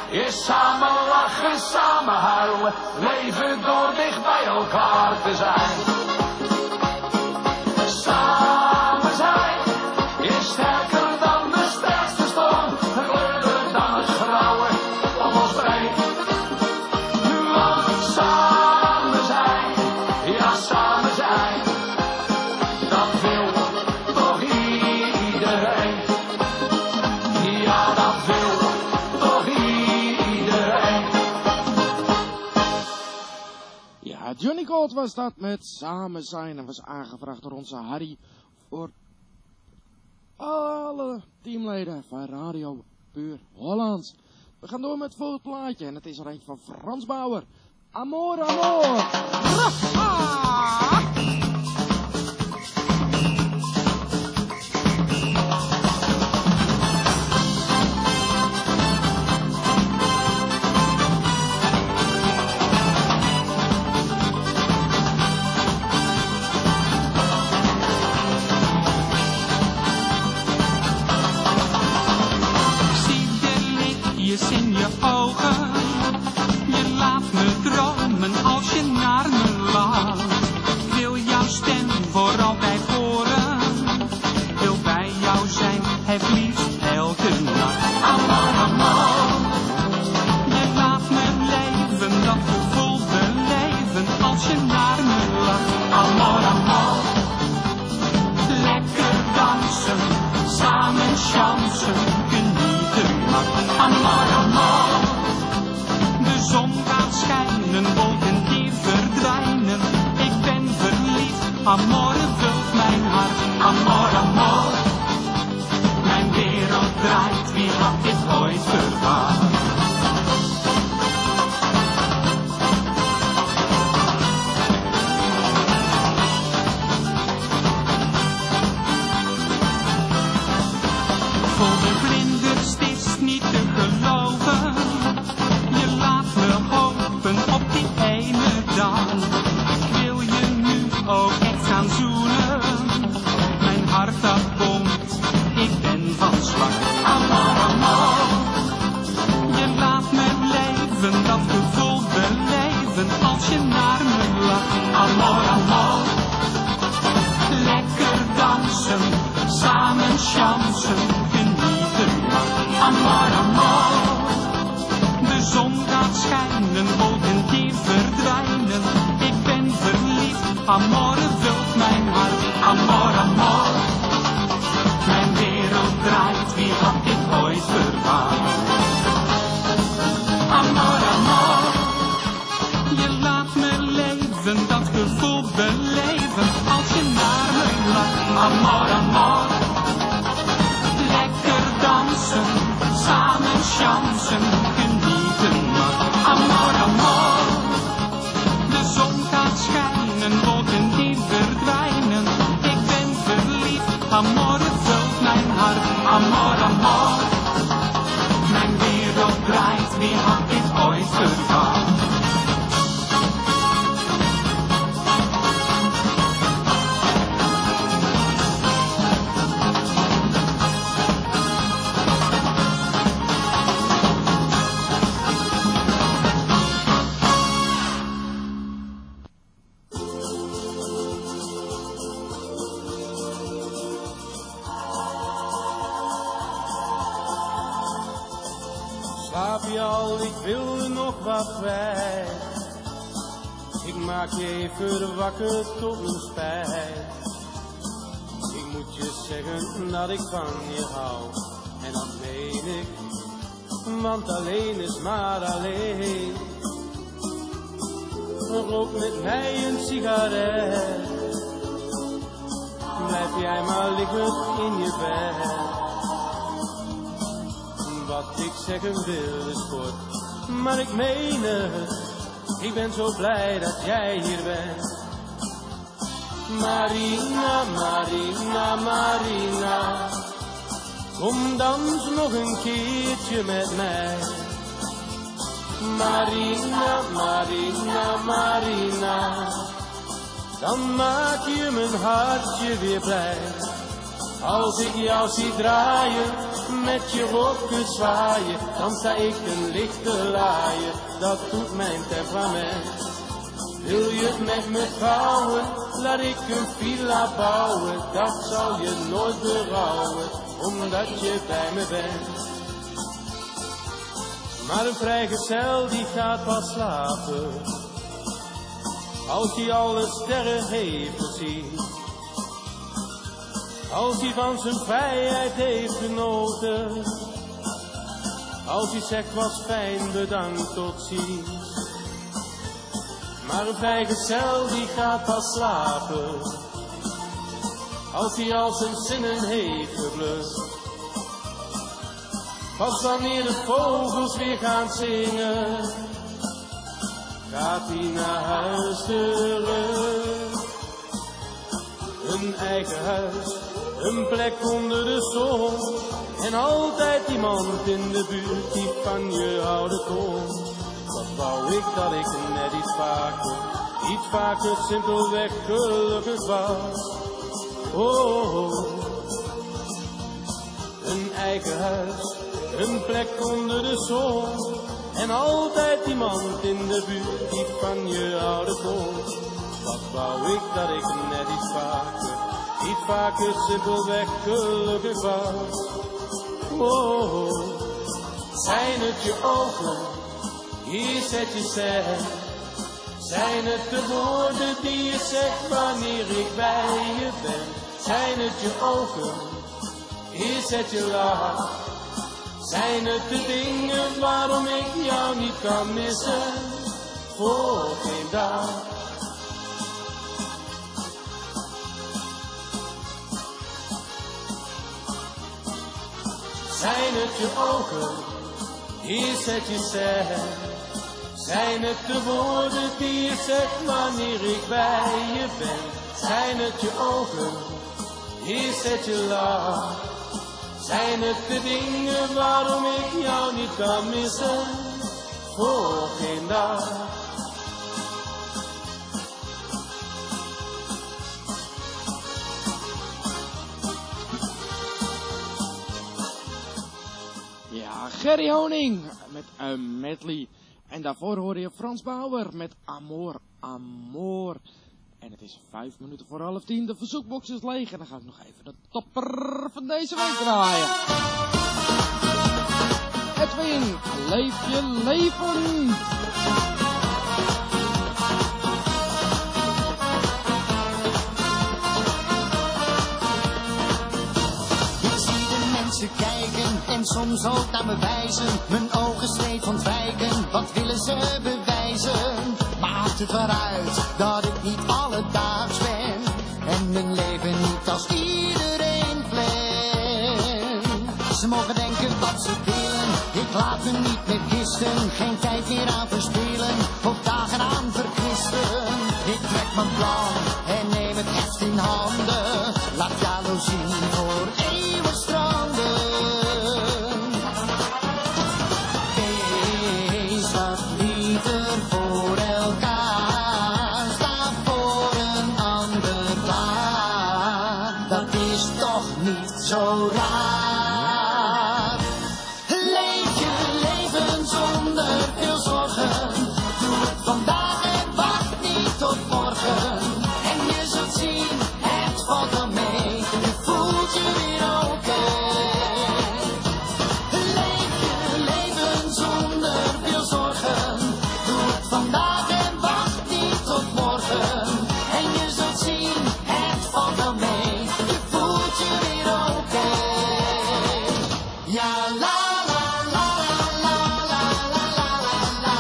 S16: is samen lachen, samen huilen, leven door dicht bij elkaar te zijn. Samen zijn is sterker dan de sterkste storm, kleurder dan het grauwe op ons brein. Want samen zijn, ja samen zijn, dat wil toch iedereen. Ja, dat wil toch iedereen.
S7: Ja, Johnny Gold was dat met Samen zijn en was aangevraagd door onze Harry voor alle teamleden van Radio Puur Hollands. We gaan door met het volgende plaatje en het is er een van Frans Bauer. Amor, amor.
S10: In je ogen, je laat me dromen als je naar me lacht. Ik wil jouw stem voor altijd horen, wil bij jou zijn, het liefst elke nacht. Amor, amor, je laat me leven, dat gevoel beleven als je naar me lacht. Amor, amor, lekker dansen, samen chansen, genieten maar. Amor, amor, de zon gaat schijnen, wolken die verdwijnen. Ik ben verliefd, amor vult mijn hart. Amor, amor, mijn wereld draait, wie had dit ooit verwacht? Voor de vlinders het is niet te geloven, je laat me hopen op die ene dag. Ik wil je nu ook echt gaan zoenen, mijn hart dat bonkt, ik ben van slag. Amor, amor, je laat me leven, dat gevoel beleven als je naar me lacht. Amor, amor, lekker dansen, samen chansen, genieten maar. Amor, amor, de zon gaat schijnen, wolken die verdwijnen. Ik ben verliefd, amor vult mijn hart. Amor, amor, mijn wereld draait, wie had dit ooit verwacht? Amor, amor, je laat me leven, dat gevoel beleven als je naar me lacht. Amor, amor, lekker dansen, samen chansen, genieten maar. Amor, amor, de zon gaat schijnen, wolken die verdwijnen. Ik ben verliefd, amor vult mijn hart. Amor, amor, mijn wereld draait, wie had dit ooit verwacht?
S19: Slaap je al, ik wil er nog wat kwijt. Ik maak je even wakker tot mijn spijt. Ik moet je zeggen dat ik van je hou. En dat meen ik, want alleen is maar alleen. Rook met mij een sigaret. Blijf jij maar liggen in je bed. Wat ik zeggen wil is kort, maar ik meen het. Ik ben zo blij dat jij hier bent. Marina, Marina, Marina, kom dans nog een keertje met mij. Marina, Marina, Marina, dan maak je mijn hartje weer blij. Als ik jou zie draaien met je rokken zwaaien, dan sta ik een lichte laaien, dat doet mijn temperament. Wil je het met me trouwen, laat ik een villa bouwen, dat zal je nooit berouwen, omdat je bij me bent. Maar een vrijgezel die gaat pas slapen, als hij alle sterren heeft gezien. Als hij van zijn vrijheid heeft genoten, als hij zegt was fijn, bedankt, tot ziens. Maar een vrijgezel die gaat pas slapen, als hij al zijn zinnen heeft geblust. Pas wanneer de vogels weer gaan zingen, gaat hij naar huis terug. Een eigen huis, een plek onder de zon, en altijd iemand in de buurt die van je houden kon. Wat wou ik dat ik net iets vaker simpelweg gelukkig was. Oh, een eigen huis, een plek onder de zon, en altijd iemand in de buurt die van je houden kon. Wat wou ik dat ik net iets vaker simpelweg gelukkig was. Oh, zijn het je ogen, hier zet je zegt, zijn het de woorden die je zegt wanneer ik bij je ben. Zijn het je ogen, hier zet je lach, zijn het de dingen waarom ik jou niet kan missen, voor geen dag. Zijn het je ogen, hier zet je zegt, zijn het de woorden die je zegt wanneer ik bij je ben. Zijn het je ogen, hier zet je lach, zijn het de dingen waarom ik jou niet kan missen, voor geen dag.
S7: Ja, Gerry Honing met een medley. En daarvoor hoor je Frans Bauer met Amor, Amor. En het is 5 minuten voor 11:30. De verzoekbox is leeg. En dan ga ik nog even de topper van deze week draaien. Edwin, leef je leven.
S8: Kijken en soms ook naar me wijzen. Mijn ogen steeds ontwijken, wat willen ze bewijzen? Maakt het waaruit dat ik niet alledaags ben en mijn leven niet als iedereen plan. Ze mogen denken wat ze willen, ik laat me niet meer kisten. Geen tijd meer aan verspillen of dagen aan verkwisten. Ik trek mijn plan en neem het heft in handen. Laat jaloezie voor eeuwig stranden. Wees wat liefder voor elkaar. Sta voor een ander klaar. Dat is toch niet zo raar. Leef je leven zonder veel zorgen. Doe het vandaag en wacht niet tot morgen. En je zult zien, het valt dan mee. Je voelt je weer oké. Leef je leven zonder veel zorgen. Doe het vandaag en wacht niet tot morgen. En je zult zien, het valt dan mee. Je voelt je weer oké. Ja, la la la la la la la la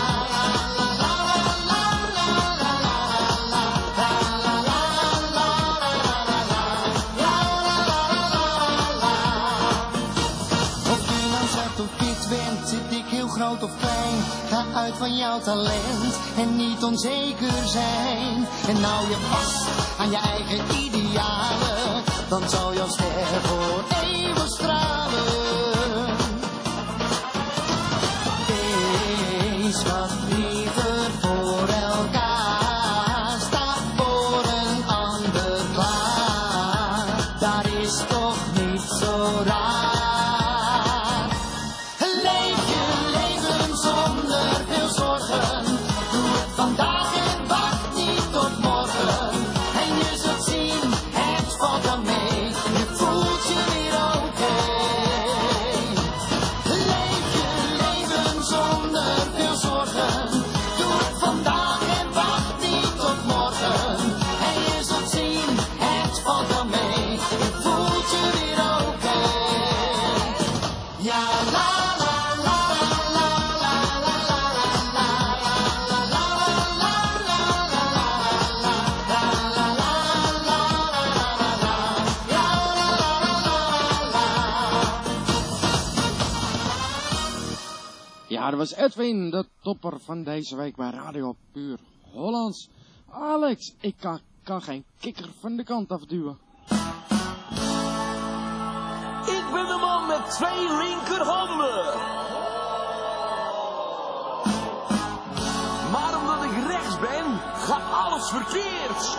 S8: Of je nou zwart of wit bent, zit ik heel groot of klein. Ga uit van jouw talent en niet onzeker zijn. En hou je vast aan je eigen idealen, dan zal jouw ster voor eeuwig stralen. Wees wat liever voor elkaar, sta voor een ander klaar. Dat is toch niet zo raar.
S7: Ja, dat was Edwin, de topper van deze week bij Radio Puur Hollands. Alex, ik kan geen kikker van de kant afduwen.
S9: Ik ben de man met 2 linkerhanden. Maar omdat ik rechts ben, gaat alles verkeerd.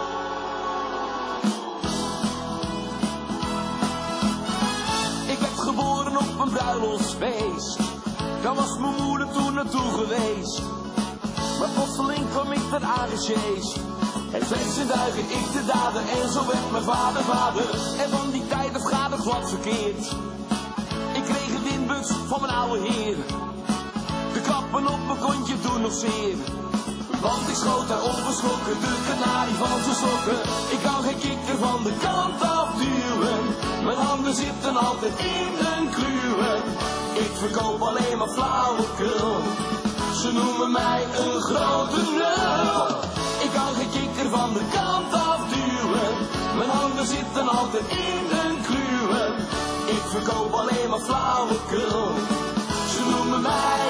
S9: Ik werd geboren op een bruiloftsfeest. Daar was mijn moeder toen naartoe geweest. Maar plotseling kwam ik ter aangesjeest. Het werd zijn duigen, ik de dader. En zo werd mijn vader vader. En van die tijd af gaat het wat verkeerd. Ik kreeg een windbuks van mijn oude heer. De klappen op mijn kontje doen nog zeer. Want ik schoot daar onverschrokken, de kanarie van zijn sokken. Ik kan geen kikker van de kant afduwen. Mijn handen zitten altijd in een kluwen. Ik verkoop alleen maar flauwekul. Ze noemen mij een grote nul. Ik kan geen kikker van de kant afduwen. Mijn handen zitten altijd in een kluwen. Ik verkoop alleen maar flauwekul. Ze noemen mij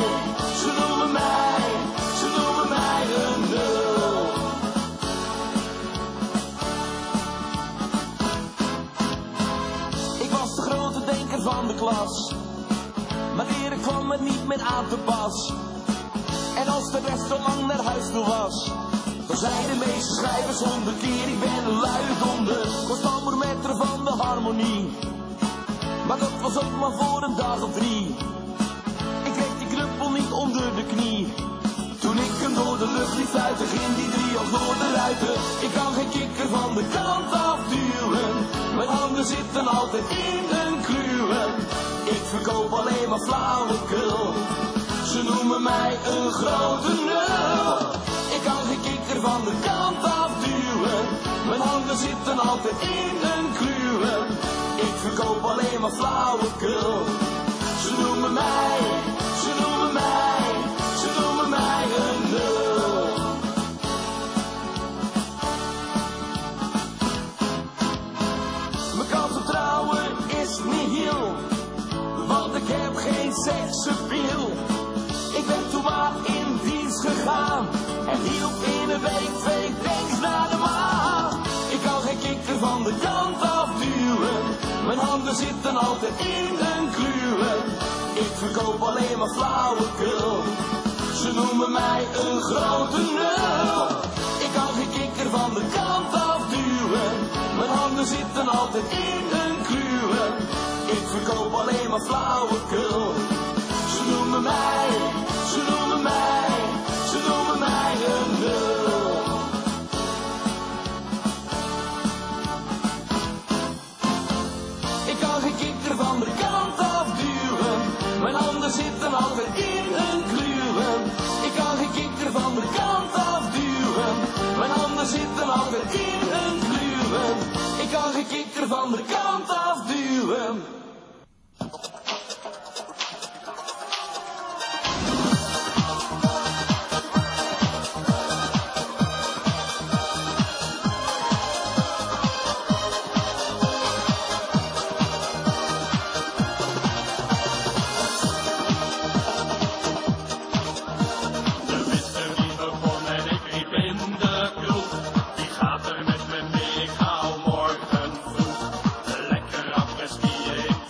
S9: een nul. Ik was de grote denker van de klas. Maar leren kwam er niet meer aan te pas. En als de rest zo lang naar huis toe was, dan zei de meeste schrijvers 100 keer: ik ben een luie donder. Was tambourmetter van de harmonie. Maar dat was ook maar voor een dag of 3. Ik kreeg die knuppel niet onder de knie. Toen ik hem door de lucht liet fluiten, ging die 3 al door de ruiten. Ik kan geen kikker van de kant afduwen. Mijn handen zitten altijd in een kluwen. Ik verkoop alleen maar flauwekul. Ze noemen mij een grote nul. Ik kan geen kikker van de kant afduwen. Mijn handen zitten altijd in een kluwen. Ik verkoop alleen maar flauwekul. Ze noemen mij een nul. Mijn kans op trouwen is nihil, want ik heb geen seksappeal. Ik ben toen maar in dienst gegaan en hielp in een week 2 tanks naar de maan. Ik kan geen kikker van de kant afduwen. Mijn handen zitten altijd in een kluwen. Ik verkoop alleen maar flauwekul. Ze noemen mij een grote nul. Ik kan geen kikker van de kant afduwen. Mijn handen zitten altijd in een kluwen. Ik verkoop alleen maar flauwekul. Ze noemen mij een nul. Ik kan geen kikker van de kant afduwen. Mijn handen zitten altijd in een kluwen. Ik kan geen kikker van de kant afduwen. Mijn handen zitten altijd in een kluwen. Ik kan geen kikker van de kant afduwen.
S5: Gaat er met me mee, ik hou morgen vroeg. Lekker appres bier, ik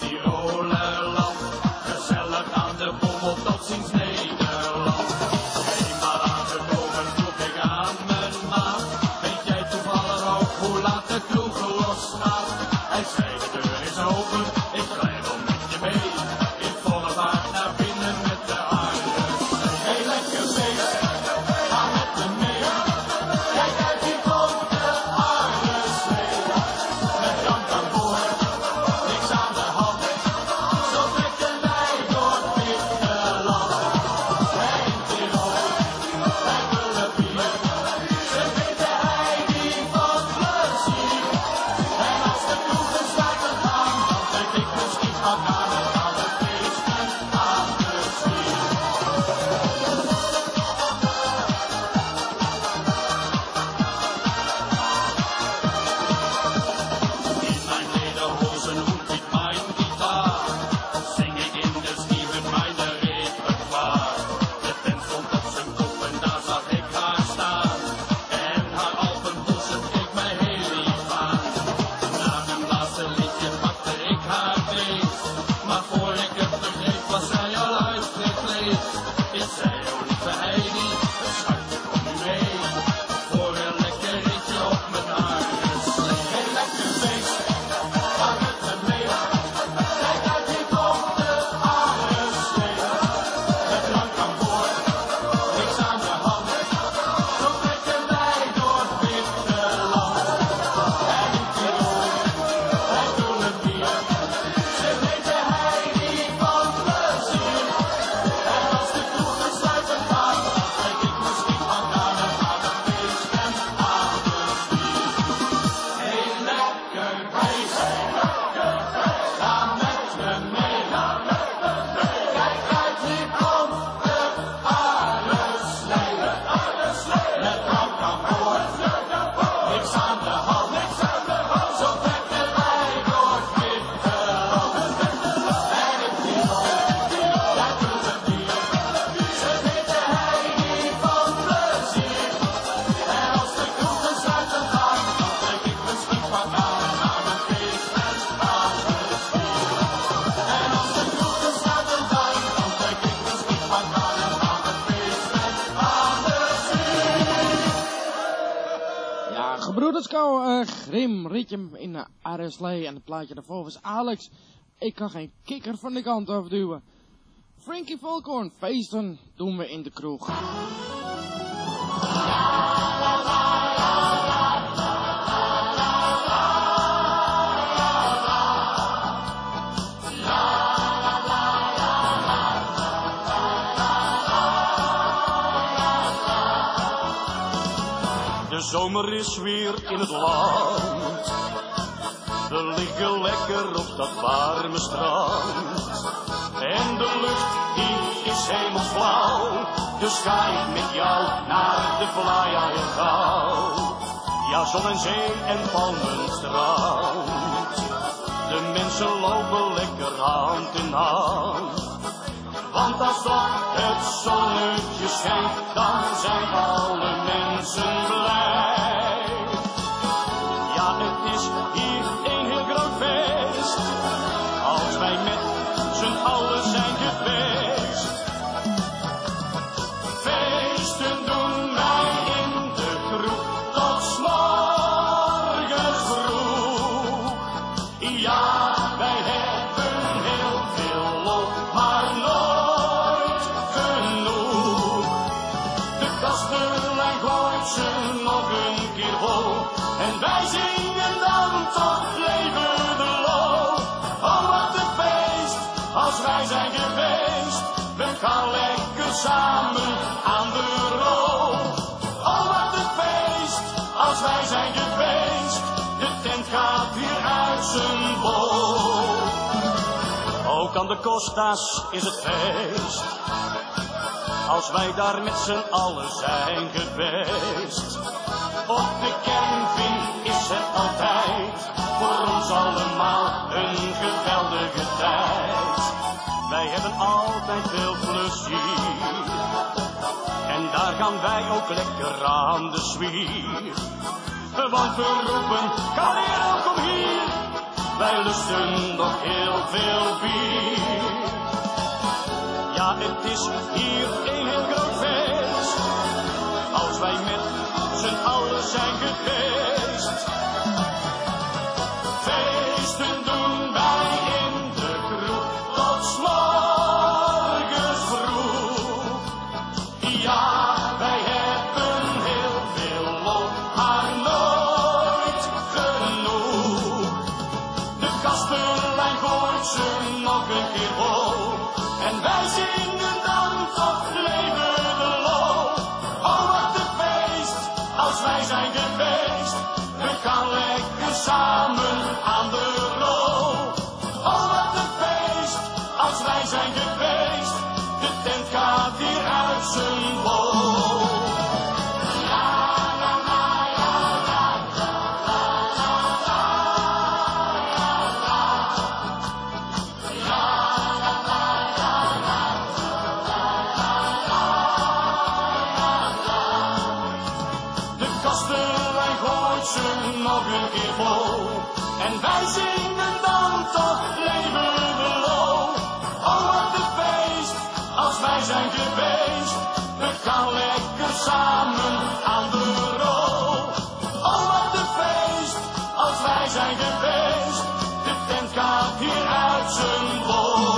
S7: gebroeders Grim, Ritjem in Arreslee en het plaatje daarvoor was Alex. Ik kan geen kikker van de kant afduwen. Frankie Volkhorn, feesten doen we in de kroeg.
S9: De zomer is weer in het land. We liggen lekker op dat warme strand. En de lucht die is hemelsblauw. Dus ga ik met jou naar de playa heel gauw. Ja, zon en zee en palmenstrand. De mensen lopen lekker hand in hand. Want als toch het zonnetje schijnt, dan zijn alle mensen blij. Ja, het is hier een heel groot feest, als wij met z'n allen zijn geweest. Feesten doen wij in de kroeg, tot 's morgens vroeg. Ja, wij hebben heel veel lol, maar nooit genoeg. De kastelein gooit ze nog een keer vol, en wij zingen dan toch leven de lol. Oh, wat een feest, als wij zijn geweest, we gaan lekker samen aan de rol. Oh, wat een feest, als wij zijn geweest, de tent gaat weer uit zijn bol. Ook aan de Costa's is het feest, als wij daar met z'n allen zijn geweest. Op de camping is het altijd voor ons allemaal een geweldige tijd. Wij hebben altijd veel plezier, en daar gaan wij ook lekker aan de zwier. Want we roepen, Calero, kom hier, wij lusten nog heel veel bier. Ja, het is hier een heel groot feest, als wij met z'n allen zijn geweest. Feesten doen wij in de kroeg, tot 's morgens vroeg. Ja, wij hebben heel veel lol, maar nooit genoeg. De kastelein gooit ze nog een keer vol, en wij zingen dan toch leven de lol. Oh, wat een feest, als wij zijn geweest, we gaan lekker samen aan de rol. Oh, wat een feest, als wij zijn geweest, de tent gaat weer uit zijn bol. Nog een keer vol, en wij zingen dan toch leven de lol. Oh, wat een feest, als wij zijn geweest, we gaan lekker samen aan de rol. Oh, wat een feest, als wij zijn geweest, de tent gaat hier uit zijn bol.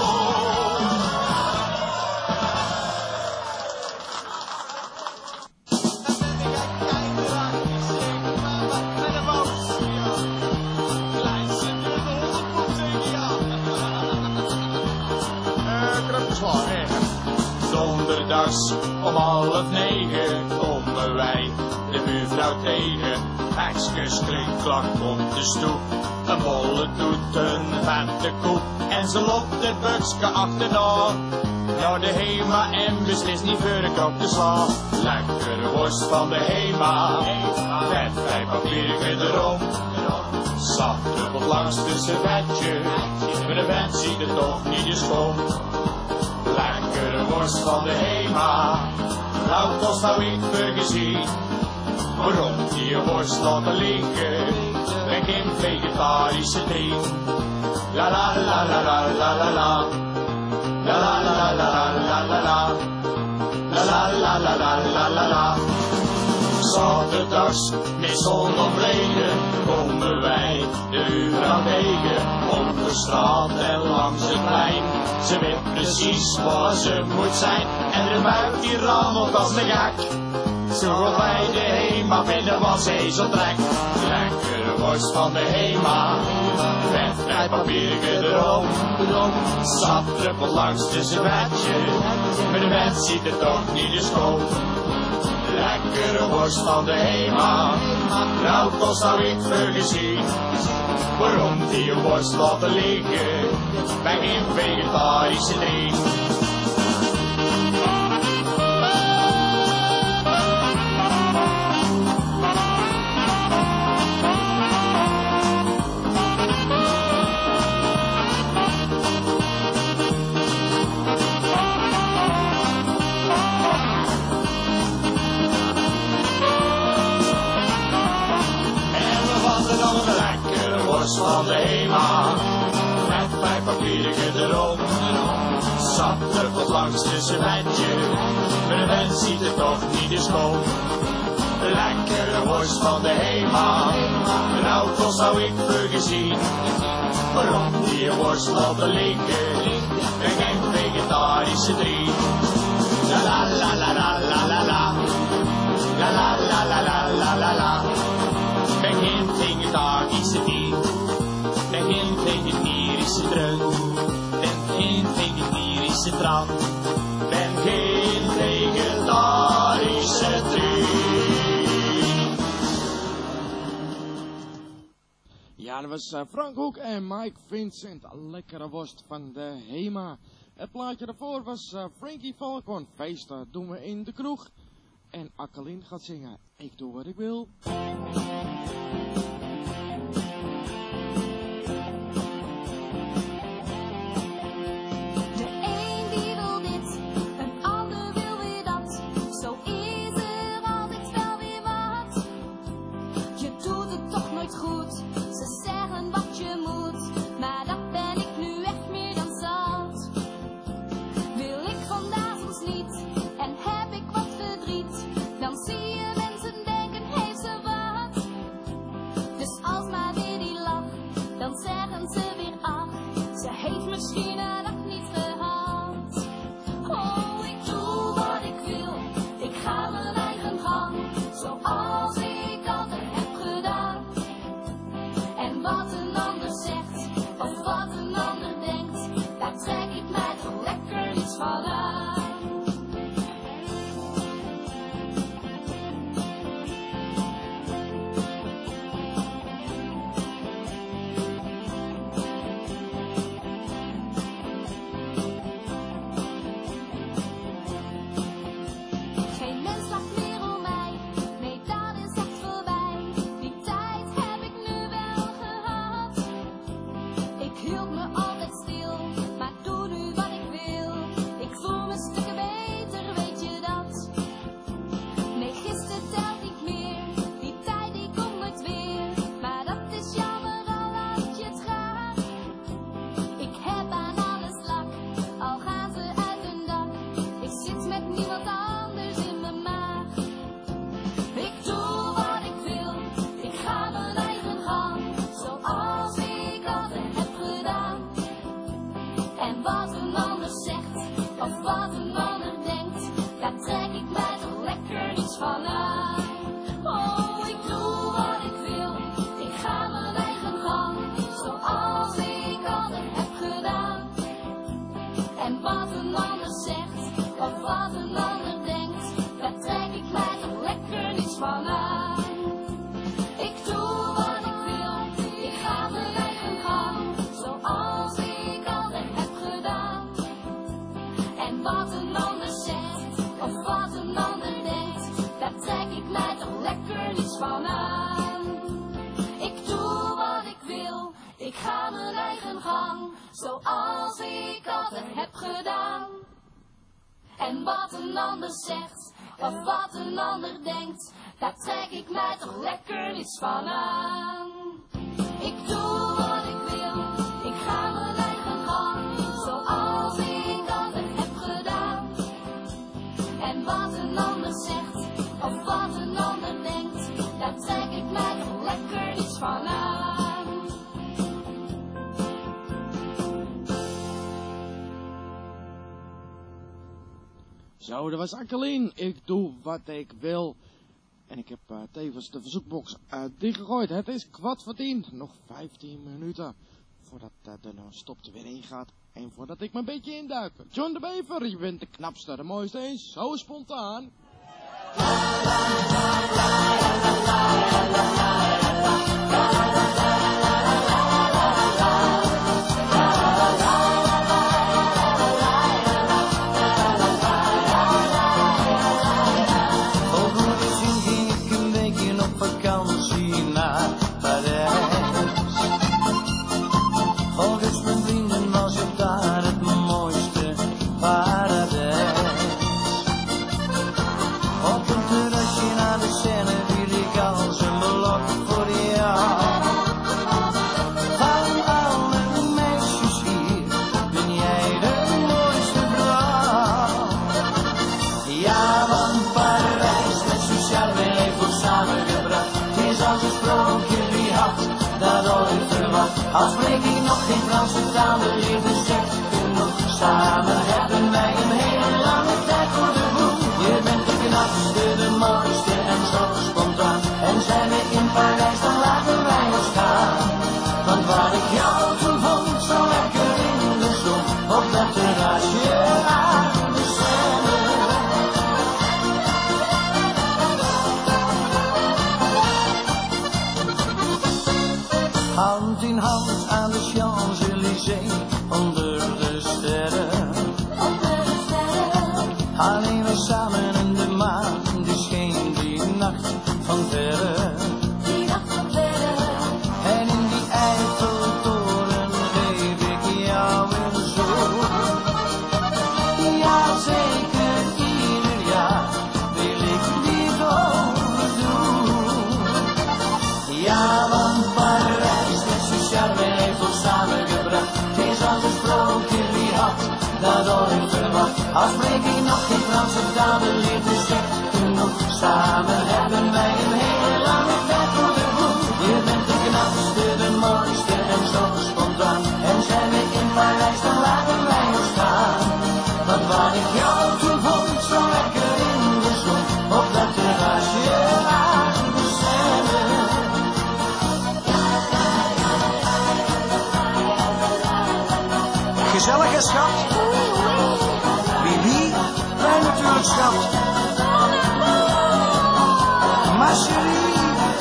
S5: Donderdags om 8:30 komen wij de buurvrouw tegen. Hekskes klinkt klak op de stoep, een bolle toeten van de koep. En ze loopt het bukske achterna, naar de Hema en beslist niet voor de kop te slaan. Lekkere worst van de Hema, met 5 papiertje erom. Zacht druppelt langs de servetje, maar de vent ziet het toch niet eens kom. Lekkere worst van de Hema, nou kost nou ik vergezien. Waarom die worst laten liggen, ben geen vegetarische ding. La la la la la la la la, la la la la la la la la, la la la la la la la la. zaterdags, meestal om reden, komen wij de uur aan wegen. Op de straat en langs het plein, ze weet precies waar ze moet zijn. En de buik die rammelt als een gek. Zo gaat bij de Hema binnen was hij zo trek. Lekkere worst van de Hema, met vrijpapiertje erom. Zat druppelt langs de servetje, maar de mens ziet het toch niet de school. Lekkere worst van de Hema, nou kost nou ik veel gezien. Waarom die worst laten liggen, bij geen vegetarische ding. Van de Hema, met vrijpapiertje erom. Zat druppelt langs de servetje, maar de mens ziet het toch niet de school. Lekkere worst van de Hema, nou kost zou ik veel gezien. Waarom die worst laten liggen, en geen vegetarische drie. La la la la la la la la, la la la la la la la la. Ben geen vegetarische drie. Ben geen vegetarische dreun, ben geen vegetarische drank, ben geen vegetarische drink.
S7: Ja, dat was Frank Hoek en Mike Vincent, lekkere worst van de Hema. Het plaatje daarvoor was Frankie Falcon, feesten doen we in de kroeg. En Akkelin gaat zingen, ik doe wat ik wil.
S12: Dan zie je mensen denken, heeft ze wat?
S21: zoals ik altijd heb gedaan. En wat een ander zegt, of wat een ander denkt, daar trek ik mij toch lekker niets van aan. Ik doe wat ik wil, ik ga mijn eigen gang, zoals ik altijd heb gedaan. En wat een ander zegt,
S12: of wat een ander denkt, daar trek ik mij toch lekker iets van aan.
S7: Zo, dat was Akkelien. Ik doe wat ik wil. En ik heb tevens de verzoekbox dichtgegooid. Het is 9:15. Nog 15 minuten voordat de stop er weer in gaat. En voordat ik me een beetje induik. John de Bever, je bent de knapste, de mooiste en zo spontaan.
S14: Als spreek ik nog geen Franse taal, de liefde zegt genoeg. Samen hebben wij een hele lange tijd voor de boeg. Je bent de knapste, de mooiste en zo spontaan. En zijn we in Parijs, dan laten wij ons gaan. Want waar ik jou toen vond, zo lekker in de zon, op dat terrasje aan de Seine. Hand in hand aan de Champs-Élysées, onder de sterren. Alleen we samen en de maan, die scheen die nacht van verre. En in die Eiffeltoren geef ik jou een zoen. Ja, zeker ieder jaar wil ik dit overdoen. Ja, want Parijs met zijn charme heeft ons samengebracht. Het is als een sprookje, wie had dat ooit verwacht. Al spreek ik nog geen Franse taal, de liefde zegt genoeg. Samen hebben wij een hele lange tijd voor de boeg. Je bent de knapste, de mooiste en zo spontaan. En zijn we in Parijs, dan laten wij ons gaan. Want waar ik jou toen vond, zo lekker in de zon, op dat terrasje aan de Seine. Gezellige schat. Wie? Wij natuurlijk, schat. Ma chérie.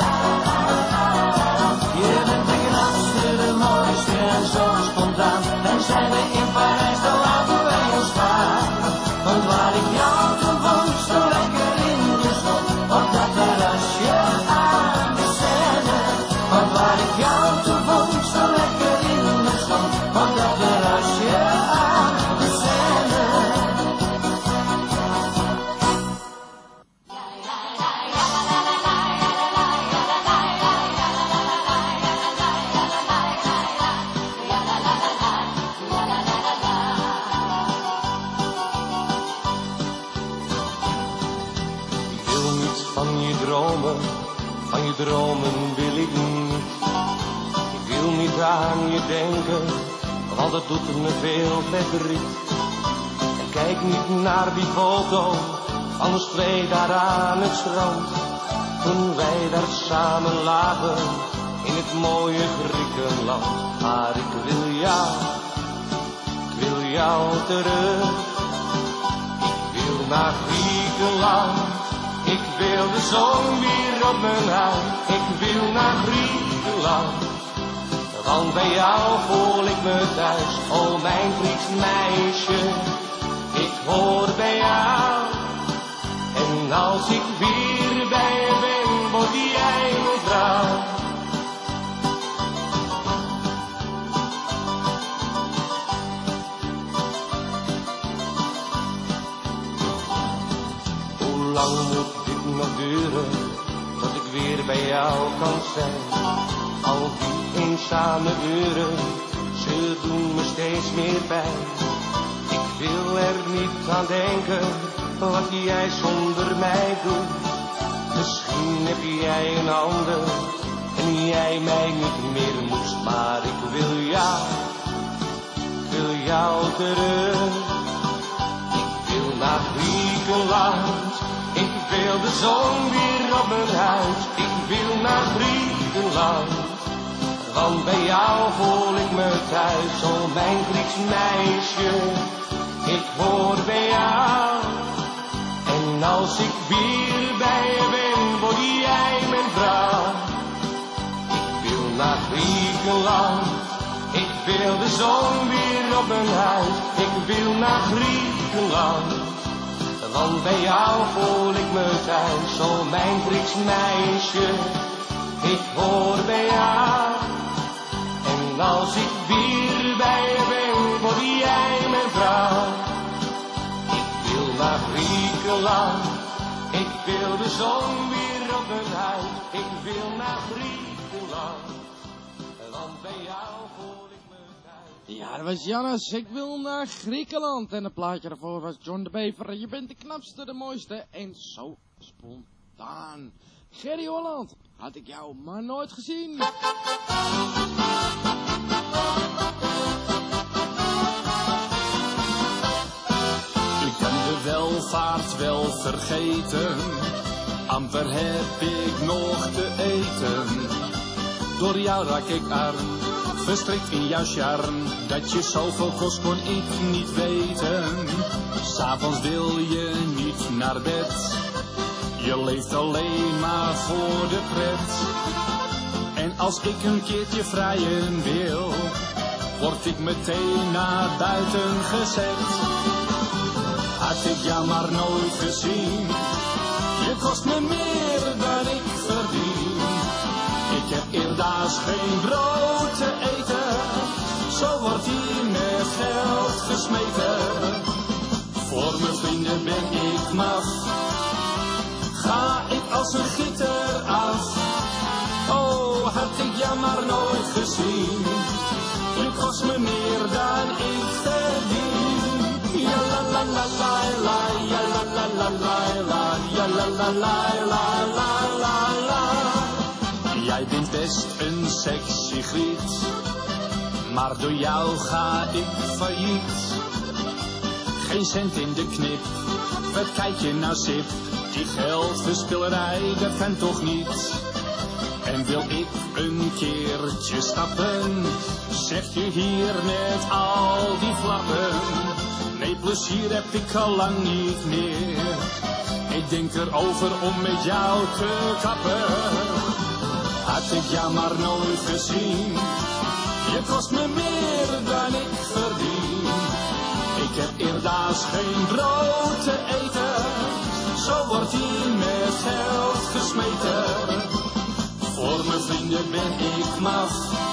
S14: Je bent de knapste, de mooiste en zo spontaan. En zijn we in Parijs, dan laten wij ons gaan. Want waar ik jou toen vond, zo lekker in de zon, op dat terrasje aan de Seine. Want waar ik jou toen vond, zo lekker in de zon, op dat terrasje aan de Seine. Ik wil niet van je dromen wil ik niet. Ik wil niet aan je denken, want het doet me veel verdriet. En kijk niet naar die foto van ons twee daar aan het strand. Toen wij daar samen lagen in het mooie Griekenland. Maar ik wil jou terug. Ik wil naar Griekenland. Ik wil de zon weer op mijn huid. Ik wil naar Griekenland. Want bij jou voel ik me thuis. Oh mijn Grieks meisje, ik hoor bij jou. En als ik weer bij je ben, word jij mijn vrouw. Hoe lang moet dit nog duren, tot ik weer bij jou kan zijn? Al die eenzame uren, ze doen me steeds meer pijn. Ik wil er niet aan denken, wat jij zonder mij doet.
S19: Misschien heb jij een ander en jij mij niet meer moest, maar ik wil jou terug. Ik wil naar Griekenland, ik wil de zon weer op mijn huid. Ik wil naar Griekenland, want bij jou voel ik me thuis. Oh mijn Grieks meisje, ik hoor bij jou. En als ik weer bij je ben, word jij mijn vrouw. Ik wil naar Griekenland, ik wil de zon weer op mijn huid. Ik wil naar Griekenland, want bij jou voel ik me thuis. Oh mijn Grieks meisje, ik hoor bij jou. En als ik weer bij je ben, word jij mijn vrouw. Ik wil naar Griekenland, ik wil de zon weer op mijn huid. Ik wil naar Griekenland, want bij jou voel ik me thuis.
S7: Ja, dat was Jannes. Ik wil naar Griekenland. En het plaatje daarvoor was John de Bever. Je bent de knapste, de mooiste en zo spontaan. Gerry Holland, had ik jou maar nooit gezien.
S11: Ik kan de welvaart wel vergeten, amper heb ik nog te eten. Door jou raak ik arm, verstrikt in jouw charme, dat je zoveel kost kon ik niet weten. 'S Avonds wil je niet naar bed, je leeft alleen maar voor de pret. En als ik een keertje vrijen wil, word ik meteen naar buiten gezet. Had ik jou maar nooit gezien, je kost me meer dan ik verdien. Ik heb eerdaags geen brood te eten, zo wordt hier met geld gesmeten. Voor mijn vrienden ben ik maf, ga ik als een gitter af. Oh, had ik jou maar nooit gezien, je kost me meer dan ik verdien. Ja la la la la la, ja la la la la la, ja la la la la la la la. Jij bent best een sexy griet, maar door jou ga ik failliet. Geen cent in de knip, wat kijk je nou sip? Die geldverspillerij, dat kan toch niet? En wil ik een keertje stappen, zeg je hier met al die flappen. Nee, plezier heb ik al lang niet meer, ik denk erover om met jou te kappen. Had ik jou maar nooit gezien, je kost me meer dan ik verdien. Ik heb eerdaags geen brood te eten, zo wordt hier met geld gesmeten. Voor mijn vrienden ben ik maf,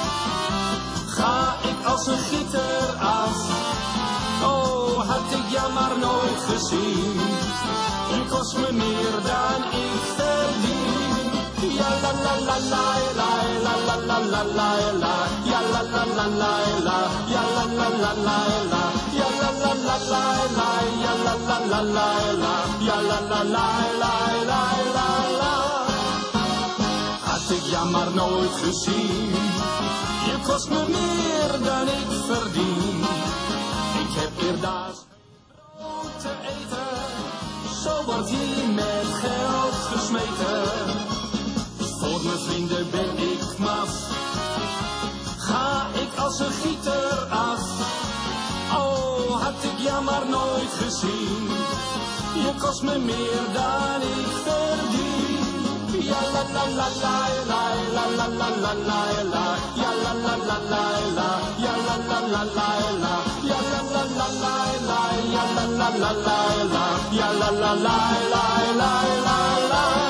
S11: ga ik als een gitter af. Oh, had ik jou maar nooit gezien, je kost me meer dan ik verdien. Ja la la la la la la la la la la la, ja la la la la la, ja la la la la la, ja la la la la la, ja la la la la la, ja la la la la la la. Had ik jou maar nooit gezien, je kost me meer dan ik verdien. Ik heb eerdaags brood te eten, zo wordt hier met geld gesmeten. Voor mijn vrienden ben ik maf, ga ik als een gieter af. Oh, had ik jou maar nooit gezien, je kost me meer dan ik verdien. Ja la la la la la la la la la la la, ja la la la la la, ja la la la la la, ja la la la la la, ja la la la la la, ja la la la la la la.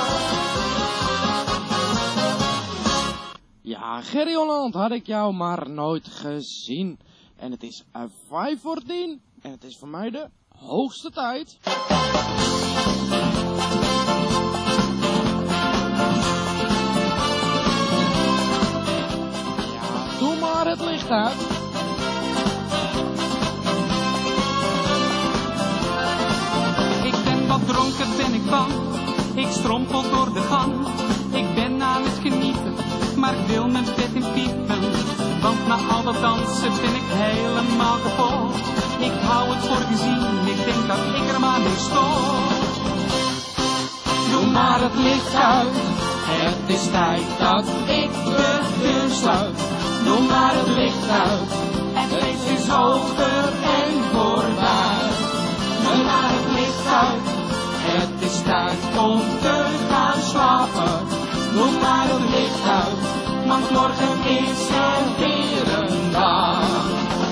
S7: Ja, Gerry Holland, had ik jou maar nooit gezien. En het is 5 voor 10. En het is voor mij de hoogste tijd. Ja, doe maar het licht uit.
S10: Ik ben wat dronken ben ik van, ik strompel door de mensen ben ik helemaal kapot. Ik hou het voor gezien, ik denk dat ik er maar mee stop. Doe maar het licht uit, het is tijd dat ik de deur sluit. Doe maar het licht uit, het feest is over en voorbij. Doe maar het licht uit, het is tijd om te gaan slapen. Doe maar het licht uit, want morgen is er weer een dag.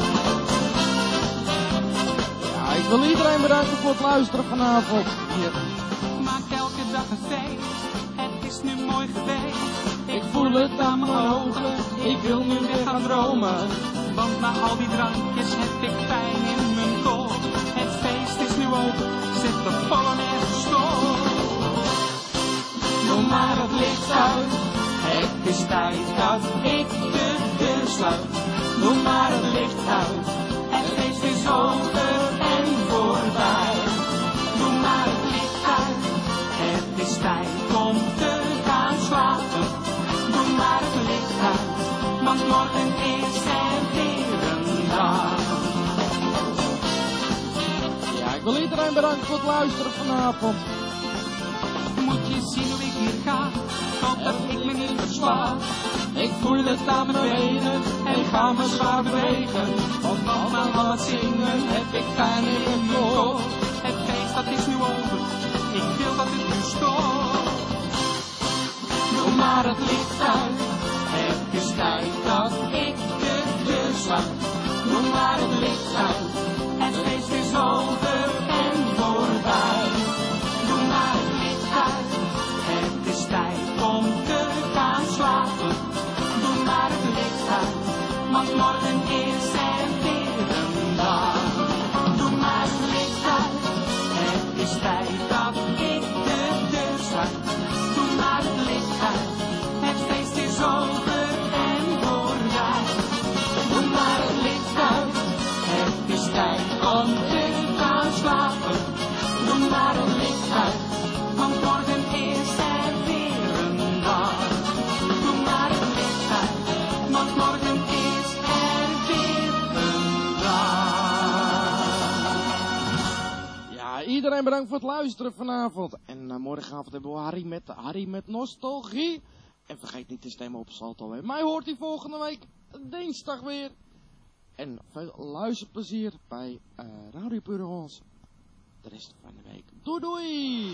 S7: Ja, ik wil iedereen bedanken voor het luisteren vanavond. Hier.
S10: Maak elke dag een feest, het is nu mooi geweest.
S7: Ik voel het aan mijn ogen, ik wil nu weer gaan dromen.
S10: Want na al die drankjes heb ik pijn in mijn kop. Het feest is nu over, zet de Polonaise stop. Doe maar het licht uit, het is tijd dat ik de deur sluit. Doe maar het licht uit, het feest is over en voorbij. Doe maar het licht uit, het is tijd om te gaan slapen. Doe maar het licht uit, want morgen is er weer een dag.
S7: Ja, ik wil iedereen bedanken voor het luisteren vanavond.
S10: Moet je zien hoe ik hier ga, totdat ik me niet versla. Ik voel het aan mijn benen en ga me zwaar bewegen. Want na al het zingen heb ik pijn in mijn kop. Het feest dat is nu over, ik wil dat het nu stopt. Doe maar het licht uit, het is tijd dat ik de deur sluit. Doe maar het licht uit, het feest is over en voorbij. Doe maar het licht uit, het is tijd om te gaan slapen. Doe maar het licht uit, want morgen is er weer een dag. Doe maar het licht uit, het is tijd dat ik de deur sluit. Doe maar het licht uit, het feest is over en voorbij. Doe maar het licht uit, het is tijd om te gaan slapen. Doe maar het licht uit, want morgen is er weer een dag. Doe maar het licht uit, want morgen is er weer een dag.
S7: Ja, iedereen bedankt voor het luisteren vanavond. En morgenavond hebben we Harry met nostalgie. En vergeet niet te stemmen op Salto. En mij hoort hij volgende week dinsdag weer. En veel luisterplezier bij Radio Pure Hollands de rest van de week. Doei doei!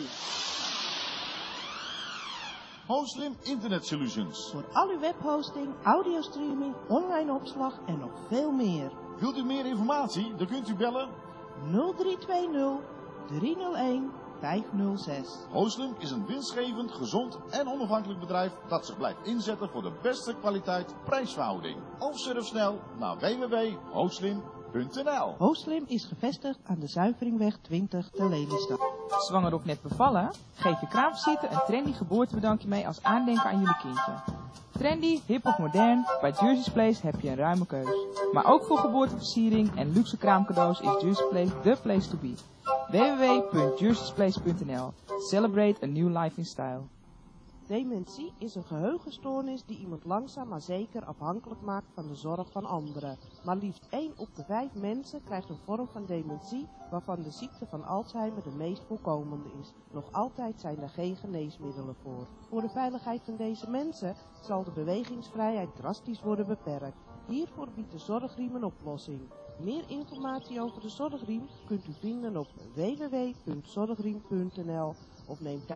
S2: Hoslim Internet Solutions.
S3: Voor al uw webhosting, audiostreaming, online opslag en nog veel meer.
S2: Wilt u meer informatie? Dan kunt u bellen
S3: 0320 301 506.
S2: Hoslim is een winstgevend, gezond en onafhankelijk bedrijf dat zich blijft inzetten voor de beste kwaliteit-prijsverhouding. Of surf snel naar www.hoslim.nl.
S3: Hoslim is gevestigd aan de Zuiveringweg 20 te Lelystad.
S4: Zwanger of net bevallen? Geef je kraamvisite een trendy geboortebedankje mee als aandenken aan jullie kindje. Trendy, hip of modern, bij Jersey's Place heb je een ruime keus. Maar ook voor geboorteversiering en luxe kraamcadeaus is Jersey's Place the place to be. www.jerseysplace.nl. Celebrate a new life in style.
S3: Dementie is een geheugenstoornis die iemand langzaam maar zeker afhankelijk maakt van de zorg van anderen. Maar liefst 1 op de 5 mensen krijgt een vorm van dementie waarvan de ziekte van Alzheimer de meest voorkomende is. Nog altijd zijn er geen geneesmiddelen voor. Voor de veiligheid van deze mensen zal de bewegingsvrijheid drastisch worden beperkt. Hiervoor biedt de Zorgriem een oplossing. Meer informatie over de Zorgriem kunt u vinden op www.zorgriem.nl of neem